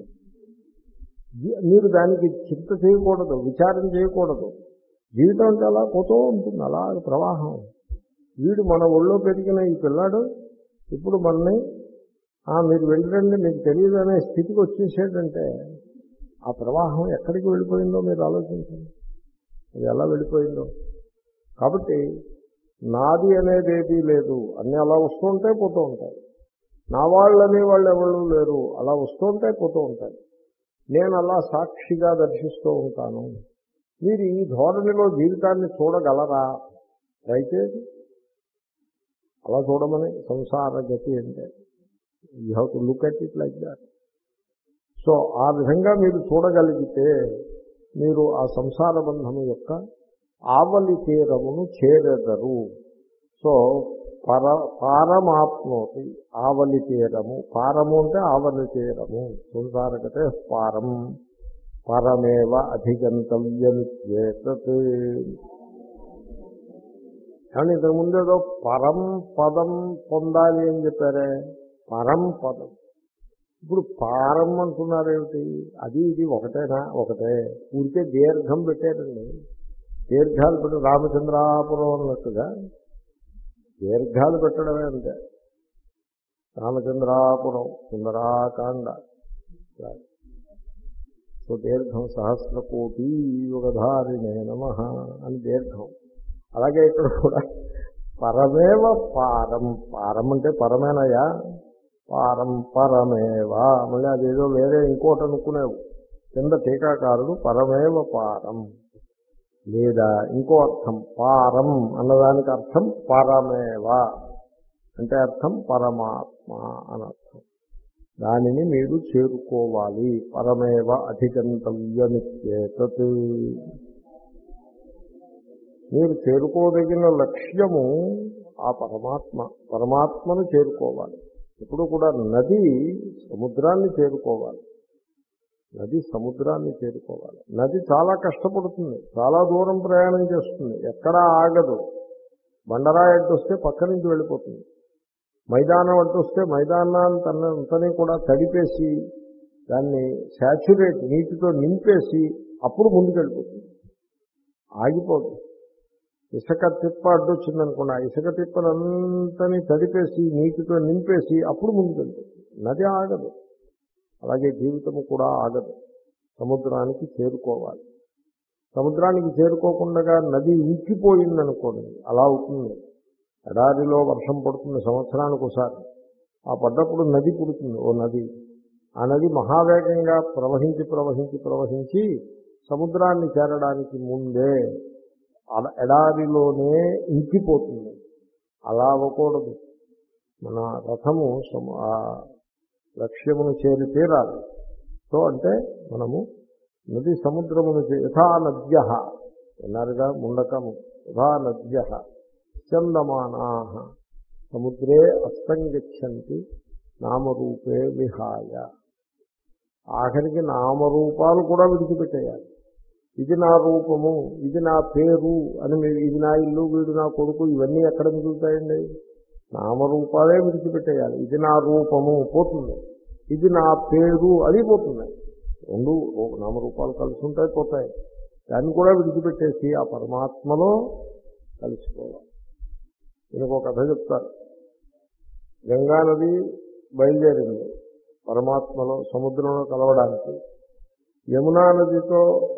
మీరు దానికి చింత చేయకూడదు, విచారం చేయకూడదు. జీవితం అంటే అలా పోతూ ఉంటుంది, అలా ప్రవాహం. వీడు మన ఒళ్ళో పెరిగిన ఈ పిల్లాడు ఇప్పుడు మనని మీరు వెళ్ళరండి మీకు తెలియదు అనే స్థితికి వచ్చేసేటంటే ఆ ప్రవాహం ఎక్కడికి వెళ్ళిపోయిందో మీరు ఆలోచించండి, అది ఎలా వెళ్ళిపోయిందో. కాబట్టి నాది అనేది ఏదీ లేదు, అన్నీ అలా వస్తూ ఉంటాయి, పోతూ ఉంటాయి. నా వాళ్ళు అనేవాళ్ళు ఎవరు లేరు, అలా వస్తూ ఉంటాయి, పోతూ ఉంటాయి. నేను అలా సాక్షిగా దర్శిస్తూ ఉంటాను. మీరు ఈ ధోరణిలో జీవితాన్ని చూడగలరా? అయితే అలా చూడమని సంసార గతి అంటే you have to look at it like that. So ఆ విధంగా మీరు చూడగలిగితే మీరు ఆ సంసార బంధము యొక్క ఆవలి తీరమును చేరెదరు. సో పర పారమాప్నోతి, ఆవలి తీరము. పారము అంటే ఆవలి తీరము. సంసారగతే పారం, పరమేవ అధిగంతవ్యమిత్యేతత్. కానీ ఇంతకుముందు ఏదో పరం పదం పొందాలి అని చెప్పారే, పరం పదం. ఇప్పుడు పారం అంటున్నారేమిటి? అది ఇది ఒకటేనా? ఒకటే. ఊరికే దీర్ఘం పెట్టారండి. దీర్ఘాలు పెట్టి రామచంద్రాపురం అన్నట్టుగా దీర్ఘాలు పెట్టడమే అంతే. రామచంద్రాపురం సుందరాకాండ. సో దీర్ఘం సహస్రకోటి యుగధారిణే నమః అని దీర్ఘం. అలాగే ఇక్కడ కూడా పరమేవ పారం. పారం అంటే పరమేనయా, పారం పరమేవా. మళ్ళీ అదేదో వేరే ఇంకోటి అనుకునేవు. కింద టీకాకారుడు పరమేవ పారం, లేదా ఇంకో అర్థం పారం అన్నదానికి అర్థం పరమేవ అంటే అర్థం పరమాత్మ అని అర్థం. దానిని మీరు చేరుకోవాలి. పరమేవ అధిగంతవ్యమిత్యేతత్. మీరు చేరుకోదగిన లక్ష్యము ఆ పరమాత్మ. పరమాత్మను చేరుకోవాలి. ఇప్పుడు కూడా నది సముద్రాన్ని చేరుకోవాలి. నది సముద్రాన్ని చేరుకోవాలి. నది చాలా కష్టపడుతుంది, చాలా దూరం ప్రయాణం చేస్తుంది, ఎక్కడా ఆగదు. బండరాయి అడ్డు వస్తే పక్క నుంచి వెళ్ళిపోతుంది. మైదానం అడ్డు వస్తే మైదానాన్ని అంతని కూడా తడిపేసి దాన్ని శాచ్యురేట్ నీటితో నింపేసి అప్పుడు ముందుకు వెళ్ళిపోతుంది, ఆగిపోదు. ఇసుక తిప్ప అడ్డొచ్చిందనుకున్నా ఇసుక తిప్పనంతని తడిపేసి నీటితో నింపేసి అప్పుడు ముందుకు వెళ్ళిపోతుంది. నది ఆగదు. అలాగే జీవితము కూడా ఆగదు. సముద్రానికి చేరుకోవాలి. సముద్రానికి చేరుకోకుండా నది ఇంకిపోయిందనుకోండి, అలా అవుతుంది. ఎడారిలో వర్షం పడుతుంది సంవత్సరానికి ఒకసారి. ఆ పడ్డప్పుడు నది పుడుతుంది, ఓ నది. ఆ నది మహావేగంగా ప్రవహించి ప్రవహించి ప్రవహించి సముద్రాన్ని చేరడానికి ముందే ఎడారిలోనే ఇంకిపోతుంది. అలా అవ్వకూడదు. మన రథము లక్ష్యమును చేరి తీరాలి. సో అంటే మనము నది సముద్రమును యథా నద్య విన్నారుగా ముండకము. యథా నద్య చందమానా సముద్రే అస్తంగచ్చంతి నామరూపే విహాయ. ఆఖరికి నామరూపాలు కూడా విడిచిపెట్టేయాలి. ఇది నా రూపము, ఇది నా పేరు అని, ఇది నా ఇల్లు, వీడు నా కొడుకు, ఇవన్నీ ఎక్కడ మిగులుతాయండి? నామరూపాలే విడిచిపెట్టేయాలి. ఇది నా రూపము పోతుంది, ఇది నా పేరు అది పోతుంది. రెండు నామరూపాలు కలిసి ఉంటాయి, పోతాయి. దాన్ని కూడా విడిచిపెట్టేసి ఆ పరమాత్మలో కలిసిపోవాలి. దీనికి ఒక కథ చెప్తారు. గంగా నది బయలుదేరింది పరమాత్మలో సముద్రంలో కలవడానికి. యమునా నదితో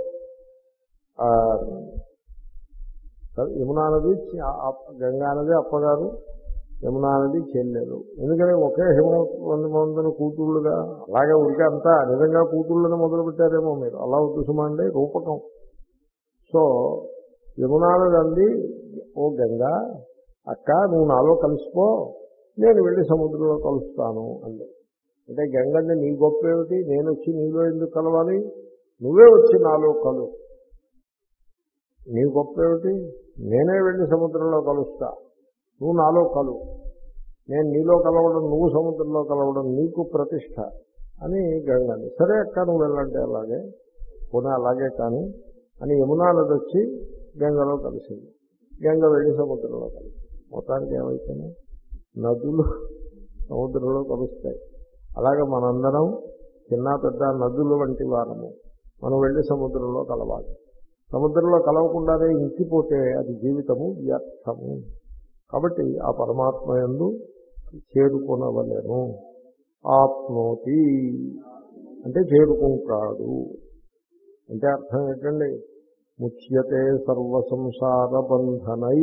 యమునా నది గంగా నది అప్పగారు, యమునా నది చెల్లెలు. ఎందుకని ఒకే హిమవంతుని కూతుళ్ళుగా. అలాగే ఉడికి అంతా నిజంగా కూతుళ్ళని మొదలుపెట్టారేమో మీరు, అలా ఉద్దేశమండి రూపకం. సో యమునా నది అంది, ఓ గంగా అక్క నువ్వు నాలో కలిసిపో, నేను వెళ్ళి సముద్రంలో కలుస్తాను అంది. అంటే గంగంటే నీ గొప్ప ఏమిటి, నేను వచ్చి నీలో ఎందుకు కలవాలి, నువ్వే వచ్చి నాలో కలు. నీ గొప్ప ఏమిటి, నేనే వెళ్ళి సముద్రంలో కలుస్తా, నువ్వు నాలో కలు. నేను నీలో కలవడం, నువ్వు సముద్రంలో కలవడం నీకు ప్రతిష్ట అని గంగని. సరే అక్క నువ్వు వెళ్ళంటే అలాగే పోనీ అలాగే కానీ అని యమునా నది వచ్చి గంగలో కలిసింది. గంగ వెళ్ళి సముద్రంలో కలిసి మొత్తానికి ఏమైపోయినా నదులు సముద్రంలో కలుస్తాయి. అలాగే మనందరం చిన్న పెద్ద నదులు వంటి వారము. మనం వెళ్ళి సముద్రంలో కలవాలి. సముద్రంలో కలవకుండానే ఇంకిపోతే అది జీవితము వ్యర్థము. కాబట్టి ఆ పరమాత్మ యందు చేరుకొనవలెను. ఆప్నోతి అంటే చేరుకుంటాడు అంటే అర్థం ఏంటండి? ముచ్యతే సర్వ సంసార బంధనై.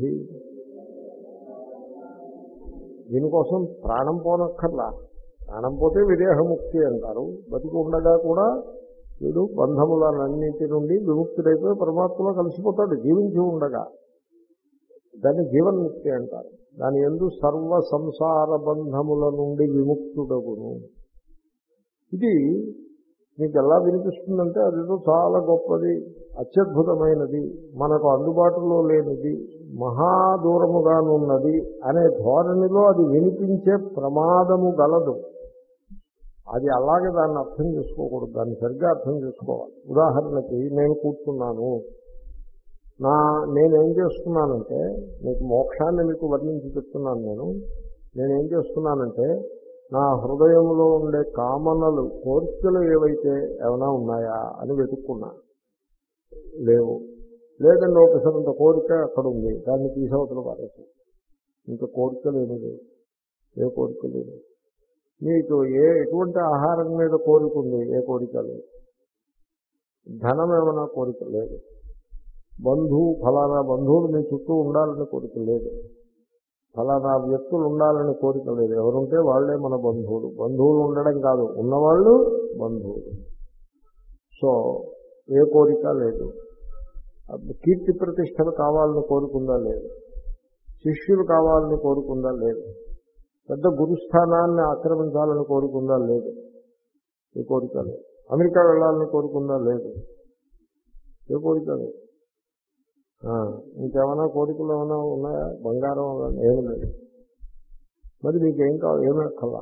దీనికోసం ప్రాణం పోనక్కర్లా. ప్రాణం పోతే విదేహముక్తి అంటారు. బతికి ఉండగా కూడా వీడు బంధములన్నింటి నుండి విముక్తుడైపోయి పరమాత్మలో కలిసిపోతాడు జీవించి ఉండగా. దాన్ని జీవన్ముక్తి అంటారు. దాని యందు సర్వ సంసార బంధముల నుండి విముక్తుడగును. ఇది మీకు ఎలా వినిపిస్తుందంటే అదేదో చాలా గొప్పది, అత్యద్భుతమైనది, మనకు అందుబాటులో లేనిది, మహాదూరముగానున్నది అనే ధోరణిలో అది వినిపించే ప్రమాదము గలదు. అది అలాగే దాన్ని అర్థం చేసుకోకూడదు. దాన్ని సరిగ్గా అర్థం చేసుకోవాలి. ఉదాహరణకి నేను కూర్చున్నాను, నా నేనేం చేస్తున్నానంటే, మీకు మోక్షాన్ని మీకు వర్ణించి చెప్తున్నాను. నేను నేనేం చేస్తున్నానంటే నా హృదయంలో ఉండే కామనలు కోరికలు ఏవైతే ఏమైనా ఉన్నాయా అని వెతుక్కున్నా, లేవు. లేదండి ఒకసారి కోరిక అక్కడ ఉంది, దాన్ని తీసవతలు పారేసి ఇంకా కోరికలు ఏమి లేవు, ఏ కోరికలు లేవు. మీకు ఏ ఎటువంటి ఆహారం మీద కోరిక ఉంది, ఏ కోరిక లేదు. ధనం ఏమైనా కోరిక లేదు. బంధువు ఫలానా బంధువులు మీ చుట్టూ ఉండాలని కోరిక లేదు. ఫలానా వ్యక్తులు ఉండాలని కోరిక లేదు. ఎవరుంటే వాళ్లే మన బంధువులు. బంధువులు ఉండడం కాదు, ఉన్నవాళ్ళు బంధువులు. సో ఏ కోరిక లేదు. కీర్తి ప్రతిష్టలు కావాలని కోరుకుందా లేదు. శిష్యులు కావాలని కోరుకుందా లేదు. పెద్ద గురుస్థానాన్ని ఆక్రమించాలని కోరుకుందా లేదు. ఏ కోరిక లేదు. అమెరికా వెళ్ళాలని కోరుకుందా లేదు. ఏ కోరిక లేదు. ఇంకేమైనా కోరికలు ఏమైనా ఉన్నాయా? బంగారం ఏమి లేదు. మరి మీకేం కావాలి? ఏమీ కల్లా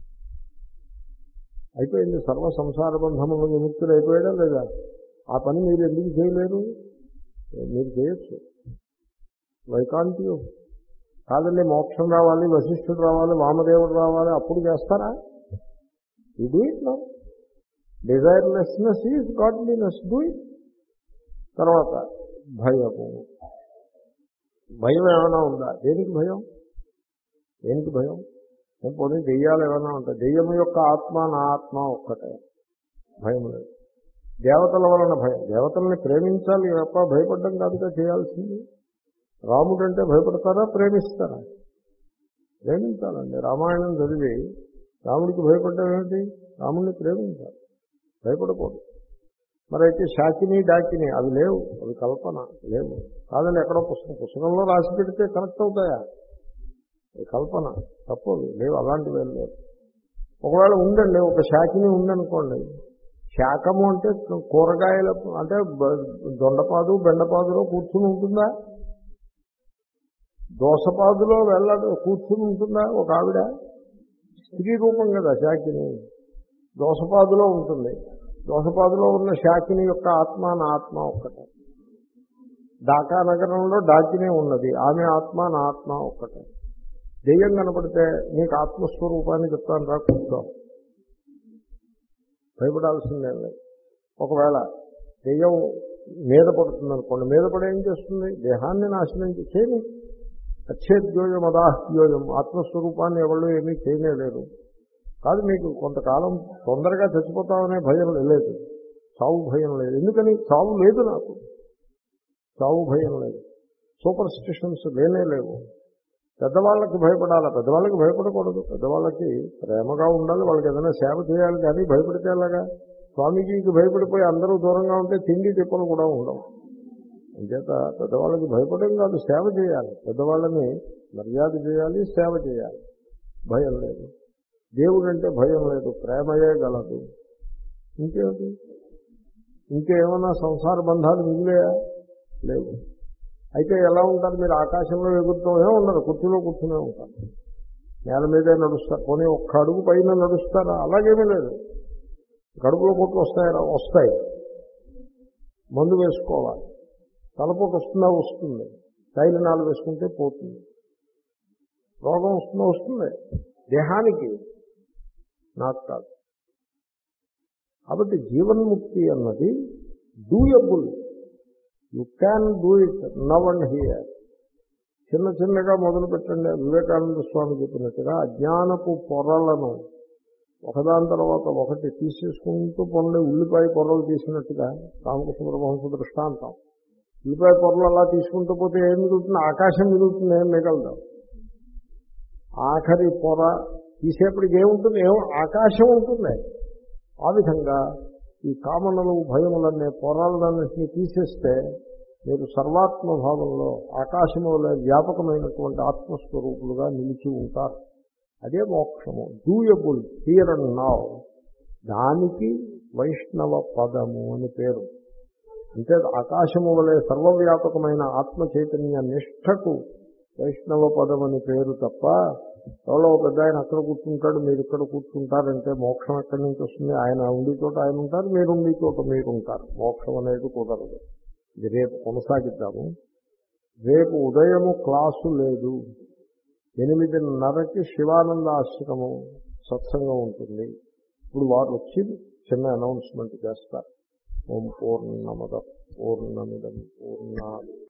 అయిపోయింది. సర్వ సంసార బంధములు విముక్తులు అయిపోయాడా లేదా? ఆ పని మీరు ఎందుకు చేయలేరు? మీరు చేయొచ్చు. వైకాంతియు కాదండి, మోక్షం రావాలి, వశిష్ఠుడు రావాలి, వామదేవుడు రావాలి, అప్పుడు చేస్తారా? You do it now. Desirelessness is godliness. Do it. తర్వాత భయము. భయం ఏమైనా ఉందా? దేనికి భయం? దేనికి భయం? పోనీ దెయ్యాలు ఏమైనా ఉంటాయి. దెయ్యం యొక్క ఆత్మ నా ఆత్మ ఒక్కటే, భయం లేదు. దేవతల వలన భయం. దేవతల్ని ప్రేమించాలి తప్ప భయపడడం కాదుగా చేయాల్సింది. రాముడు అంటే భయపడతారా, ప్రేమిస్తారా? ప్రేమించాలండి. రామాయణం చదివి రాముడికి భయపడడం ఏమిటి? రాముడిని ప్రేమించాలి, భయపడకూడదు. మరైతే శాకిని డాకిని అవి లేవు, అవి కల్పన లేవు. కాదండి ఎక్కడో పుస్తకం పుస్తకంలో రాసి పెడితే కరెక్ట్ అవుతాయా? కల్పన, తప్పదు, లేవు. అలాంటివి ఏం లేవు. ఒకవేళ ఉండండి, ఒక శాకిని ఉందనుకోండి. శాకము అంటే కూరగాయల అంటే దొండపాదు బెండపాదులో కూర్చుని ఉంటుందా? దోసపాదులో వెళ్ళదు కూర్చుని ఉంటుందా? ఒక ఆవిడ స్త్రీ రూపం కదా శాకిని. దోసపాదులో ఉంటుంది. దోసపాదులో ఉన్న శాకిని యొక్క ఆత్మ నా ఆత్మ ఒక్కటే. ఢాకా నగరంలో డాకినే ఉన్నది, ఆమె ఆత్మ నా ఆత్మ ఒక్కటే. దెయ్యం కనపడితే నీకు ఆత్మస్వరూపాన్ని చెప్తాను రా, కూర్చో, భయపడాల్సిందే లేదు. ఒకవేళ దెయ్యం మీద పడుతుంది అనుకోండి, మీద పడి ఏం చేస్తుంది? దేహాన్ని నాశనం చేయని. అచ్ఛేద్యోయం అదాహ్యోయం. ఆత్మస్వరూపాన్ని ఎవరు ఏమీ చేయలేరు. కాదు, మీకు కొంతకాలం తొందరగా చచ్చిపోతామనే భయం లేదు, చావు భయం లేదు. ఎందుకని? చావు లేదు నాకు, చావు భయం లేదు. సూపర్ స్టిషన్స్ లేనే లేవు. పెద్దవాళ్ళకి భయపడాలా? పెద్దవాళ్ళకి భయపడకూడదు. పెద్దవాళ్ళకి ప్రేమగా ఉండాలి, వాళ్ళకి ఏదైనా సేవ చేయాలి. కానీ భయపడితే అలాగా? స్వామీజీకి భయపడిపోయి అందరూ దూరంగా ఉంటే తిండి తిప్పలు కూడా ఉండవు. అంచేత పెద్దవాళ్ళకి భయపడడం కాదు, సేవ చేయాలి. పెద్దవాళ్ళని మర్యాద చేయాలి, సేవ చేయాలి. భయం లేదు. దేవుడు అంటే భయం లేదు, ప్రేమయే గలదు. ఇంకేమిటి? ఇంకేమైనా సంసార బంధాలు మిగిలేయా? లేవు. అయితే ఎలా ఉంటారు మీరు? ఆకాశంలో ఎగురుతూనే ఉండరు, కుర్చీలో కూర్చునే ఉంటారు, నేల మీదే నడుస్తారు. పోనీ ఒక్క అడుగు పైన నడుస్తారా? అలాగేమీ లేదు. కడుపులో పొట్లు వస్తాయా? వస్తాయి. మందు వేసుకోవాలి. తలపోటు వస్తుందా? వస్తుంది. తైలనాలు వేసుకుంటే పోతుంది. రోగం వస్తుందా? వస్తుంది. దేహానికి, నాకు కాదు. కాబట్టి జీవన్ముక్తి అన్నది doable. You can do it now and here. చిన్న చిన్నగా మొదలు పెట్టండి. వివేకానంద స్వామి చెప్పినట్టుగా అజ్ఞానపు పొరలను ఒకదాని తర్వాత ఒకటి తీసేసుకుంటూ పొందే ఉల్లిపాయ పొరలు తీసినట్టుగా రామకృష్ణ పరమహంస దృష్టాంతం. ఉల్లిపాయ పొరలు అలా తీసుకుంటూ పోతే ఏం మిగులుతుంది? ఆకాశం మిగులుతుంది, ఏం మిగలదు. ఆఖరి పొర తీసేపటికి ఏముంటుంది? ఏమో ఆకాశం ఉంటుంది. ఆ విధంగా ఈ కామనలు భయములనే పొరాలన్నింటినీ తీసేస్తే మీరు సర్వాత్మభావంలో ఆకాశములో వ్యాపకమైనటువంటి ఆత్మస్వరూపులుగా నిలిచి ఉంటారు. అదే మోక్షము. Doable here and now. దానికి వైష్ణవ పదము అని పేరు. అంటే ఆకాశము వలె సర్వవ్యాపకమైన ఆత్మ చైతన్య నిష్ఠకు వైష్ణవ పదం అని పేరు తప్ప, ఎవరో పెద్ద ఆయన అక్కడ కూర్చుంటాడు, మీరు ఇక్కడ కూర్చుంటారంటే మోక్షం ఎక్కడి నుంచి వస్తుంది? ఆయన ఉండి చోట ఆయన ఉంటారు, మీరు ఉండి చోట మీరు ఉంటారు. మోక్షం అనేది కుదరదు. ఇది రేపు కొనసాగిద్దాము. రేపు ఉదయము క్లాసు లేదు. ఎనిమిదిన్నరకి శివానంద ఆశ్రమం సత్సంగం ఉంటుంది. ఇప్పుడు వారు వచ్చి చిన్న అనౌన్స్మెంట్ చేస్తారు. ఓం పూర్ణమద పూర్ణమిదం పూర్ణాత్